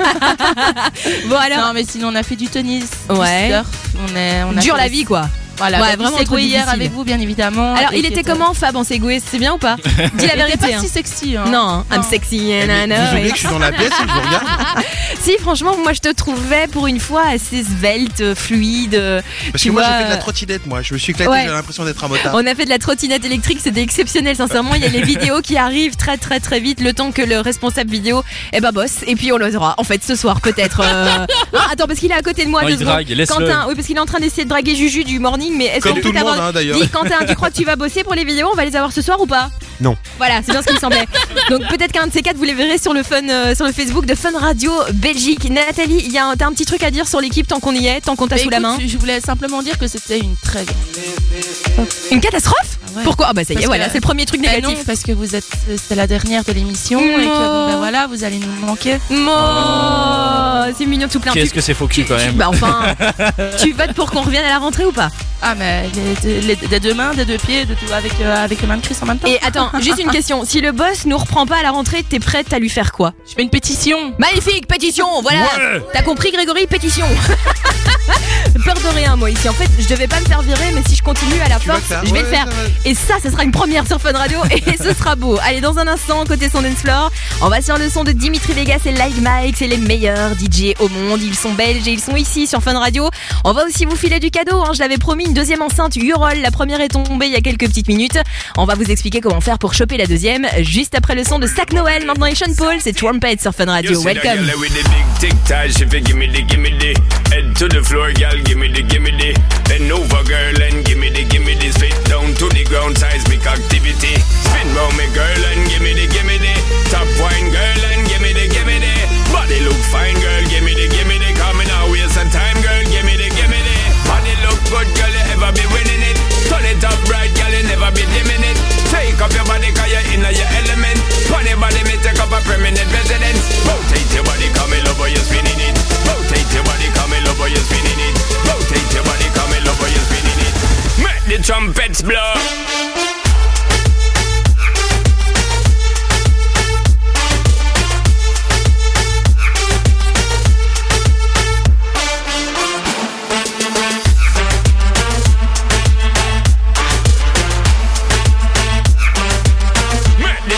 C: Bon alors.
A: Non, mais sinon on a fait du tennis.
C: Ouais.
A: Du surf. On a
C: dur la vie quoi.
A: Voilà,
C: ouais, vraiment trop difficile.
A: Hier avec vous, bien évidemment.
C: Alors, il était comment, Fab, en Segway? C'est bien ou pas? Dis la vérité.
A: Il était pas si sexy. Hein.
C: Non, I'm sexy.
I: Vous oubliez que je suis dans la pièce et que je vous regarde.
C: Si, franchement, moi, je te trouvais pour une fois assez svelte, fluide.
I: Parce que moi, j'ai fait de la trottinette, moi. Je me suis éclaté, j'ai l'impression d'être un motard.
C: On a fait de la trottinette électrique, c'était exceptionnel, sincèrement. Il y a les vidéos qui arrivent très, très, très vite, le temps que le responsable vidéo, bosse. Et puis, on les aura. En fait, ce soir, peut-être. Attends, parce qu'il est à côté de moi.
H: Il drague, laisse-le.
C: Quentin, oui, parce qu'il est en train d'essayer de draguer Juju du morning, mais est-ce qu'on peut avoir.
I: D'ailleurs.
C: Dis Quentin, tu crois que tu vas bosser pour les vidéos? On va les avoir ce soir ou pas?
I: Non.
C: Voilà, c'est bien ce qui me semblait. Donc peut-être qu'un de ces quatre vous les verrez sur le sur le Facebook de Fun Radio Belgique. Nathalie, t'as un petit truc à dire sur l'équipe tant qu'on y est, tant qu'on t'a sous la main?
A: Je voulais simplement dire que c'était une très
C: une catastrophe? Ouais. Pourquoi? Ah bah ça y est, voilà, c'est le premier truc négatif.
A: Non, parce que c'est la dernière de l'émission et que voilà, vous allez nous manquer.
C: C'est mignon tout plein.
H: Qu'est-ce que c'est faux cul quand même.
C: Bah enfin, tu votes pour qu'on revienne à la rentrée ou pas?
A: Ah mais des deux mains, des deux pieds, de tout avec les mains de Chris en même temps.
C: Et attends, juste une question. Si le boss nous reprend pas à la rentrée, t'es prête à lui faire quoi?
A: Je fais une pétition.
C: Magnifique, pétition, voilà.
H: Ouais.
C: T'as compris Grégory, pétition. Peur de rien moi ici. En fait, je devais pas me faire virer, mais si je continue à la force, je vais le faire. Et ça sera une première sur Fun Radio et ce sera beau. Allez, dans un instant, côté son dance floor, on va sur le son de Dimitri Vegas et Like Mike. C'est les meilleurs DJ au monde. Ils sont belges et ils sont ici sur Fun Radio. On va aussi vous filer du cadeau. Je l'avais promis, une deuxième enceinte Urol. La première est tombée il y a quelques petites minutes. On va vous expliquer comment faire pour choper la deuxième juste après le son de Sac Noël. Maintenant, et Sean Paul, c'est Trumpet sur Fun Radio. Welcome.
F: Activity. Spin round me girl and give me the top wine girl and give me the body look fine girl, give me the coming out waste some time girl, give me the body look good girl, you ever be winning it, turn it up right girl, you never be dimming it, take up your body cause you're in your element, funny body me take up a permanent residence, rotate your body come in over you spinning it, rotate your body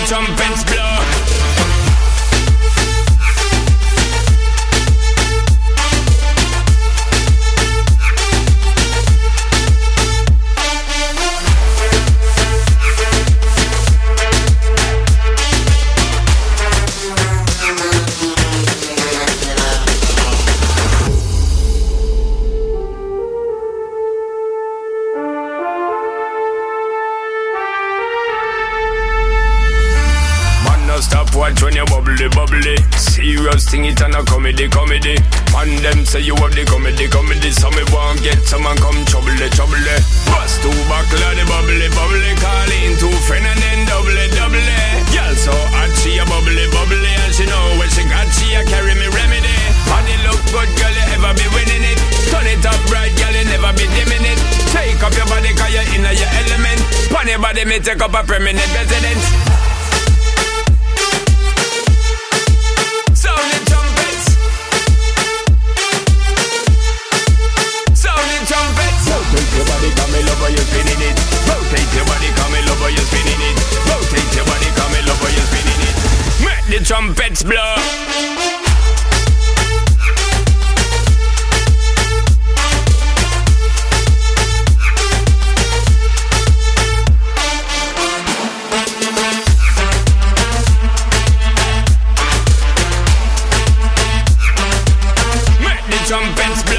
F: the trumpets blow. Watch when you bubbly, bubbly. Serious thing, it and a comedy. And them say you have the comedy. So me won't get someone come trouble. Bust two buckle of the bubbly. Call in two friend and then double. Girl so hot, she a bubbly. And she know when she got, she a carry me remedy. Body look good, girl, you ever be winning it. Turn it up right, girl, you never be dimming it. Take up your body, cause you're in your element. Pon your body, me take up a permanent residence. Rotate your body, come in over, you're spinning it. Rotate your body, come in over, you're spinning it. Rotate your body, come in over, you're spinning it. Make the trumpets blow. Make the trumpets blow.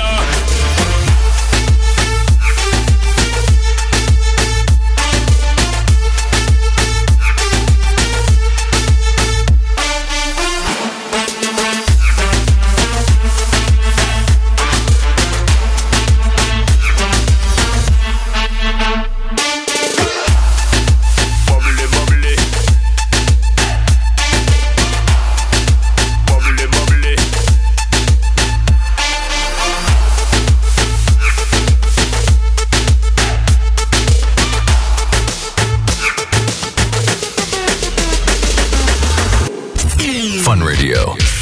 L: Fun Radio.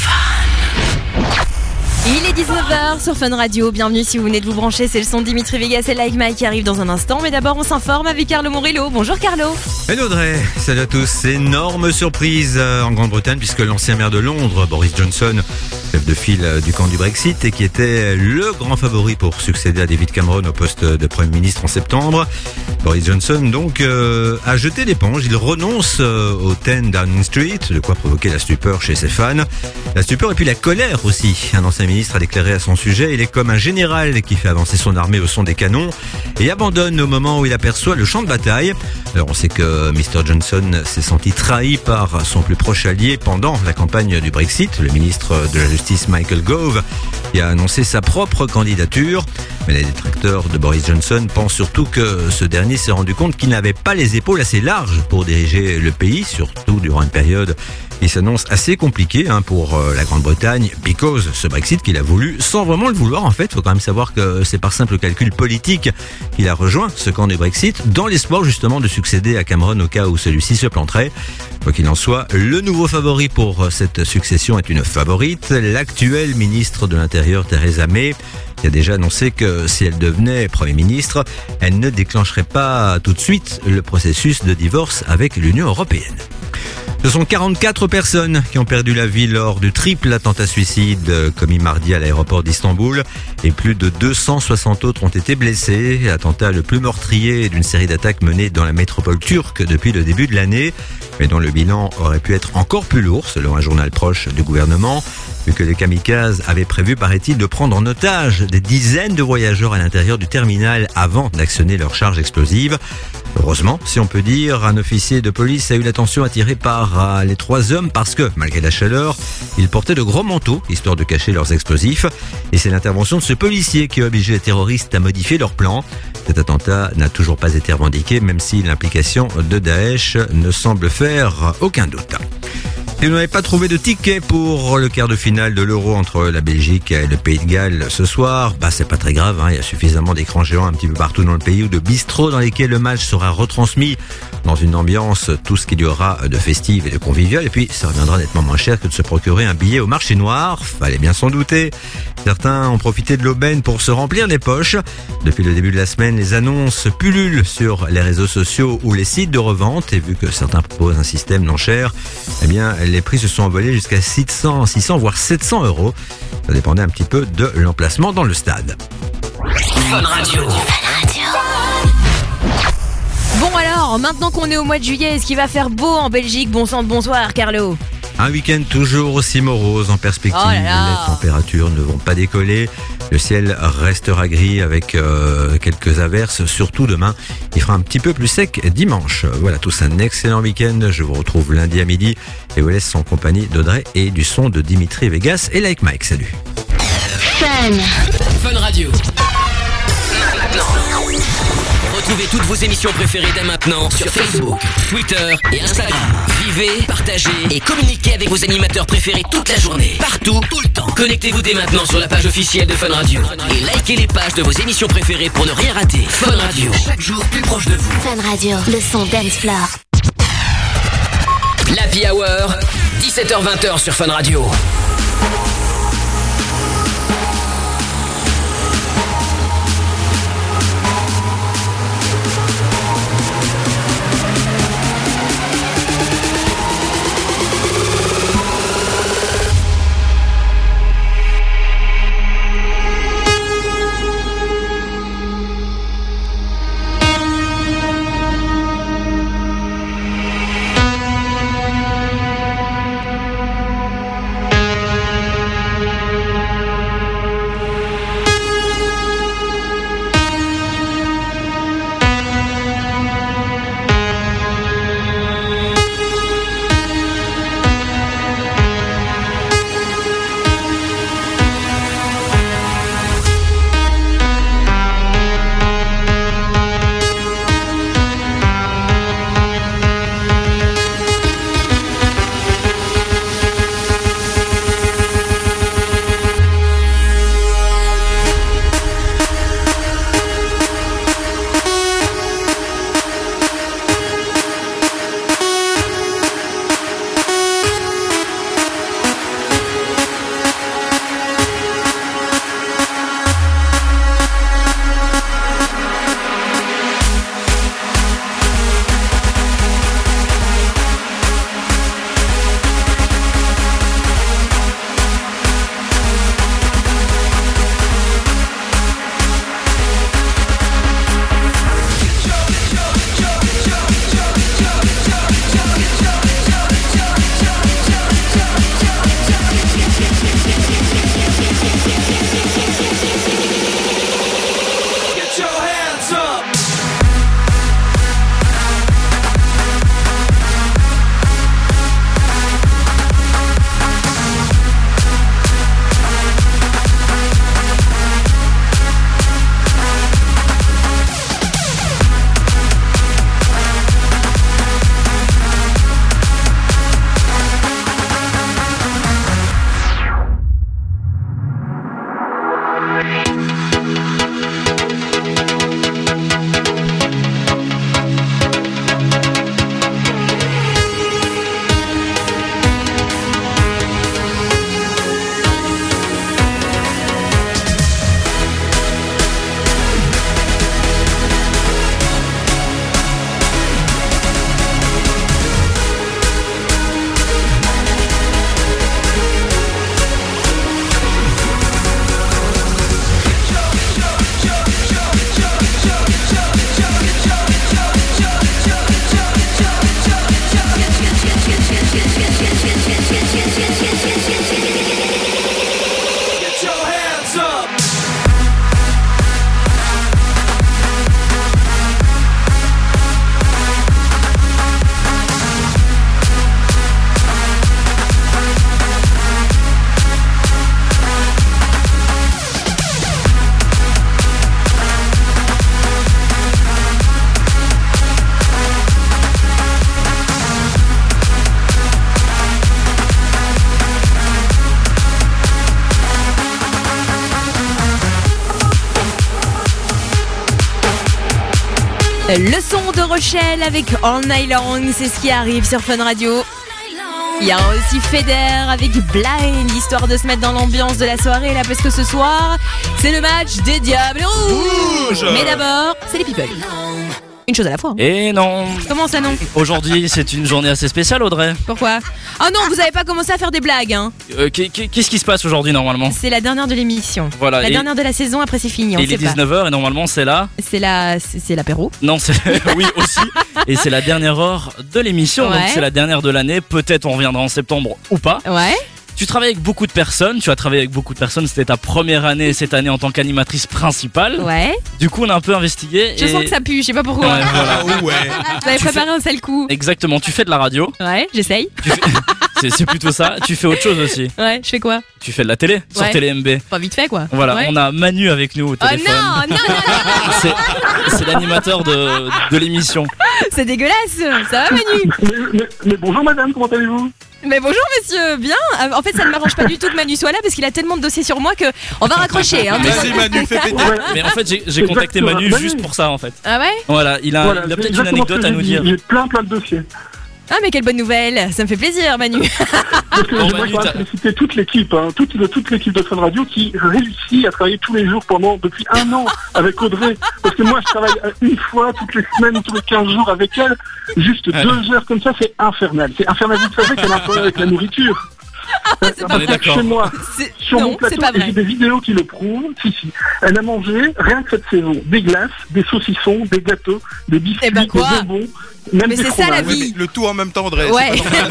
C: Il est 19h sur Fun Radio, bienvenue si vous venez de vous brancher, c'est le son de Dimitri Vegas et Like Mike qui arrive dans un instant, mais d'abord on s'informe avec Carlo Morello. Bonjour Carlo.
N: Hello Audrey, salut à tous. Énorme surprise en Grande-Bretagne puisque l'ancien maire de Londres, Boris Johnson, chef de file du camp du Brexit et qui était le grand favori pour succéder à David Cameron au poste de Premier ministre en septembre, Boris Johnson donc a jeté l'éponge. Il renonce au 10 Downing Street, de quoi provoquer la stupeur chez ses fans. La stupeur et puis la colère aussi. Un ancien ministre a déclaré à son sujet: il est comme un général qui fait avancer son armée au son des canons et abandonne au moment où il aperçoit le champ de bataille. Alors on sait que Mr Johnson s'est senti trahi par son plus proche allié pendant la campagne du Brexit, le ministre de la Justice Michael Gove, qui a annoncé sa propre candidature. Mais les détracteurs de Boris Johnson pensent surtout que ce dernier s'est rendu compte qu'il n'avait pas les épaules assez larges pour diriger le pays, surtout durant une période qui s'annonce assez compliquée pour la Grande-Bretagne, because ce Brexit qu'il a voulu sans vraiment le vouloir. En fait, il faut quand même savoir que c'est par simple calcul politique qu'il a rejoint ce camp du Brexit, dans l'espoir justement de succéder à Cameron au cas où celui-ci se planterait. Quoi qu'il en soit, le nouveau favori pour cette succession est une favorite, l'actuelle ministre de l'Intérieur Theresa May, qui a déjà annoncé que si elle devenait Premier ministre, elle ne déclencherait pas tout de suite le processus de divorce avec l'Union européenne. Ce sont 44 personnes qui ont perdu la vie lors du triple attentat suicide commis mardi à l'aéroport d'Istanbul et plus de 260 autres ont été blessés. L'attentat le plus meurtrier d'une série d'attaques menées dans la métropole turque depuis le début de l'année, mais dont le bilan aurait pu être encore plus lourd selon un journal proche du gouvernement, vu que les kamikazes avaient prévu, paraît-il, de prendre en otage des dizaines de voyageurs à l'intérieur du terminal avant d'actionner leur charge explosive. Heureusement, si on peut dire, un officier de police a eu l'attention attirée par les trois hommes parce que, malgré la chaleur, ils portaient de gros manteaux, histoire de cacher leurs explosifs. Et c'est l'intervention de ce policier qui a obligé les terroristes à modifier leur plan. Cet attentat n'a toujours pas été revendiqué, même si l'implication de Daesh ne semble faire aucun doute. Si vous n'avez pas trouvé de ticket pour le quart de finale de l'Euro entre la Belgique et le Pays de Galles ce soir, c'est pas très grave, il y a suffisamment d'écrans géants un petit peu partout dans le pays ou de bistrots dans lesquels le match sera retransmis dans une ambiance, tout ce qu'il y aura de festive et de convivial. Et puis, ça reviendra nettement moins cher que de se procurer un billet au marché noir. Fallait bien s'en douter. Certains ont profité de l'aubaine pour se remplir les poches. Depuis le début de la semaine, les annonces pullulent sur les réseaux sociaux ou les sites de revente. Et vu que certains proposent un système non cher, les prix se sont envolés jusqu'à 600, voire 700 €. Ça dépendait un petit peu de l'emplacement dans le stade.
B: Fun Radio.
C: Bon alors, maintenant qu'on est au mois de juillet, est-ce qu'il va faire beau en Belgique? Bon sang de bonsoir, Carlo.
N: Un week-end toujours aussi morose en perspective.
C: Oh là là.
N: Les températures ne vont pas décoller. Le ciel restera gris avec quelques averses, surtout demain. Il fera un petit peu plus sec dimanche. Voilà, tous un excellent week-end. Je vous retrouve lundi à midi et vous laisse en compagnie d'Audrey et du son de Dimitri Vegas et Like Mike. Salut.
B: Fun Radio. Retrouvez toutes vos émissions préférées dès maintenant sur Facebook, Twitter et Instagram. Vivez, partagez et communiquez avec vos animateurs préférés toute la journée, partout, tout le temps. Connectez-vous dès maintenant sur la page officielle de Fun Radio et likez les pages de vos émissions préférées pour ne rien rater. Fun Radio, chaque jour plus proche de vous.
G: Fun Radio, le son dance floor.
B: L'Happy Hour, 17h-20h sur Fun Radio.
C: Le son de Rochelle avec All Night Long, c'est ce qui arrive sur Fun Radio. Il y a aussi Feder avec Blind, histoire de se mettre dans l'ambiance de la soirée là, parce que ce soir, c'est le match des Diables Rouges. Mais d'abord, c'est les people. Une chose à la fois.
H: Et non.
C: Comment ça non?
H: Aujourd'hui, c'est une journée assez spéciale, Audrey.
C: Pourquoi? Oh non, vous avez pas commencé à faire des blagues, hein.
H: Qu'est-ce qui se passe aujourd'hui normalement?
C: C'est la dernière de l'émission.
H: Voilà.
C: La dernière de la saison, après c'est fini.
H: Il est 19h et normalement c'est là.
C: C'est l'apéro.
H: Non, c'est oui aussi. Et c'est la dernière heure de l'émission, donc c'est la dernière de l'année. Peut-être on reviendra en septembre ou pas.
C: Ouais.
H: Tu travailles avec beaucoup de personnes, c'était ta première année cette année en tant qu'animatrice principale.
C: Ouais.
H: Du coup, on a un peu investigué.
C: Je sens que ça pue, je sais pas pourquoi.
H: Ouais, voilà.
C: Vous avez préparé un sale coup.
H: Exactement, tu fais de la radio.
C: Ouais, j'essaye.
H: C'est plutôt ça. Tu fais autre chose aussi.
C: Ouais, je fais quoi?
H: Tu fais de la télé sur TéléMB.
C: Pas vite fait quoi.
H: Voilà,
C: ouais.
H: On a Manu avec nous au téléphone.
C: Oh non.
H: C'est l'animateur de l'émission.
C: C'est dégueulasse. Ça va Manu?
L: Mais bonjour madame, comment allez-vous?
C: Mais bonjour monsieur, bien. En fait ça ne m'arrange pas du tout que Manu soit là parce qu'il a tellement de dossiers sur moi que on va raccrocher. Hein,
I: mais si Manu fait péter.
H: Mais en fait j'ai contacté Manu juste pour ça en fait.
C: Ah ouais?
H: Voilà, il a peut-être une anecdote à nous dire.
L: J'ai plein de dossiers.
C: Ah mais quelle bonne nouvelle, ça me fait plaisir Manu.
L: Parce que j'aimerais féliciter toute l'équipe, hein, toute l'équipe de Fun Radio qui réussit à travailler tous les jours depuis 1 an avec Audrey. Parce que moi je travaille une fois toutes les semaines, tous les 15 jours avec elle. Juste 2 heures comme ça, c'est infernal. C'est infernal, vous savez qu'elle a un problème avec la nourriture.
C: C'est pas vrai.
L: Chez moi, sur mon plateau, j'ai des vidéos qui le prouvent. Si. Elle a mangé, rien que cette saison, des glaces, des saucissons, des gâteaux, des biscuits, des bonbons. Même
C: mais
L: des
C: c'est
L: fromages.
C: ça la vie.
I: Le tout en même temps, Audrey.
C: Ouais.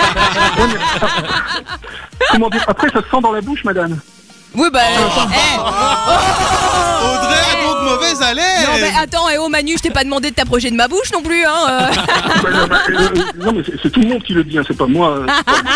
L: Comment dire? Après, ça se sent dans la bouche, madame.
C: Oui, bah.
I: Audrey a donc mauvaise haleine.
C: Non, mais attends, Manu, je t'ai pas demandé de t'approcher de ma bouche non plus, hein.
L: Non, mais c'est tout le monde qui le dit, hein, c'est pas moi.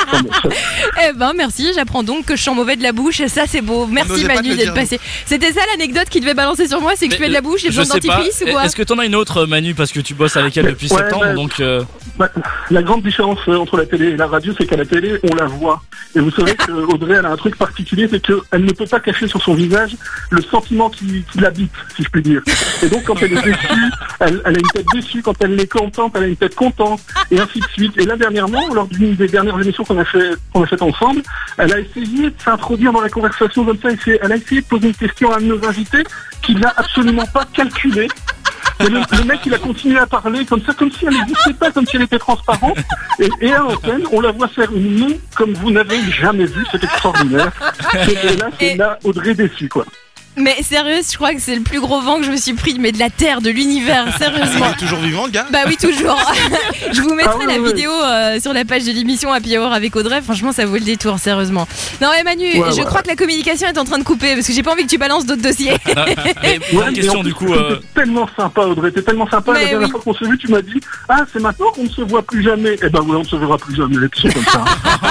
C: Eh ben, merci, j'apprends donc que je sens mauvais de la bouche, ça c'est beau. Merci Manu d'être passé. C'était ça l'anecdote qu'il devait balancer sur moi, c'est que je fais de la bouche, j'ai besoin de dentifrice ou quoi?
H: Est-ce que t'en as une autre, Manu, parce que tu bosses avec elle depuis septembre, donc.
L: La grande différence entre la télé et la radio, c'est qu'à la télé, on la voit. Et vous savez que Audrey, elle a un truc particulier, c'est qu'elle ne peut pas cacher sur son visage le sentiment qui l'habite, si je puis dire. Et donc, quand elle est déçue, elle a une tête déçue. Quand elle est contente, elle a une tête contente, et ainsi de suite. Et là, dernièrement, lors d'une des dernières émissions qu'on a fait ensemble, elle a essayé de s'introduire dans la conversation comme ça. Elle a essayé de poser une question à un de nos invités qu'il n'a absolument pas calculé. Et le mec, il a continué à parler comme ça, comme si elle n'existait pas, comme si elle était transparente. Et à l'antenne, on la voit faire une moue comme vous n'avez jamais vu. C'est extraordinaire. C'est là Audrey déçue, quoi.
C: Mais sérieux, je crois que c'est le plus gros vent que je me suis pris, mais de la terre, de l'univers, sérieusement.
I: Il est toujours vivant, le gars?
C: Bah oui, toujours. Je vous mettrai la vidéo sur la page de l'émission Happy Hour avec Audrey. Franchement, ça vaut le détour, sérieusement. Non, mais Manu, je crois que la communication est en train de couper parce que j'ai pas envie que tu balances d'autres dossiers.
H: Une question du coup.
L: T'es tellement sympa, Audrey. T'es tellement sympa. La dernière fois qu'on s'est vu, tu m'as dit c'est maintenant qu'on ne se voit plus jamais. Eh ben oui, on ne se verra plus jamais. C'est comme ça.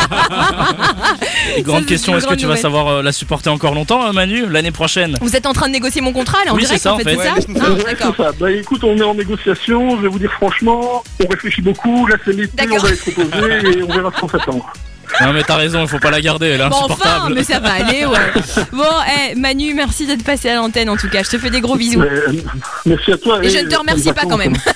H: Grande question, est-ce que tu vas savoir la supporter encore longtemps, Manu, l'année prochaine?
C: Vous êtes en train de négocier mon contrat là en direct,
H: c'est ça,
C: en fait, c'est ça?
L: D'accord. C'est ça. Bah écoute, on est en négociation, je vais vous dire franchement, on réfléchit beaucoup, là c'est l'été, on va être reposé et on verra ce qu'on s'attend.
H: Non mais t'as raison, il faut pas la garder, elle est insupportable.
C: Enfin, mais ça va aller, ouais. Bon, Manu, merci d'être passé à l'antenne en tout cas, je te fais des gros bisous.
L: Merci à toi.
C: Et je ne te remercie pas quand même.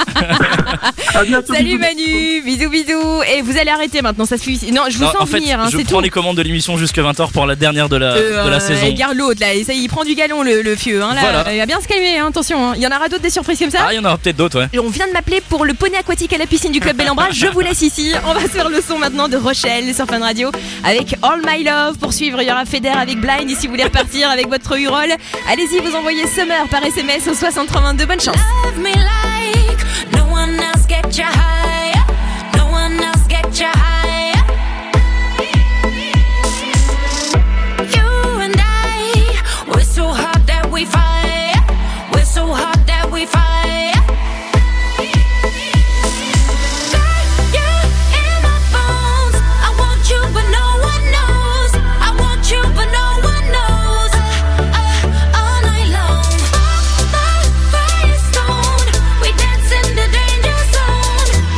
L: À bientôt.
C: Salut Manu, bisous. Et vous allez arrêter maintenant, ça suffit. Non, je vous sens venir,
H: je
C: c'est
H: prends
C: tout.
H: les commandes de l'émission jusqu'à 20h pour la dernière de la saison.
C: Regarde l'autre là, ça, il prend du galon le fieux, hein, là.
H: Voilà.
C: Il va bien se calmer, hein, attention. Il y en aura d'autres des surprises comme ça?
H: Ah, il y en aura peut-être d'autres, ouais.
C: Et on vient de m'appeler pour le poney aquatique à la piscine du club Bel-en-Bras. Je vous laisse ici. On va se faire le son maintenant de Rochelle sur Fun Radio avec All My Love. Pour suivre, il y aura Feder avec Blind. Et si vous voulez repartir avec votre Hurol, allez-y, vous envoyez Summer par SMS au 6322. Bonne chance.
Y: Love me like no one else get you high. No one else get you high. You and I, we're so hot that we fight. We're so hot that we fight. Got you in my bones. I want you, but no one knows. I want you, but no one knows. All night long, my firestone. We dance in the danger zone.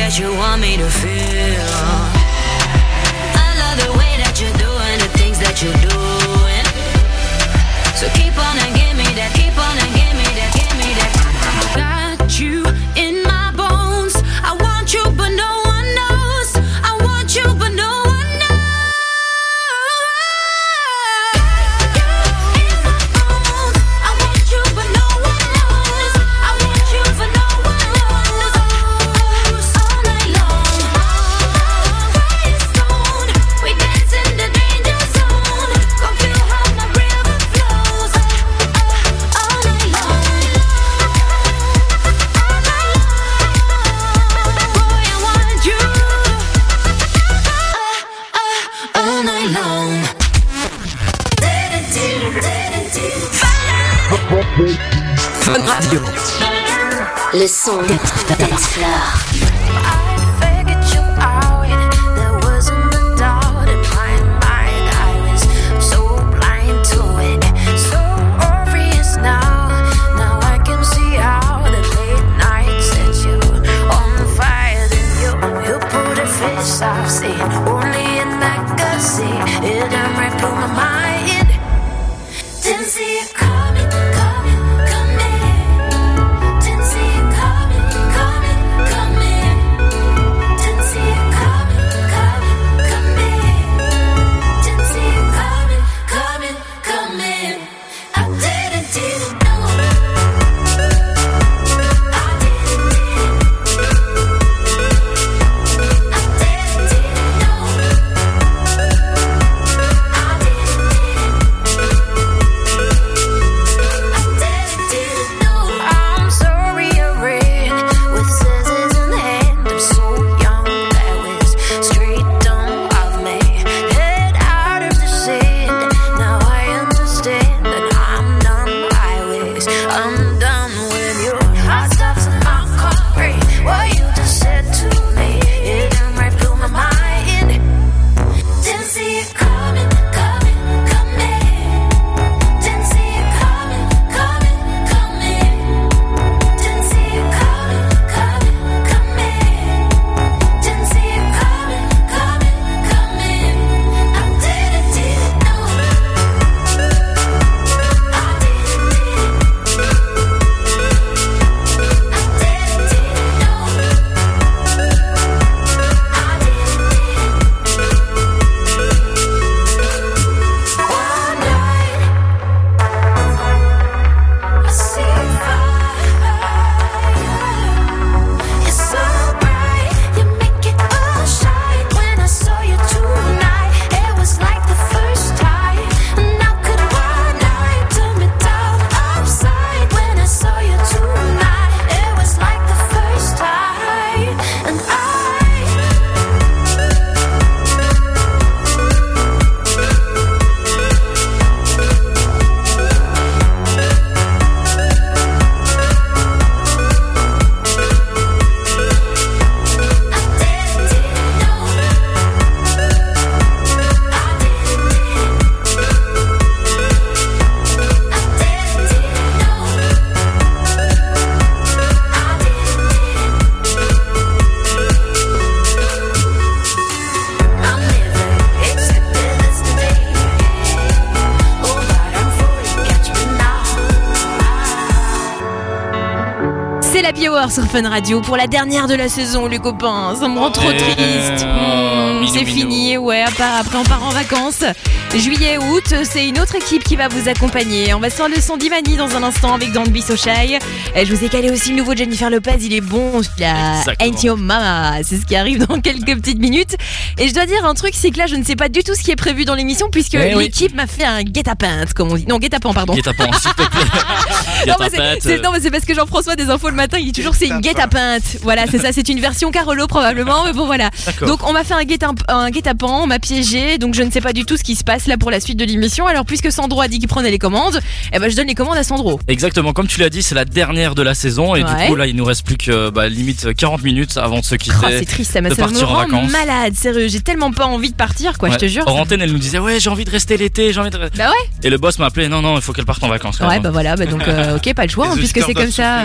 Y: that you want me to feel. I love the way that you're doing the things that you're doing. So keep on and give me that, keep on and give me that, give me that. Got you in my bones. I want you, but no one knows. I want you, but no one knows. I want you, but no one knows. I want you, but no one knows. All night long, riot stone. We dance in the danger zone. Gon' feel how my river flows. All night long, boy, I want you. All night long.
B: Fun Radio.
G: Le son Dance Floor.
Y: Figured you out, there wasn't a doubt in my mind. I was so blind to it, so obvious now. Now I can see how the late night set you on fire. Then you put a face I've seen only in magazine. It done right through my mind. Didn't see it coming, coming, coming. Didn't see it coming, coming, coming. Didn't see it coming, coming, coming. Didn't see it coming, coming, coming. I didn't know. I I'm sorry I ran with scissors in hand. I'm so young, that was straight dumb of me. Head out of the sand, now I understand that I'm numb. I was undone with you. Heart stops and I'm concrete. What you just said to me, it done right through my mind. Didn't see it coming, coming, coming. Didn't see it coming, coming, coming. Didn't see it coming, coming, coming. Didn't see it coming, coming, coming. I didn't know. I One night I see fire. You're so bright, you make it all shine. When I saw you tonight, it was like the first time. And how could one night turn me down upside? When I saw you tonight, it was like the first time. And
C: C'est la Hour sur Fun Radio pour la dernière de la saison, les copains. Ça me rend trop triste. C'est fini, ouais. Après, on part en vacances. Juillet, août, c'est une autre équipe qui va vous accompagner. On va sur le son d'Imani dans un instant avec Don't Be So Shy. Et je vous ai calé aussi le nouveau Jennifer Lopez. Il est bon, celui-là. Ain't Your Mama. C'est ce qui arrive dans quelques petites minutes. Et je dois dire un truc, c'est que là, je ne sais pas du tout ce qui est prévu dans l'émission puisque l'équipe m'a fait un guet-apens, comme on dit. Non, guet-apens, pardon.
H: Guet-apens, s'il te plaît.
C: Non, mais c'est parce que Jean-François des infos le matin, il dit toujours c'est une guet-apens. Voilà, c'est ça, c'est une version Carolo probablement, mais bon voilà. Donc on m'a fait un guet-apens un guet-apens, on m'a piégé, donc je ne sais pas du tout ce qui se passe là pour la suite de l'émission. Alors puisque Sandro a dit qu'il prenait les commandes, je donne les commandes à Sandro.
H: Exactement, comme tu l'as dit, c'est la dernière de la saison et du coup là il nous reste plus que limite 40 minutes avant de se quitter.
C: C'est triste, ça me
H: rend
C: malade, sérieux, j'ai tellement pas envie de partir quoi, je te jure.
H: En antenne elle nous disait ouais j'ai envie de rester l'été,
C: Bah ouais.
H: Et le boss m'a appelé non il faut qu'elle parte en vacances.
C: Ouais bah voilà, donc ok pas le choix puisque c'est comme ça.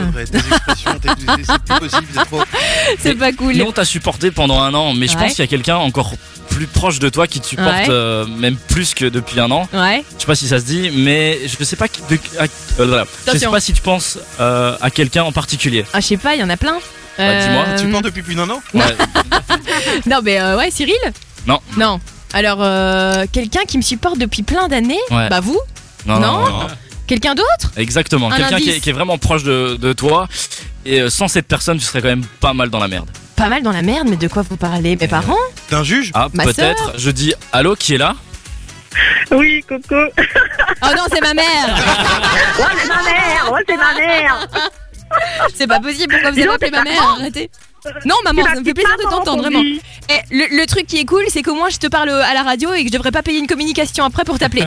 C: C'est pas cool.
H: Nous on t'a supporté pendant un an, mais je pense qu'il y a quelqu'un encore plus proche de toi qui te supporte même plus que depuis un an.
C: Ouais.
H: Je sais pas si ça se dit, mais je sais pas je sais pas si tu penses à quelqu'un en particulier.
C: Ah je sais pas, il y en a plein.
I: Dis-moi, tu supportes depuis plus d'un an?
H: Ouais.
C: Non mais ouais, Cyril? Non. Alors quelqu'un qui me supporte depuis plein d'années? Bah vous? Non. Quelqu'un d'autre?
H: Exactement, quelqu'un qui est vraiment proche de toi. Et sans cette personne, tu serais quand même pas mal dans la merde.
C: Pas mal dans la merde, mais de quoi vous parlez? Mes parents?
I: D'un juge?
H: Ah, peut-être. Je dis allô, qui est là?
O: Oui, Coco.
C: Oh non, c'est ma mère.
O: C'est ma mère.
C: C'est pas possible, pourquoi vous avez appelé ma mère? Arrêtez. Non maman, ça me fait plaisir de t'entendre vraiment. Et le truc qui est cool, c'est qu'au moins je te parle à la radio et que je devrais pas payer une communication après pour t'appeler.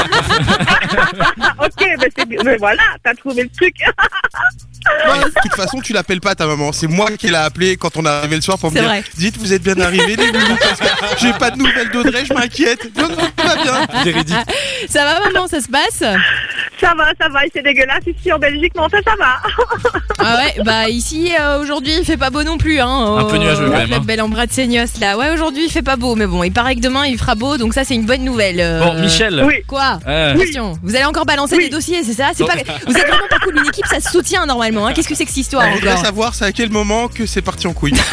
O: Ok, mais voilà, t'as trouvé le truc.
I: De toute façon, tu l'appelles pas ta maman. C'est moi qui l'ai appelée quand on est arrivé le soir pour me dire dites, vous êtes bien arrivés les loulous parce que j'ai pas de nouvelles d'Audrey, je m'inquiète. Non, tout va bien.
C: Ça va maman, ça se passe?
O: Ça va, et c'est dégueulasse ici en Belgique, mais en fait ça va.
C: Ah ouais, bah ici aujourd'hui il fait pas beau non plus hein.
H: Un peu nuageux quand même.
C: La belle Ambra de Seignos là. Ouais, aujourd'hui il fait pas beau, mais bon, il paraît que demain il fera beau, donc ça c'est une bonne nouvelle.
H: Bon, Michel.
O: Oui.
C: Quoi? Question. Vous allez encore balancer des dossiers, c'est ça? C'est pas. Vous êtes vraiment pas cool, une équipe ça se soutient normalement. Hein. Qu'est-ce que c'est que cette histoire encore?
I: Je voudrais savoir c'est à quel moment que c'est parti en couille.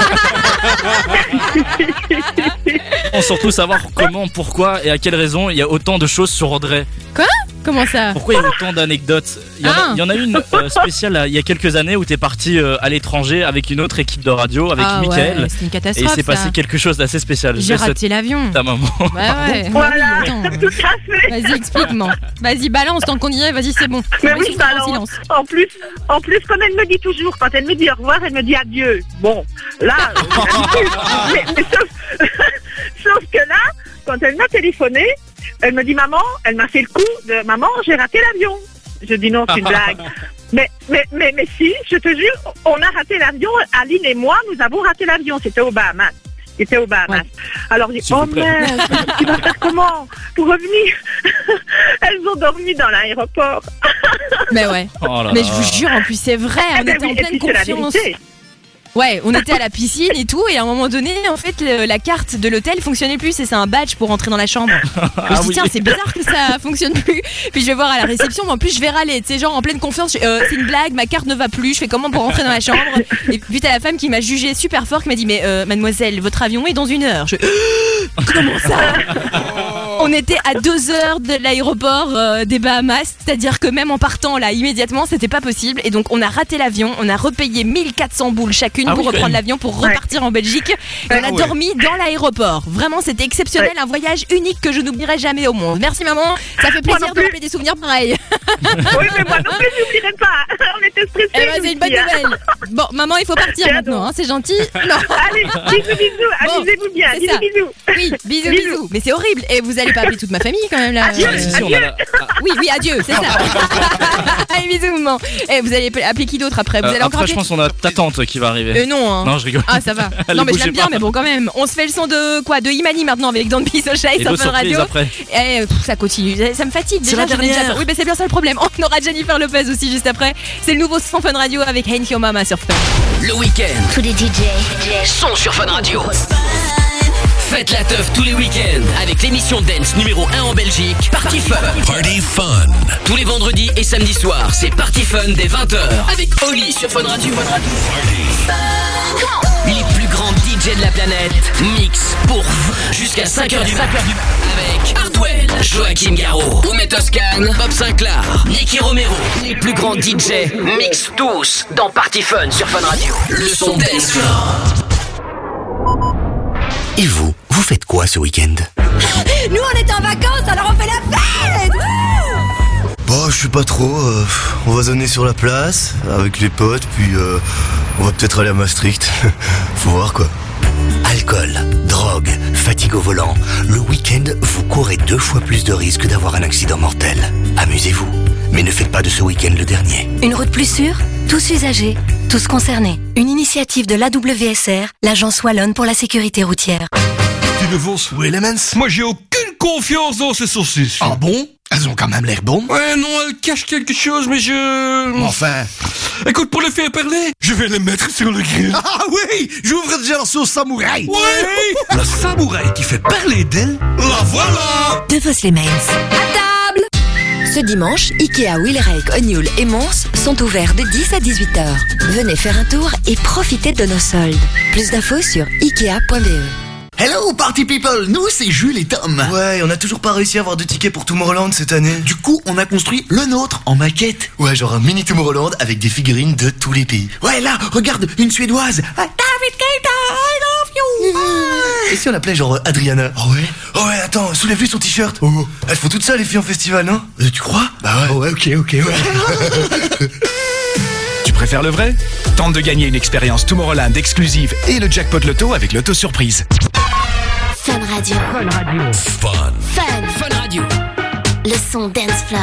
H: On surtout savoir comment, pourquoi et à quelle raison il y a autant de choses sur Audrey.
C: Quoi? Comment ça?
H: Pourquoi il y a autant d'anecdotes? Il y en a une spéciale il y a quelques années où t'es parti à l'étranger avec une autre équipe de radio, avec Mickaël.
C: Ouais, c'est une catastrophe.
H: Et il s'est passé quelque chose d'assez spécial.
C: J'ai raté l'avion.
H: Ta maman.
C: Ouais.
O: Voilà, tout à fait.
C: Vas-y, explique-moi. Vas-y, balance tant qu'on y est, vas-y, c'est bon.
O: Mais oui, balance. En plus, comme elle me dit toujours, quand elle me dit au revoir, elle me dit adieu. Bon, là, mais sauf que là, quand elle m'a téléphoné, elle me dit maman, elle m'a fait le coup de maman, j'ai raté l'avion. Je dis non, c'est une blague. Mais si, je te jure, on a raté l'avion, Aline et moi, nous avons raté l'avion, c'était au Bahamas. Ouais. Alors j'ai dit, oh merde, tu vas faire comment pour revenir? Elles ont dormi dans l'aéroport.
C: Mais ouais. Mais je vous jure, en plus c'est vrai, on était en pleine confiance. Ouais, on était à la piscine et tout, et à un moment donné, en fait, la carte de l'hôtel fonctionnait plus, et c'est un badge pour rentrer dans la chambre. Je me dis, tiens, c'est bizarre que ça fonctionne plus. Puis je vais voir à la réception, mais en plus, je vais râler, tu sais, genre en pleine confiance, c'est une blague, ma carte ne va plus, je fais comment pour rentrer dans la chambre? Et puis t'as la femme qui m'a jugé super fort, qui m'a dit, mais mademoiselle, votre avion est dans 1 heure. Comment ça? On était à 2 heures de l'aéroport des Bahamas, c'est-à-dire que même en partant là immédiatement, c'était pas possible, et donc on a raté l'avion, on a repayé 1400 boules chacune pour reprendre l'avion, pour repartir en Belgique, et on a dormi dans l'aéroport. Vraiment, c'était exceptionnel, un voyage unique que je n'oublierai jamais au monde. Merci maman, ça fait plaisir de rappeler des souvenirs pareils.
O: Oui, mais moi non plus, je n'oublierai pas. On était stressés.
C: Eh ben, c'est une bonne nouvelle. Bon, maman, il faut partir maintenant, hein, c'est gentil. Non.
O: Allez, bisous, amusez-vous bien, bisous.
C: Oui, bisous. Mais c'est horrible. Et vous allez pas appeler toute ma famille quand même là.
O: Adieu.
C: Oui, adieu, c'est ça. Allez, bisous maman. Et vous allez appeler qui d'autre après? Vous allez encore
H: après, je pense qu'on a ta tante qui va arriver.
C: Non, hein.
H: Non, je rigole.
C: Ah, ça va. Non, mais je l'aime bien, mais bon, quand même. On se fait le son de quoi? De Imani maintenant avec Don't Be So Shy sur Fun Radio. Et ça continue. Ça me fatigue déjà. Oui, mais c'est bien ça le problème. On aura Jennifer Lopez aussi juste après. C'est le nouveau son Fun Radio avec Ain't Your Mama sur Fun.
B: Le week-end.
G: Tous les DJ
B: sont sur Fun Radio. Faites la teuf tous les week-ends avec l'émission dance numéro 1 en Belgique, Party Fun.
F: Party Fun.
B: Tous les vendredis et samedis soirs, c'est Party Fun dès 20h avec Oli sur Fun Radio. Les plus grands DJ de la planète mix pour vous jusqu'à 5h du matin avec Hardwell, Joachim Garraud, Oumé Toscane, Bob Sinclair, Nicky Romero. Les plus grands DJ mix tous dans Party Fun sur Fun Radio. Le son dance floor.
P: Et vous faites quoi ce week-end?
Q: Nous on était en vacances, alors on fait la fête.
P: Bah je sais pas trop, on va zoner sur la place avec les potes, puis on va peut-être aller à Maastricht. Faut voir quoi. Allez, Alcool, drogue, fatigue au volant. Le week-end, vous courez 2 fois plus de risques d'avoir un accident mortel. Amusez-vous, mais ne faites pas de ce week-end le dernier.
E: Une route plus sûre, tous usagers, tous concernés. Une initiative de l'AWSR, l'Agence Wallonne pour la sécurité routière.
R: Tu devances Elements? Moi, j'ai aucune confiance dans ces saucisses.
U: Ah bon? Elles ont quand même l'air bonnes.
R: Ouais, non, elles cachent quelque chose, mais je...
U: Enfin...
R: Écoute, pour les faire parler, je vais les mettre sur le grill.
U: Ah oui, j'ouvre déjà la sauce samouraï.
R: Ouais. La samouraï qui fait parler d'elle, la voilà.
E: De Vos les Mains.
W: À table. Ce dimanche, Ikea Wilrijk, Ognoul et Mons sont ouverts de 10 à 18h. Venez faire un tour et profitez de nos soldes. Plus d'infos sur ikea.be.
U: Hello party people, nous c'est Jules et Tom.
P: Ouais, on a toujours pas réussi à avoir de tickets pour Tomorrowland cette année.
U: Du coup, on a construit le nôtre en maquette.
P: Ouais, genre un mini Tomorrowland avec des figurines de tous les pays.
U: Ouais, là, regarde, une Suédoise. David Keita, I love you.
P: Et si on l'appelait genre Adriana?
U: Oh ouais.
P: Oh ouais, attends, soulève-lui son t-shirt. Oh. Elles font toutes ça les filles en festival, non?
U: Tu crois?
P: Bah ouais.
U: Oh ouais, ok, ouais.
X: Tu préfères le vrai? Tente de gagner une expérience Tomorrowland exclusive et le jackpot loto avec l'auto surprise.
G: Fun Radio.
B: Fun Radio.
G: Fun.
B: Fun Radio.
G: Le son dance floor.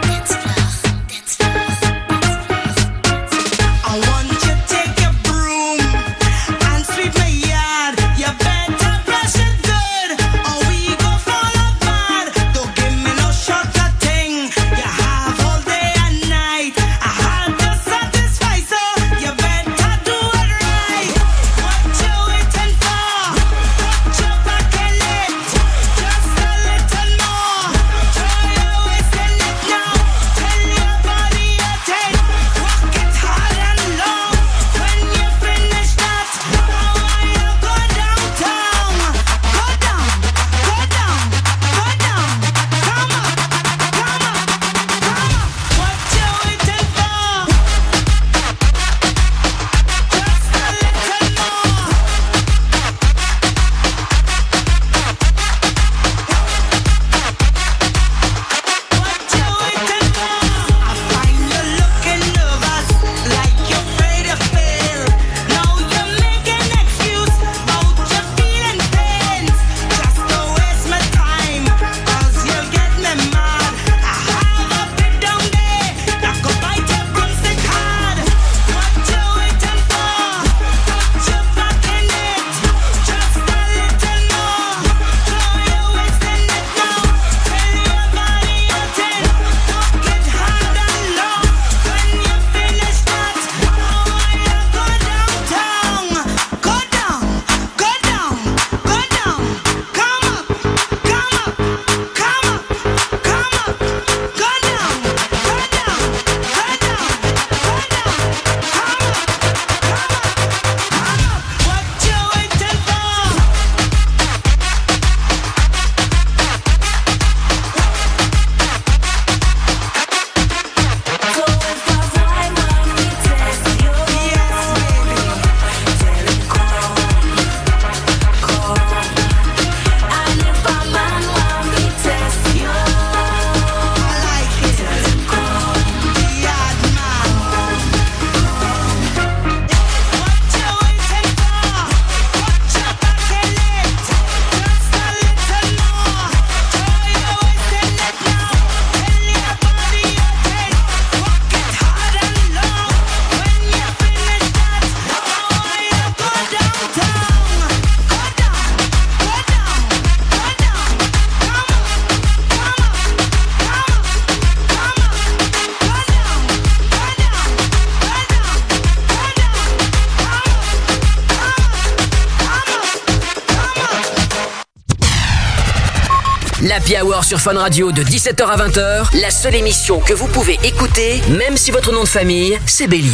B: L'Happy Hour sur Fun Radio de 17h à 20h, la seule émission que vous pouvez écouter, même si votre nom de famille, c'est Bélier.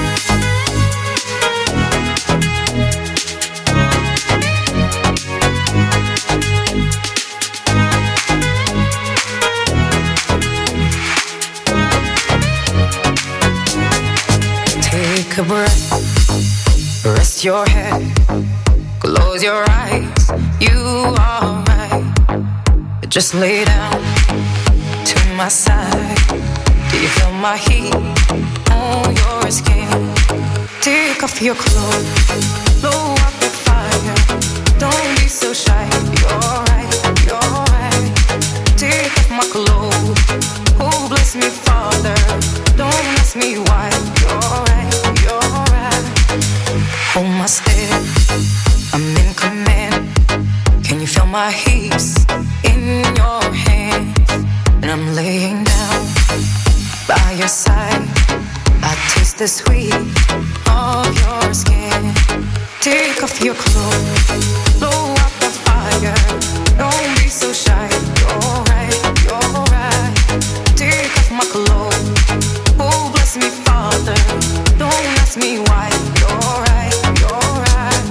Z: Take a breath, rest your head, close your eyes, you are right. Just lay down to my side. Do you feel my heat on your skin? Take off your clothes, blow up the fire. Don't be so shy. You're right, you're right. Take off my clothes. Oh, bless me, Father. Don't ask me why. You're right, you're right. Hold my step. I'm in command. Can you feel my hips in your hands? And I'm laying down by your side. I taste the sweet of your skin. Take off your clothes, blow out the fire. Don't be so shy. You're right, you're right. Take off my clothes. Oh, bless me, Father. Don't ask me why. You're right, you're right.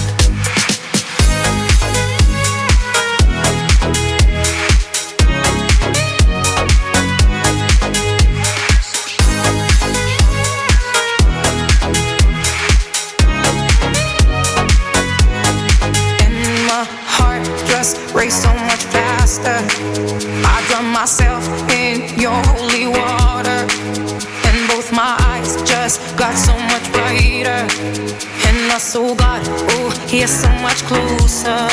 Z: Race so much faster. I drown myself in your holy water, and both my eyes just got so much brighter. And I saw God, oh, He is so much closer.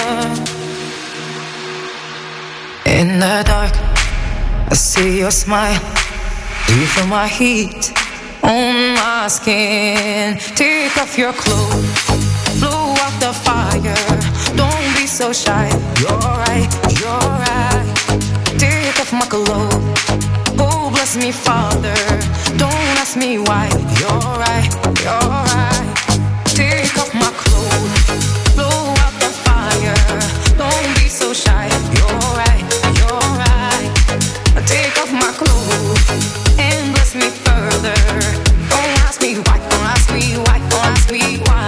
Z: In the dark, I see your smile. Do you feel my heat on my skin? Take off your clothes, blow out the fire. Don't be so shy. You're right, you're right. Take off my clothes. Oh, bless me, Father. Don't ask me why. You're right, you're right. Take off my clothes. Blow out the fire. Don't be so shy. You're right, you're right. Take off my clothes and bless me further. Don't ask me why. Don't ask me why. Don't ask me why.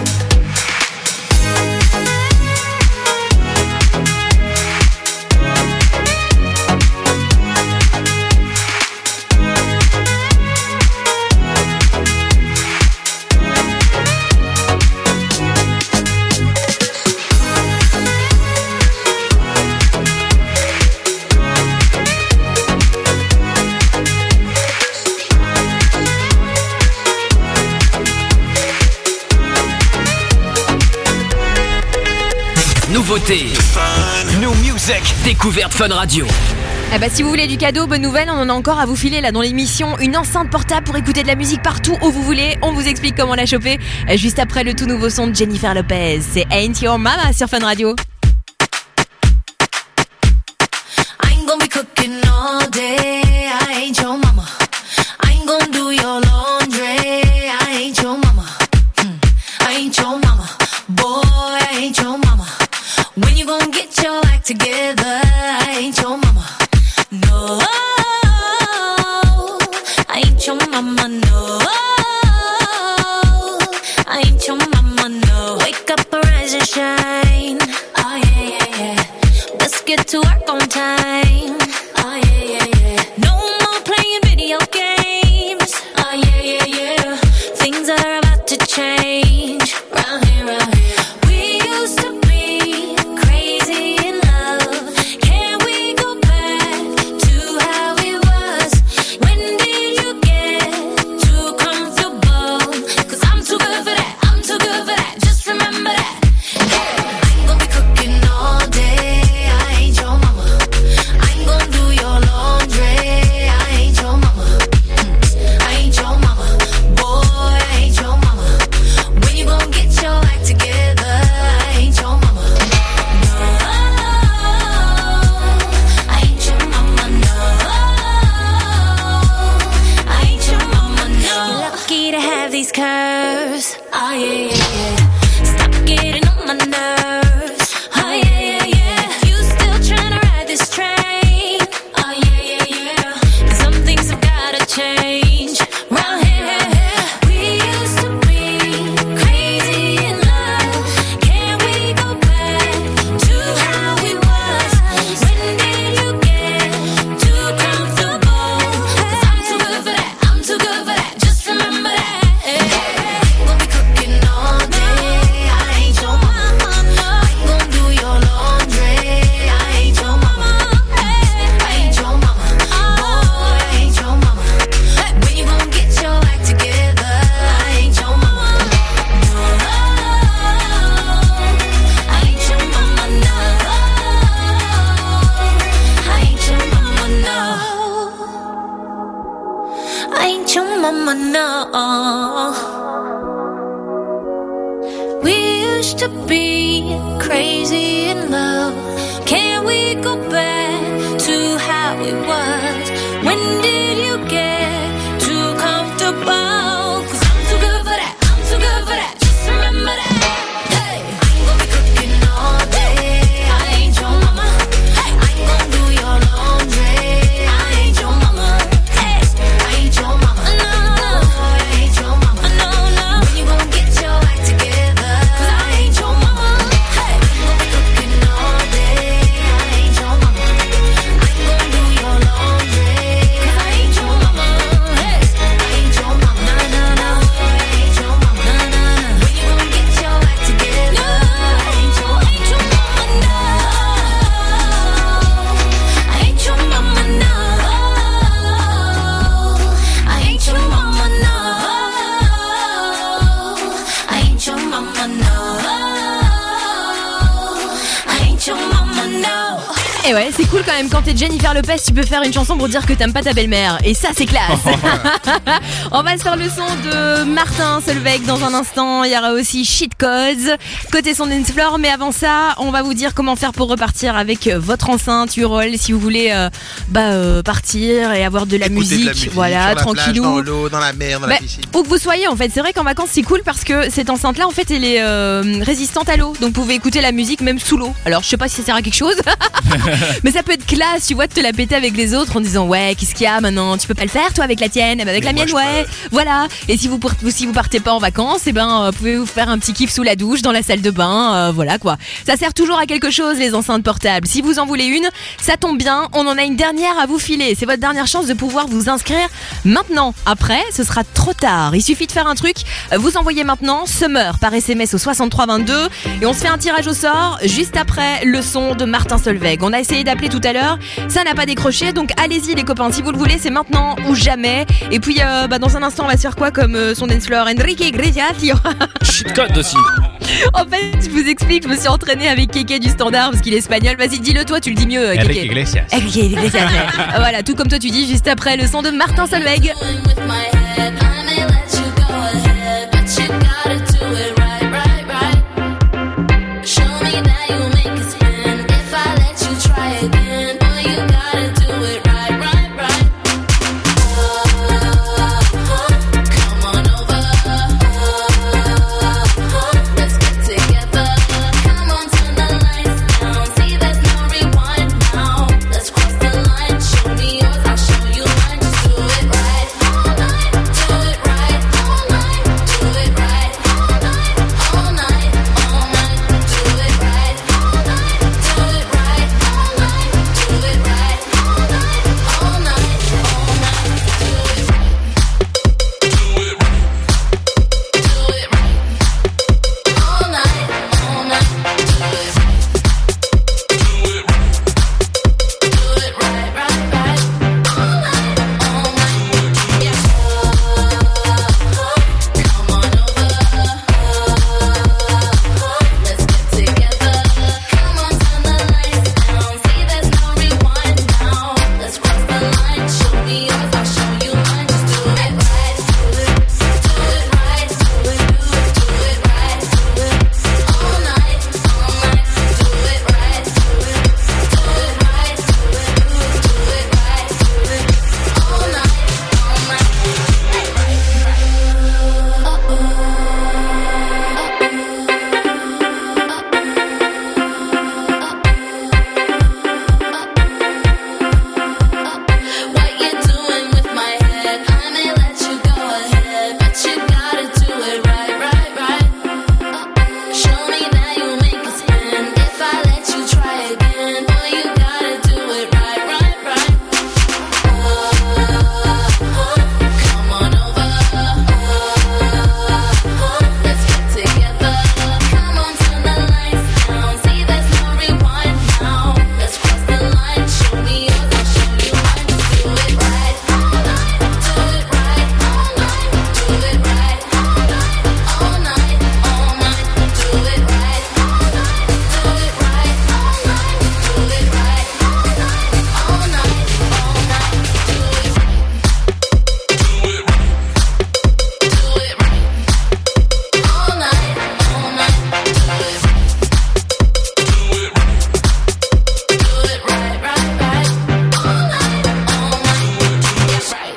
B: Nouveautés, New Music, découverte Fun Radio.
C: Eh bah si vous voulez du cadeau, bonne nouvelle, on en a encore à vous filer là dans l'émission. Une enceinte portable pour écouter de la musique partout où vous voulez. On vous explique comment la choper juste après le tout nouveau son de Jennifer Lopez. C'est Ain't Your Mama sur Fun Radio.
D: I ain't gonna be cooking all day. I ain't your mama. I ain't gonna do your laundry. I ain't your mama. I ain't your mama. Boy, I ain't your mama. When you gonna get your act together? I ain't your mama. No, I ain't your mama. No, I ain't your mama. No, wake up, arise and shine. Oh yeah, yeah, yeah. Let's get to work on time. Oh yeah, yeah, yeah. No more playing video games. Oh yeah, yeah, yeah. Things are about to change. Round here, round here. We used to be crazy in love. Can we go back to how it was? When did you get too comfortable? 'Cause I'm too good for that. I'm too good for that. Just remember that. I ain't gonna be cooking all day. I ain't your mama. I ain't gonna mama know. We used to be crazy in love. Can we go back to how it was? When did you get too comfortable? 'Cause I'm too good for that, I'm too good for that. Just remember that. Hey, I ain't gonna be cooking all day. I ain't your mama. Hey, I ain't gonna do your laundry. I ain't your mama. Hey, I ain't your mama. No, no, I ain't your mama. No, no. When you gonna get your act together? 'Cause I ain't your mama. Hey, I ain't gonna be cooking all day. I ain't your mama. I ain't gonna do your laundry. 'Cause I ain't your mama. Hey, I ain't your mama. No, no, no. I ain't your mama. No, no, no. When you gonna get your act together? I ain't your mama. No. I ain't your mama. No. I ain't your mama. No. I ain't your mama. No. I ain't your mama. No.
C: Et ouais, c'est cool quand même quand t'es Jennifer Lopez, tu peux faire une chanson pour dire que t'aimes pas ta belle-mère. Et ça, c'est classe. On va se faire le son de Martin Solveig dans un instant. Il y aura aussi Shit Codes côté son dance floor. Mais avant ça, on va vous dire comment faire pour repartir avec votre enceinte Hurol si vous voulez partir et avoir de la musique. Voilà,
I: sur la
C: tranquillou.
I: plage, dans l'eau, dans la mer, dans la piscine.
C: Où que vous soyez, en fait, c'est vrai qu'en vacances c'est cool parce que cette enceinte-là, en fait, elle est résistante à l'eau. Donc vous pouvez écouter la musique même sous l'eau. Alors je sais pas si ça sert à quelque chose. Mais ça peut être classe, tu vois, de te la péter avec les autres en disant ouais, qu'est-ce qu'il y a maintenant? Tu peux pas le faire toi avec la tienne? Eh ben, avec la mienne, ouais. Voilà. Et si vous partez pas en vacances, eh ben pouvez vous faire un petit kiff sous la douche, dans la salle de bain, voilà quoi. Ça sert toujours à quelque chose les enceintes portables. Si vous en voulez une, ça tombe bien, on en a une dernière à vous filer. C'est votre dernière chance de pouvoir vous inscrire maintenant. Après, ce sera trop tard. Il suffit de faire un truc, vous envoyez maintenant Summer par SMS au 6322 et on se fait un tirage au sort juste après le son de Martin Solveig. On a essayé d'appeler tout à l'heure, ça n'a pas décroché, donc allez-y les copains, si vous le voulez, c'est maintenant ou jamais. Et puis dans un instant on va se faire quoi comme son dance floor? Enrique Iglesias.
H: Shit Code aussi.
C: En fait, je vous explique, je me suis entraînée avec Keke du Standard parce qu'il est espagnol. Vas-y, dis-le toi, tu le dis mieux, Keke.
H: Enrique Iglesias.
C: Enrique Iglesias. Voilà, tout comme toi tu dis, juste après le son de Martin Solveig.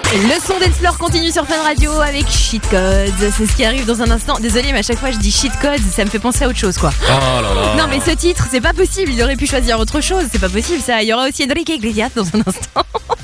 C: Le son d'Ensplore continue sur Fun Radio avec Cheat Codes. C'est ce qui arrive dans un instant. Désolé, mais à chaque fois je dis Cheat Codes, ça me fait penser à autre chose, quoi.
H: Oh là là.
C: Non, mais ce titre, c'est pas possible. Il aurait pu choisir autre chose. C'est pas possible, ça. Il y aura aussi Enrique Iglesias dans un instant.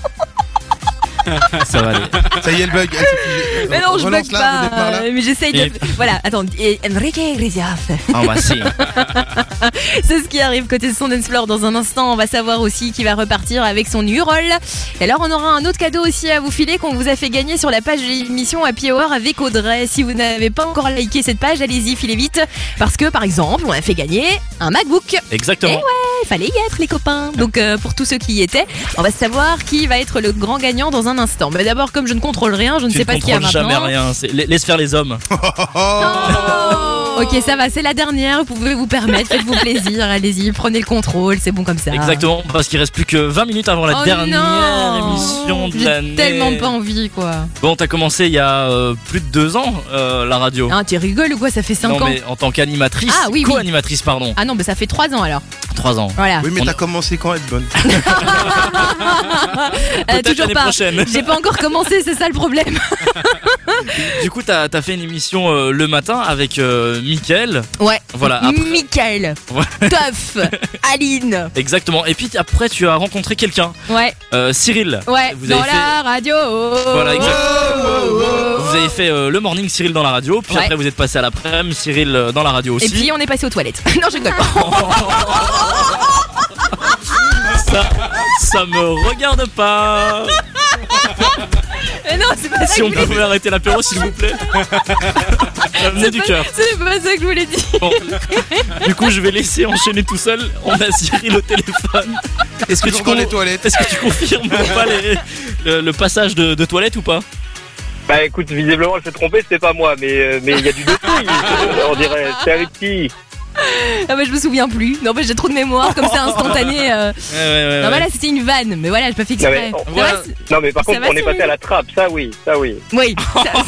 H: Ça va aller.
I: Ça y est, le bug.
C: Mais non, je bug
I: Relance là,
C: pas. Mais j'essaye de. Voilà, attends. Enrique Iglesias.
H: Ah bah si.
C: C'est ce qui arrive côté son d'Ensplore dans un instant. On va savoir aussi qui va repartir avec son U-Roll. Et alors, on aura un autre cadeau aussi à vous filer qu'on vous a fait gagner sur la page de l'émission Happy Hour avec Audrey. Si vous n'avez pas encore liké cette page, allez-y, filez vite. Parce que, par exemple, on a fait gagner un MacBook.
H: Exactement.
C: Et ouais, fallait y être, les copains. Donc, pour tous ceux qui y étaient, on va savoir qui va être le grand gagnant dans un instant. Mais d'abord, comme je ne contrôle rien, je ne sais pas ce qu'il y a maintenant.
H: Jamais rien. Laisse faire les hommes.
C: Ok, ça va, c'est la dernière. Vous pouvez vous permettre, faites-vous plaisir. Allez-y, prenez le contrôle, c'est bon comme ça.
H: Exactement, parce qu'il reste plus que 20 minutes avant la dernière émission de l'année.
C: J'ai tellement pas envie, quoi.
H: Bon, t'as commencé il y a plus de 2 ans, la radio.
C: Ah, tu rigoles ou quoi? Ça fait 5 ans.
H: Non, mais en tant qu'animatrice.
C: Ah oui,
H: co-animatrice, pardon.
C: Ah non, mais ça fait 3 ans alors.
H: 3 ans.
C: Voilà.
I: Oui, mais t'as commencé quand, être bonne?
C: Toujours pas.
H: Prochaine.
C: J'ai pas encore commencé, c'est ça le problème.
H: Du coup, t'as fait une émission le matin avec Mickaël.
C: Ouais.
H: Voilà.
C: Mickaël. Ouais. Teuf. Aline.
H: Exactement. Et puis après, tu as rencontré quelqu'un.
C: Ouais.
H: Cyril.
C: Ouais. Vous dans la radio.
H: Voilà, exactement. Vous avez fait le morning Cyril dans la radio. Puis après, vous êtes passé à l'après-midi Cyril dans la radio aussi.
C: Et puis on est passé aux toilettes. Non, je rigole pas.
H: Ça me regarde pas.
C: Mais non, c'est pas ça.
H: Si on pouvait arrêter l'apéro, s'il vous plaît. Ça venait du cœur.
C: C'est pas ça que je voulais dire.
H: Bon. Du coup, je vais laisser enchaîner tout seul. On a Cyril au téléphone. Est-ce que tu confirmes ou pas le passage de toilette ou pas?
J: Bah écoute, visiblement elle s'est trompée, c'était pas moi, mais il y a du dossier, on dirait. C'est avec qui?
C: Ah bah je me souviens plus. Non mais j'ai trop de mémoire comme c'est instantané. Non bah là c'était une vanne, mais voilà j'ai pas fait exprès.
J: Non mais par contre on est passé à la trappe, ça oui.
C: Oui.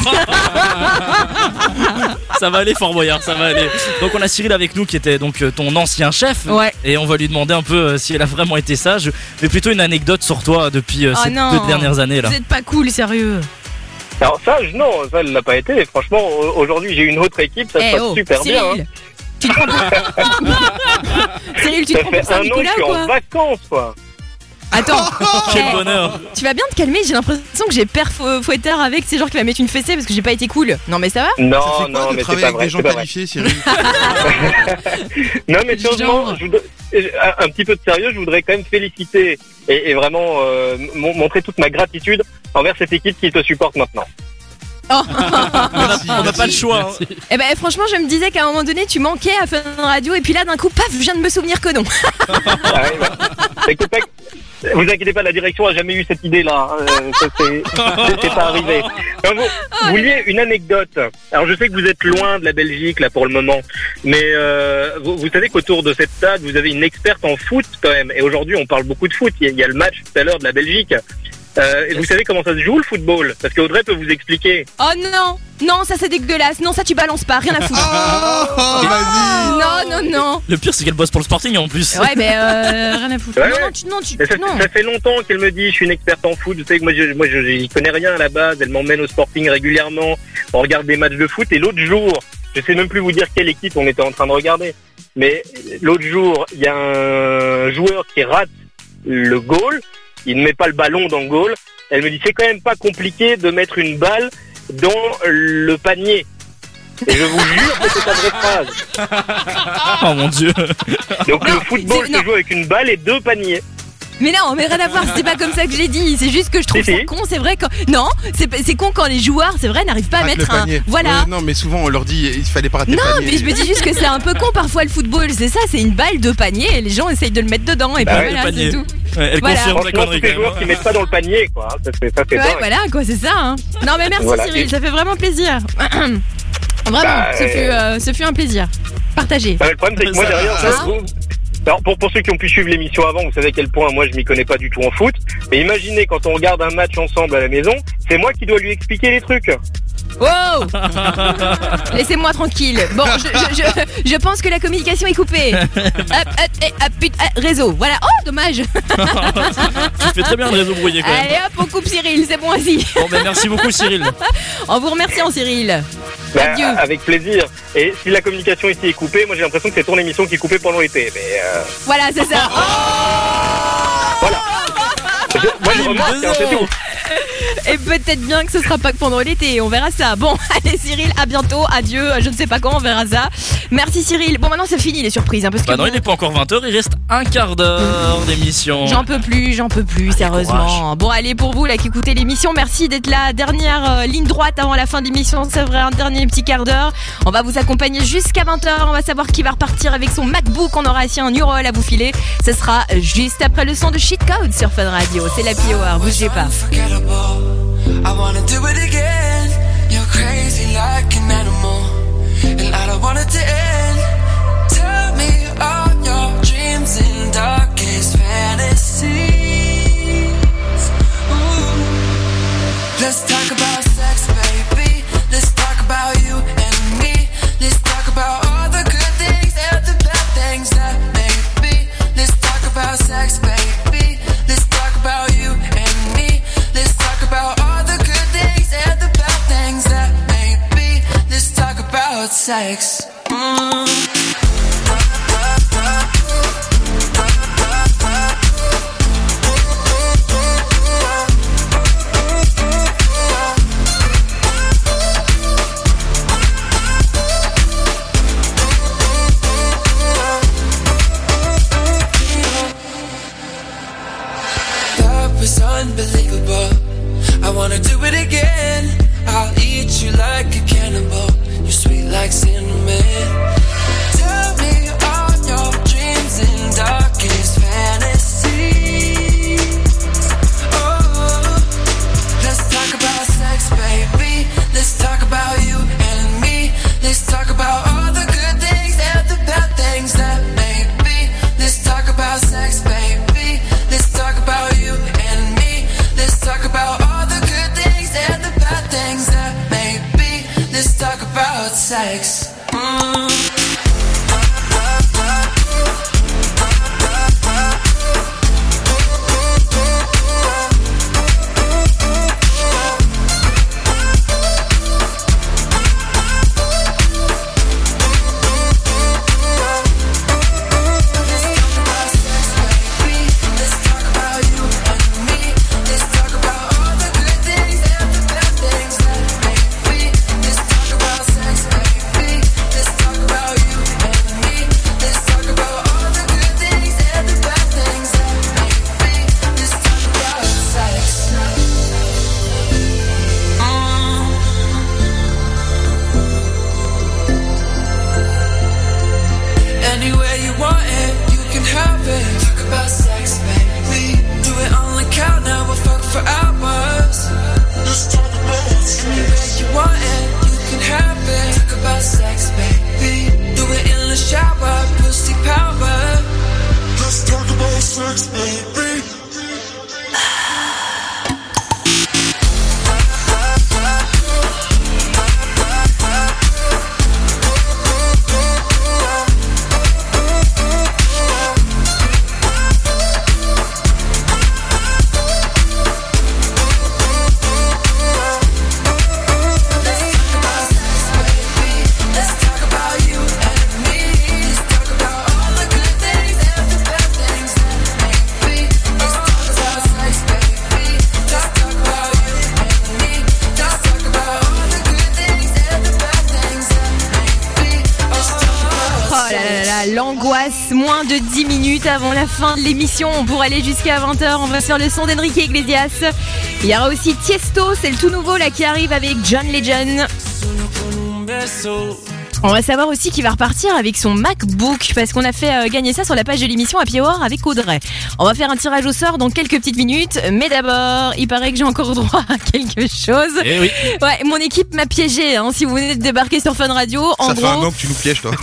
H: Ça va aller Fort Boyard, ça va aller. Donc on a Cyril avec nous qui était donc ton ancien chef.
C: Ouais.
H: Et on va lui demander un peu si elle a vraiment été sage, mais plutôt une anecdote sur toi depuis ces 2 dernières années là.
C: Vous êtes pas cool, sérieux.
J: Alors sage non, ça elle l'a pas été. Franchement aujourd'hui j'ai une autre équipe, ça se passe super bien. Hein.
C: Tu te prends pour... Cyril, tu te prends pour ça, Nicolas, ou quoi?
J: Je suis en vacances, quoi.
C: Attends.
H: Quel bonheur.
C: Tu vas bien te calmer, j'ai l'impression que j'ai père fouettard avec, c'est genre qui va mettre une fessée parce que j'ai pas été cool. Non mais ça va?
J: Non,
I: ça fait quoi de
J: mais
I: travailler avec des gens qualifiés, Cyril?
J: Non mais sérieusement, un petit peu de sérieux, je voudrais quand même féliciter et vraiment montrer toute ma gratitude envers cette équipe qui te supporte maintenant.
C: Oh.
H: On n'a pas le choix. Hein.
C: Eh ben franchement je me disais qu'à un moment donné tu manquais à Fun Radio et puis là d'un coup paf je viens de me souvenir que non.
J: Écoute, vous inquiétez pas, la direction a jamais eu cette idée là. C'est pas arrivé. Vous vouliez une anecdote. Alors je sais que vous êtes loin de la Belgique là pour le moment, mais vous savez qu'autour de cette table vous avez une experte en foot quand même. Et aujourd'hui on parle beaucoup de foot. Il y a le match tout à l'heure de la Belgique. Et vous savez comment ça se joue le football? Parce qu'Audrey peut vous expliquer.
C: Oh non, ça c'est dégueulasse. Non, ça tu balances pas, rien à foutre.
I: Vas-y.
C: Non.
H: Le pire c'est qu'elle bosse pour le Sporting en plus.
C: Ouais, mais rien à foutre.
J: Ouais.
C: Non.
J: Ça fait longtemps qu'elle me dit je suis une experte en foot. Vous savez que moi je connais rien à la base. Elle m'emmène au Sporting régulièrement. On regarde des matchs de foot. Et l'autre jour, je sais même plus vous dire quelle équipe on était en train de regarder. Mais l'autre jour, il y a un joueur qui rate le goal. Il ne met pas le ballon dans le goal. Elle me dit c'est quand même pas compliqué de mettre une balle dans le panier. Et je vous jure que c'est ta vraie phrase.
H: Oh mon dieu.
J: Donc le football se joue avec une balle et 2 paniers.
C: Mais non, mais rien à voir, c'était pas comme ça que j'ai dit. C'est juste que je trouve ça con, c'est vrai. Non, c'est con quand les joueurs, c'est vrai, n'arrivent pas à mettre un. Voilà.
I: Non, mais souvent on leur dit il fallait pas rater
C: le panier.
I: Non,
C: mais je me dis juste que c'est un peu con parfois le football. C'est ça, c'est une balle de panier et les gens essayent de le mettre dedans. Et puis voilà, c'est tout.
H: Ouais, elle confirme la connerie.
J: Tous les joueurs qui mettent pas dans le panier, quoi. Ça fait dingue.
C: Voilà, quoi, c'est ça. Hein. Non, mais merci Cyril, ça fait vraiment plaisir. Vraiment, ce fut un plaisir. Partagé.
J: Le problème, c'est que moi derrière, alors pour ceux qui ont pu suivre l'émission avant, vous savez à quel point moi je m'y connais pas du tout en foot. Mais imaginez quand on regarde un match ensemble à la maison, c'est moi qui dois lui expliquer les trucs.
C: Oh. Laissez-moi tranquille. Bon, je pense que la communication est coupée. Réseau, voilà. Oh, dommage.
H: Tu fais très bien le réseau brouillé quand même.
C: Allez hop, on coupe Cyril, c'est bon ainsi.
H: Bon ben merci beaucoup Cyril.
C: En vous remerciant Cyril. Adieu.
J: Avec plaisir. Et si la communication ici est coupée, moi j'ai l'impression que c'est ton émission qui est coupée pendant l'été. Mais
C: voilà, c'est ça.
J: Voilà. Moi je remarque, c'est tout.
C: Et peut-être bien que ce sera pas que pendant l'été, on verra ça. Bon, allez Cyril, à bientôt, adieu, je ne sais pas quand, on verra ça. Merci Cyril. Bon, maintenant c'est fini les surprises. Parce que
H: non, il n'est pas encore 20h, il reste un quart d'heure d'émission.
C: J'en peux plus, sérieusement. Courage. Bon, allez, pour vous là qui écoutez l'émission, merci d'être là. Dernière ligne droite avant la fin de l'émission, c'est vrai, un dernier petit quart d'heure. On va vous accompagner jusqu'à 20h, on va savoir qui va repartir avec son MacBook. On aura aussi un New Roll à vous filer. Ce sera juste après le son de Cheat Code sur Fun Radio. C'est la P.O.R, bougez pas.
A: I wanna do it again. You're crazy like an animal, and I don't want it to end. Tell me all your dreams and darkest fantasies. Ooh. Let's talk about sex, baby. Let's talk about you and me. Let's talk about all the good things and the bad things that may be. Let's talk about sex, baby. Let's talk about you and me. Let's talk about all the good things and the bad things that may be. Let's talk about sex. Unbelievable. I wanna do it again. I'll eat you like a cannibal. You're sweet like cinnamon. Tell me all your dreams and darkest fantasies. Oh, let's talk about sex, baby. Let's talk about you and me. Let's talk about all the good things and the bad things that may be. Let's talk about sex, baby. Let's talk about you and me. Let's talk about all the good things and the bad things that may be. Let's talk about sex.
C: L'angoisse, moins de 10 minutes avant la fin de l'émission pour aller jusqu'à 20h. On va faire le son d'Enrique Iglesias. Il y aura aussi Tiesto, c'est le tout nouveau là qui arrive avec John Legend. On va savoir aussi qui va repartir avec son MacBook parce qu'on a fait gagner ça sur la page de l'émission Happy Hour avec Audrey. On va faire un tirage au sort dans quelques petites minutes, mais d'abord, il paraît que j'ai encore droit à quelque chose.
H: Eh oui.
C: Ouais, mon équipe m'a piégé. Si vous venez de débarquer sur Fun Radio,
I: ça fait un an que tu nous pièges, toi.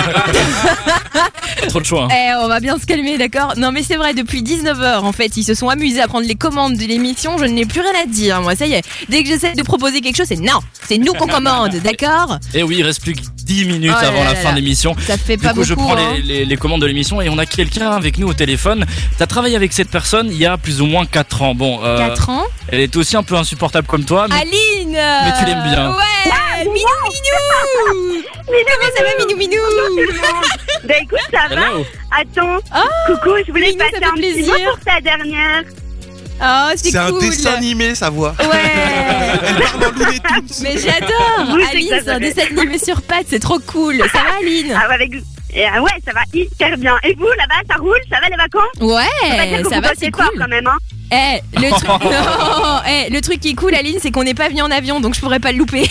H: Trop de choix.
C: On va bien se calmer, d'accord? Non, mais c'est vrai, depuis 19h, en fait, ils se sont amusés à prendre les commandes de l'émission. Je n'ai plus rien à dire, moi, ça y est. Dès que j'essaie de proposer quelque chose, c'est non, c'est nous qu'on commande, d'accord?
H: Et oui, il reste plus que 10 minutes avant la fin de l'émission.
C: Ça fait pas beaucoup.
H: Du coup, je prends les commandes de l'émission et on a quelqu'un avec nous au téléphone. T'as travaillé avec cette personne il y a plus ou moins 4 ans. Bon,
C: 4 ans?
H: Elle est aussi un peu insupportable comme toi. Mais...
C: Aline!
H: Mais tu l'aimes bien.
C: Ouais! Minou! Comment ça va, Minou?
O: Bah écoute, ça va. Attends, coucou, je voulais passer un petit mot pour ta dernière.
C: Oh, c'est cool.
I: Un dessin animé, sa voix.
C: Ouais.
I: Elle parle en Looney Tunes.
C: Mais j'adore.
O: Oui,
C: Aline, c'est un dessin animé sur pattes, c'est trop cool. Ça va, Aline?
O: Ouais, ça va hyper bien. Et vous, là-bas, ça roule? Ça va les vacances?
C: Ouais, ça va, c'est cool.
O: Fort, quand même, hein.
C: Le truc qui est cool, Aline, c'est qu'on n'est pas venu en avion, donc je pourrais pas le louper.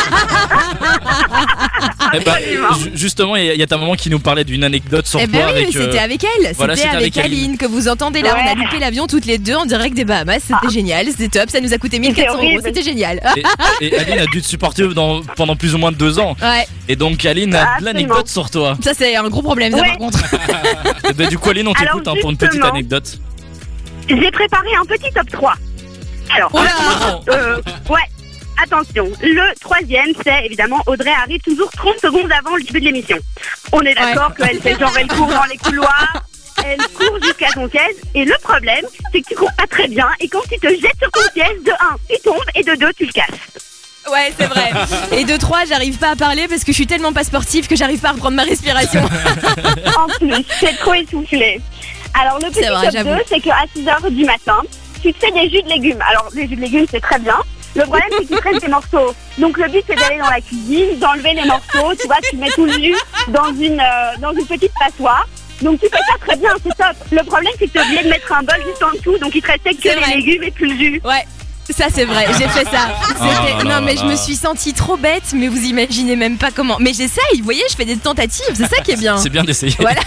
H: Justement, il y a ta maman qui nous parlait d'une anecdote sur toi.
C: Oui, c'était avec elle.
H: Voilà,
C: c'était avec Aline que vous entendez là. Ouais. On a loupé l'avion toutes les deux en direct des Bahamas. C'était génial, c'était top. Ça nous a coûté 1400 €. C'était génial.
H: Et Aline a dû te supporter pendant plus ou moins de 2 ans.
C: Ouais.
H: Et donc, Aline a de l'anecdote sur toi.
C: Ça, c'est un gros problème, ça, par contre.
H: Et du coup, Aline, on t'écoute pour une petite anecdote.
O: J'ai préparé un petit top 3. Alors, ouais, attention. Le troisième, c'est évidemment Audrey arrive toujours 30 secondes avant le début de l'émission. On est d'accord qu'elle fait genre, elle court dans les couloirs, elle court jusqu'à ton siège. Et le problème, c'est que tu cours pas très bien. Et quand tu te jettes sur ton siège, de 1, tu tombes et de 2, tu le casses.
C: Ouais, c'est vrai. Et de 3, j'arrive pas à parler parce que je suis tellement pas sportive que j'arrive pas à reprendre ma respiration.
O: En plus, c'est trop essoufflé. Alors le petit top 2, c'est qu'à 6h du matin, tu te fais des jus de légumes. Alors les jus de légumes, c'est très bien. Le problème, c'est qu'il te reste des morceaux. Donc le but, c'est d'aller dans la cuisine, d'enlever les morceaux. Tu vois, tu mets tout le jus dans une petite passoire. Donc tu fais ça très bien, c'est top. Le problème, c'est que tu es obligé de mettre un bol juste en dessous. Donc il te restait que les légumes et plus le jus.
C: Ouais. Ça c'est vrai, j'ai fait ça. Je me suis sentie trop bête, mais vous imaginez même pas comment. Mais j'essaye, vous voyez, je fais des tentatives, c'est ça qui est bien.
H: C'est bien d'essayer.
C: Voilà.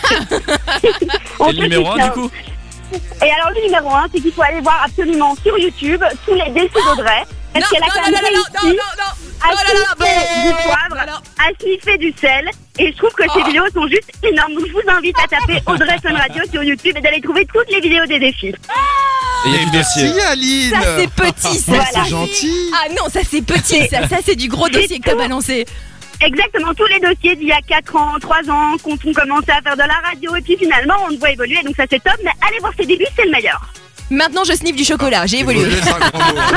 H: Et le numéro 1 du coup?
O: Et alors le numéro 1, c'est qu'il faut aller voir absolument sur YouTube tous les défis d'Audrey. Parce qu'elle a quand même réussi à sniffer du poivre, à sniffer du sel. Et je trouve que ces vidéos sont juste énormes. Donc je vous invite à taper Audrey Fun Radio sur YouTube et d'aller trouver toutes les vidéos des défis.
I: Et merci Aline.
C: Ça c'est petit, ça.
I: Voilà. C'est gentil.
C: Ah non, ça c'est petit, ça c'est du gros dossier que t'as balancé.
O: Exactement, tous les dossiers d'il y a 4 ans, 3 ans, quand on commençait à faire de la radio et puis finalement on le voit évoluer, donc ça c'est top, mais allez voir ses débuts, c'est le meilleur.
C: Maintenant je sniffe du chocolat, j'ai évolué.
O: C'est ça,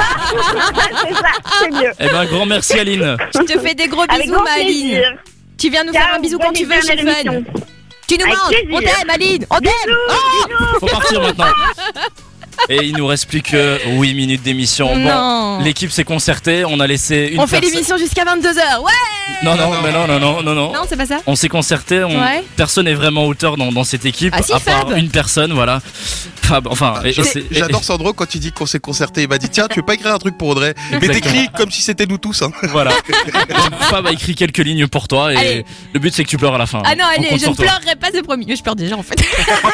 O: c'est mieux.
H: Eh ben, grand merci Aline.
C: Je te fais des gros bisous, ma Aline. Tu viens nous faire un bisou quand tu veux chez Fun. Tu nous manges, on t'aime Aline, on t'aime.
H: Faut partir maintenant. Et il nous reste plus que 8 minutes d'émission. Bon, l'équipe s'est concertée, on a laissé une.
C: On fait l'émission jusqu'à 22h, ouais.
H: Non,
C: c'est pas ça.
H: On s'est concerté, personne n'est vraiment auteur dans cette équipe,
C: à part
H: une personne, voilà. Fab, enfin,
I: j'adore Sandro quand tu dis qu'on s'est concerté. Il m'a dit tiens, tu veux pas écrire un truc pour Audrey? Mais t'écris comme si c'était nous tous. Hein.
H: Voilà. Fab a écrit quelques lignes pour toi et allez. Le but c'est que tu pleures à la fin.
C: Ah non, allez, je ne pleurerai pas, c'est promis. Je pleure déjà en fait.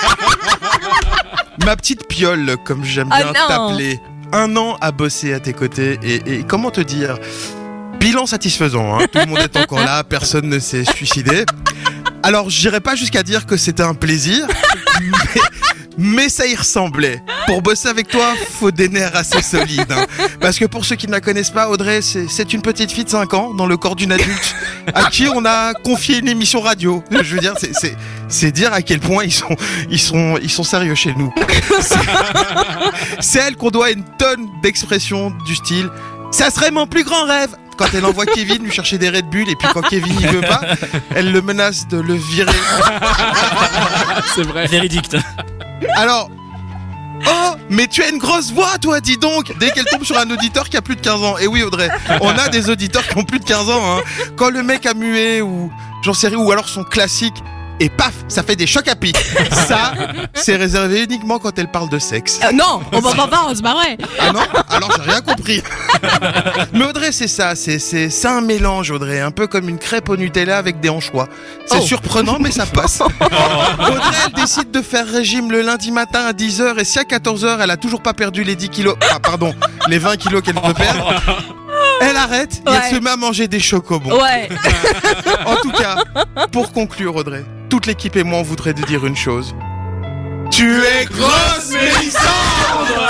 I: Ma petite piole, comme j'aime bien t'appeler. 1 an à bosser à tes côtés et comment te dire, bilan satisfaisant, hein. Tout le monde est encore là, personne ne s'est suicidé. Alors j'irai pas jusqu'à dire que c'était un plaisir, mais ça y ressemblait. Pour bosser avec toi, faut des nerfs assez solides, hein. Parce que pour ceux qui ne la connaissent pas, Audrey, c'est une petite fille de 5 ans dans le corps d'une adulte à qui on a confié une émission radio. Je veux dire, c'est dire à quel point ils sont sérieux chez nous. C'est elle qu'on doit une tonne d'expressions du style « Ça serait mon plus grand rêve !» Quand elle envoie Kevin lui chercher des Red Bull et puis quand Kevin n'y veut pas, elle le menace de le virer.
H: C'est vrai. Véridique.
I: Alors, oh, mais tu as une grosse voix, toi, dis donc. Dès qu'elle tombe sur un auditeur qui a plus de 15 ans. Et oui, Audrey, on a des auditeurs qui ont plus de 15 ans. Hein. Quand le mec a mué ou j'en sais rien, ou alors son classique, et paf, ça fait des chocs à pic. Ça, c'est réservé uniquement quand elle parle de sexe.
C: Non, on va pas, c'est pas vrai.
I: Ah non? Alors j'ai rien compris. Mais Audrey, c'est ça, c'est un mélange, Audrey, un peu comme une crêpe au Nutella avec des anchois. C'est surprenant, mais ça passe. Audrey, elle décide de faire régime le lundi matin à 10h, et si à 14h, elle a toujours pas perdu les 10 kilos, les 20 kilos qu'elle veut perdre, elle arrête et elle se met à manger des chocobons.
C: Ouais.
I: En tout cas, pour conclure, Audrey, toute l'équipe et moi, on voudrait te dire une chose. Tu es grosse, Mélissandre!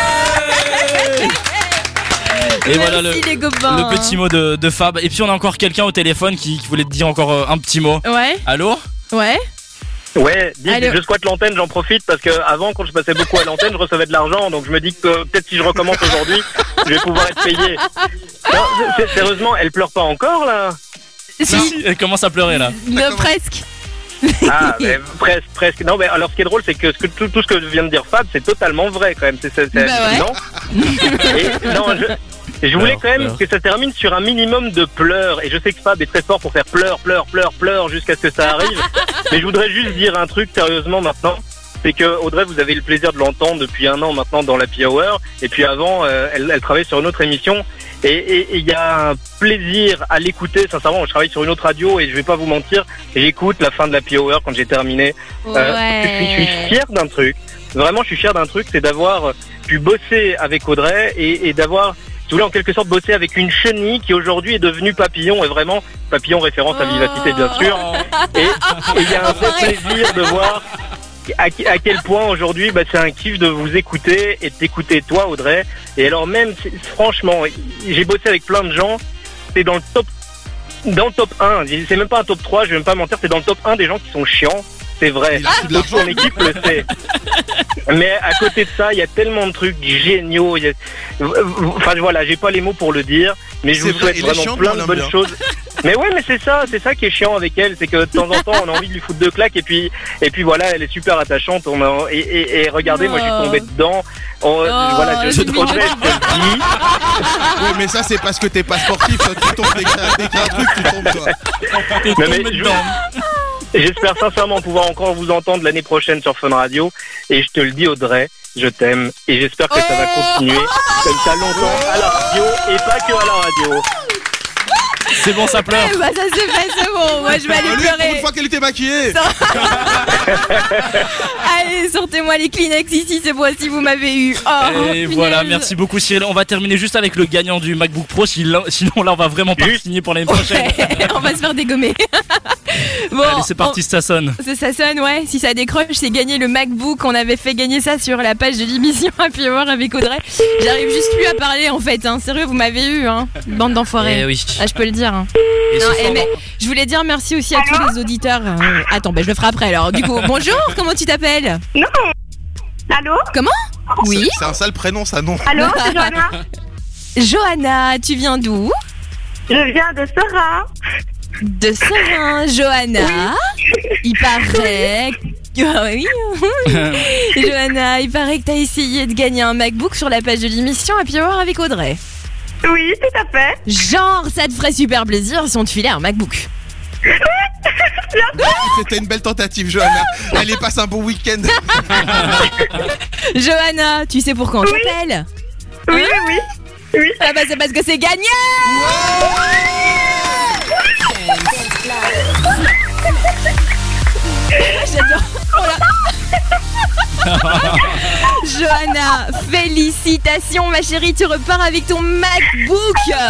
H: Et voilà
C: Merci, les copains.
H: le petit mot de Fab. Et puis on a encore quelqu'un au téléphone qui voulait te dire encore un petit mot.
C: Ouais.
H: Allô?
C: Ouais.
J: Ouais, je squatte l'antenne, j'en profite parce que avant, quand je passais beaucoup à l'antenne, je recevais de l'argent, donc je me dis que peut-être si je recommence aujourd'hui, je vais pouvoir être payé. Non, sérieusement, elle pleure pas encore là?
H: Si, elle commence à pleurer là.
C: Presque.
J: Ah, mais presque. Non, mais alors ce qui est drôle, c'est que tout ce que vient de dire Fab, c'est totalement vrai quand même. C'est hallucinant. Et, non, je voulais quand même que ça termine sur un minimum de pleurs. Et je sais que Fab est très fort pour faire pleurs jusqu'à ce que ça arrive. Mais je voudrais juste dire un truc sérieusement maintenant. C'est que Audrey, vous avez le plaisir de l'entendre depuis 1 an maintenant dans l'Happy Hour. Et puis avant, elle travaillait sur une autre émission. Et il y a un plaisir à l'écouter, sincèrement. Je travaille sur une autre radio et je vais pas vous mentir, j'écoute la fin de l'Happy Hour quand j'ai terminé. Je suis fier d'un truc. Vraiment, je suis fier d'un truc, c'est d'avoir pu bosser avec Audrey et d'avoir, si vous voulez, en quelque sorte bosser avec une chenille qui aujourd'hui est devenue papillon, et vraiment, papillon référence à vivacité bien sûr. Et il y a un vrai plaisir de voir à quel point aujourd'hui c'est un kiff de vous écouter et de t'écouter toi, Audrey. Et alors même franchement, j'ai bossé avec plein de gens, c'est dans le top 1, c'est même pas un top 3, je vais même pas mentir, c'est dans le top 1 des gens qui sont chiants, c'est vrai. Toute son équipe le sait. Mais à côté de ça, il y a tellement de trucs géniaux. Enfin voilà, j'ai pas les mots pour le dire, mais je vous souhaite vraiment plein de bonnes choses. Mais ouais, mais c'est ça qui est chiant avec elle, c'est que de temps en temps on a envie de lui foutre 2 claques et puis voilà, elle est super attachante. Et regardez, moi je suis tombé dedans. Voilà, je te le dis.
I: Oui, mais ça c'est parce que t'es pas sportif, tu tombes dès qu'il y a un truc, tu tombes toi.
J: Mais j'espère sincèrement pouvoir encore vous entendre l'année prochaine sur Fun Radio. Et je te le dis, Audrey, je t'aime. Et j'espère que ça va continuer comme ça longtemps à la radio et pas que à la radio.
H: C'est bon, ça pleure.
C: Ça c'est fait, c'est bon. Moi, je vais aller pleurer.
I: Pour une fois qu'elle était maquillée.
C: Allez, sortez-moi les Kleenex ici, c'est moi si vous m'avez eu.
H: Et voilà, merci beaucoup Cyril. On va terminer juste avec le gagnant du MacBook Pro. Sinon là, on va vraiment pas signer pour l'année prochaine.
C: On va se faire dégommer.
H: Bon, allez, c'est parti, ça sonne.
C: Ça sonne, ouais. Si ça décroche, c'est gagner le MacBook. On avait fait gagner ça sur la page de l'émission Happy Hour avec Audrey. J'arrive juste plus à parler en fait. Sérieux, vous m'avez eu, bande d'enfoirés.
H: Oui.
C: Je peux le dire. Mais je voulais dire merci aussi à tous les auditeurs. Attends, je le ferai après alors. Du coup, bonjour, comment tu t'appelles?
O: Non. Allô?
C: Comment? Oui.
I: C'est un sale prénom, ça, non?
O: Allô, c'est Johanna.
C: Johanna, tu viens d'où?
O: Je viens de Serein.
C: De Serein, Johanna. Oui. Il paraît. Oui. Johanna, il paraît que t'as essayé de gagner un MacBook sur la page de l'émission Happy Hour avec Audrey.
O: Oui, tout à fait.
C: Genre, ça te ferait super plaisir si on te filait un MacBook.
I: C'était une belle tentative, Johanna. Allez, passe un bon week-end.
C: Johanna, tu sais pourquoi on t'appelle?
O: Oui.
C: Ah bah c'est parce que c'est gagné. J'adore. Johanna, félicitations ma chérie, tu repars avec ton MacBook.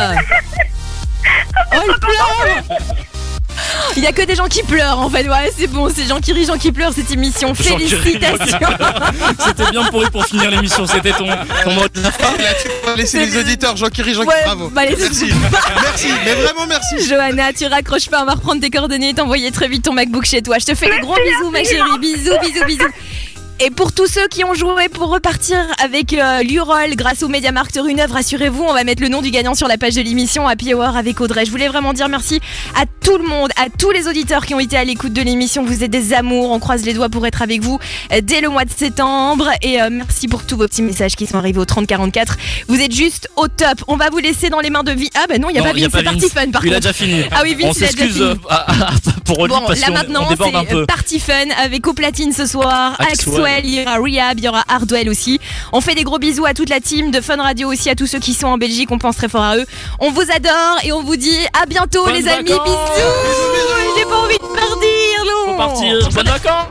C: Oh, elle pleure. Il y a que des gens qui pleurent en fait. Ouais, c'est bon, c'est gens qui rient, gens qui pleurent cette émission. Félicitations.
H: C'était bien pour finir l'émission, c'était ton mot de la fin.
I: Là, tu peux laisser les auditeurs, gens qui rient, gens qui bravo. Merci, mais vraiment merci.
C: Johanna, tu raccroches pas, on va reprendre tes coordonnées et t'envoyer très vite ton MacBook chez toi. Je te fais des gros bisous ma chérie, bisous. Et pour tous ceux qui ont joué pour repartir avec l'Urol grâce au MediaMarkt Runeuve, rassurez-vous, on va mettre le nom du gagnant sur la page de l'émission Happy Hour avec Audrey. Je voulais vraiment dire merci à tout le monde, à tous les auditeurs qui ont été à l'écoute de l'émission. Vous êtes des amours, on croise les doigts pour être avec vous dès le mois de septembre. Et merci pour tous vos petits messages qui sont arrivés au 3044. Vous êtes juste au top. On va vous laisser dans les mains de Vince. Ah bah non, il n'y a pas Vince, c'est parti Fun par contre.
H: Il a déjà fini.
C: Ah oui, Vince,
H: on s'excuse pour Oli, parce
C: là
H: qu'on
C: maintenant
H: déborde un
C: c'est
H: peu.
C: Party Fun avec au platine ce soir Axwell, il y aura Rehab, il y aura Hardwell aussi. On fait des gros bisous à toute la team de Fun Radio aussi, à tous ceux qui sont en Belgique, on pense très fort à eux. On vous adore et on vous dit à bientôt.
H: Bonnes
C: les amis,
H: vacances.
C: bisous. J'ai pas envie de partir, non.
H: Faut partir. Bonnes vacances.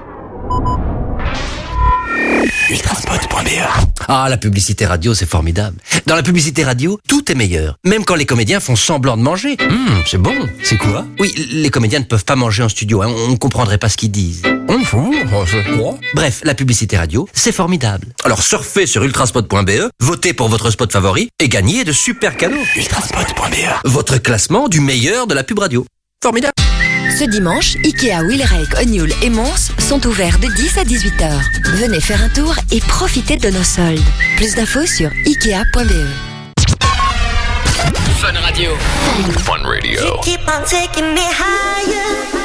K: Ultraspot.be. Ah, la publicité radio, c'est formidable. Dans la publicité radio, tout est meilleur. Même quand les comédiens font semblant de manger. C'est bon. C'est quoi? Oui, les comédiens ne peuvent pas manger en studio, hein. On ne comprendrait pas ce qu'ils disent. Bref, la publicité radio, c'est formidable. Alors surfez sur ultraspot.be, votez pour votre spot favori et gagnez de super cadeaux. Ultraspot.be. Votre classement du meilleur de la pub radio. Formidable.
W: Ce dimanche, Ikea, Wilrijk, Onioul et Mons sont ouverts de 10 à 18h. Venez faire un tour et profitez de nos soldes. Plus d'infos sur ikea.be.
B: Fun Radio.
F: Fun Radio.
D: You keep on taking me higher.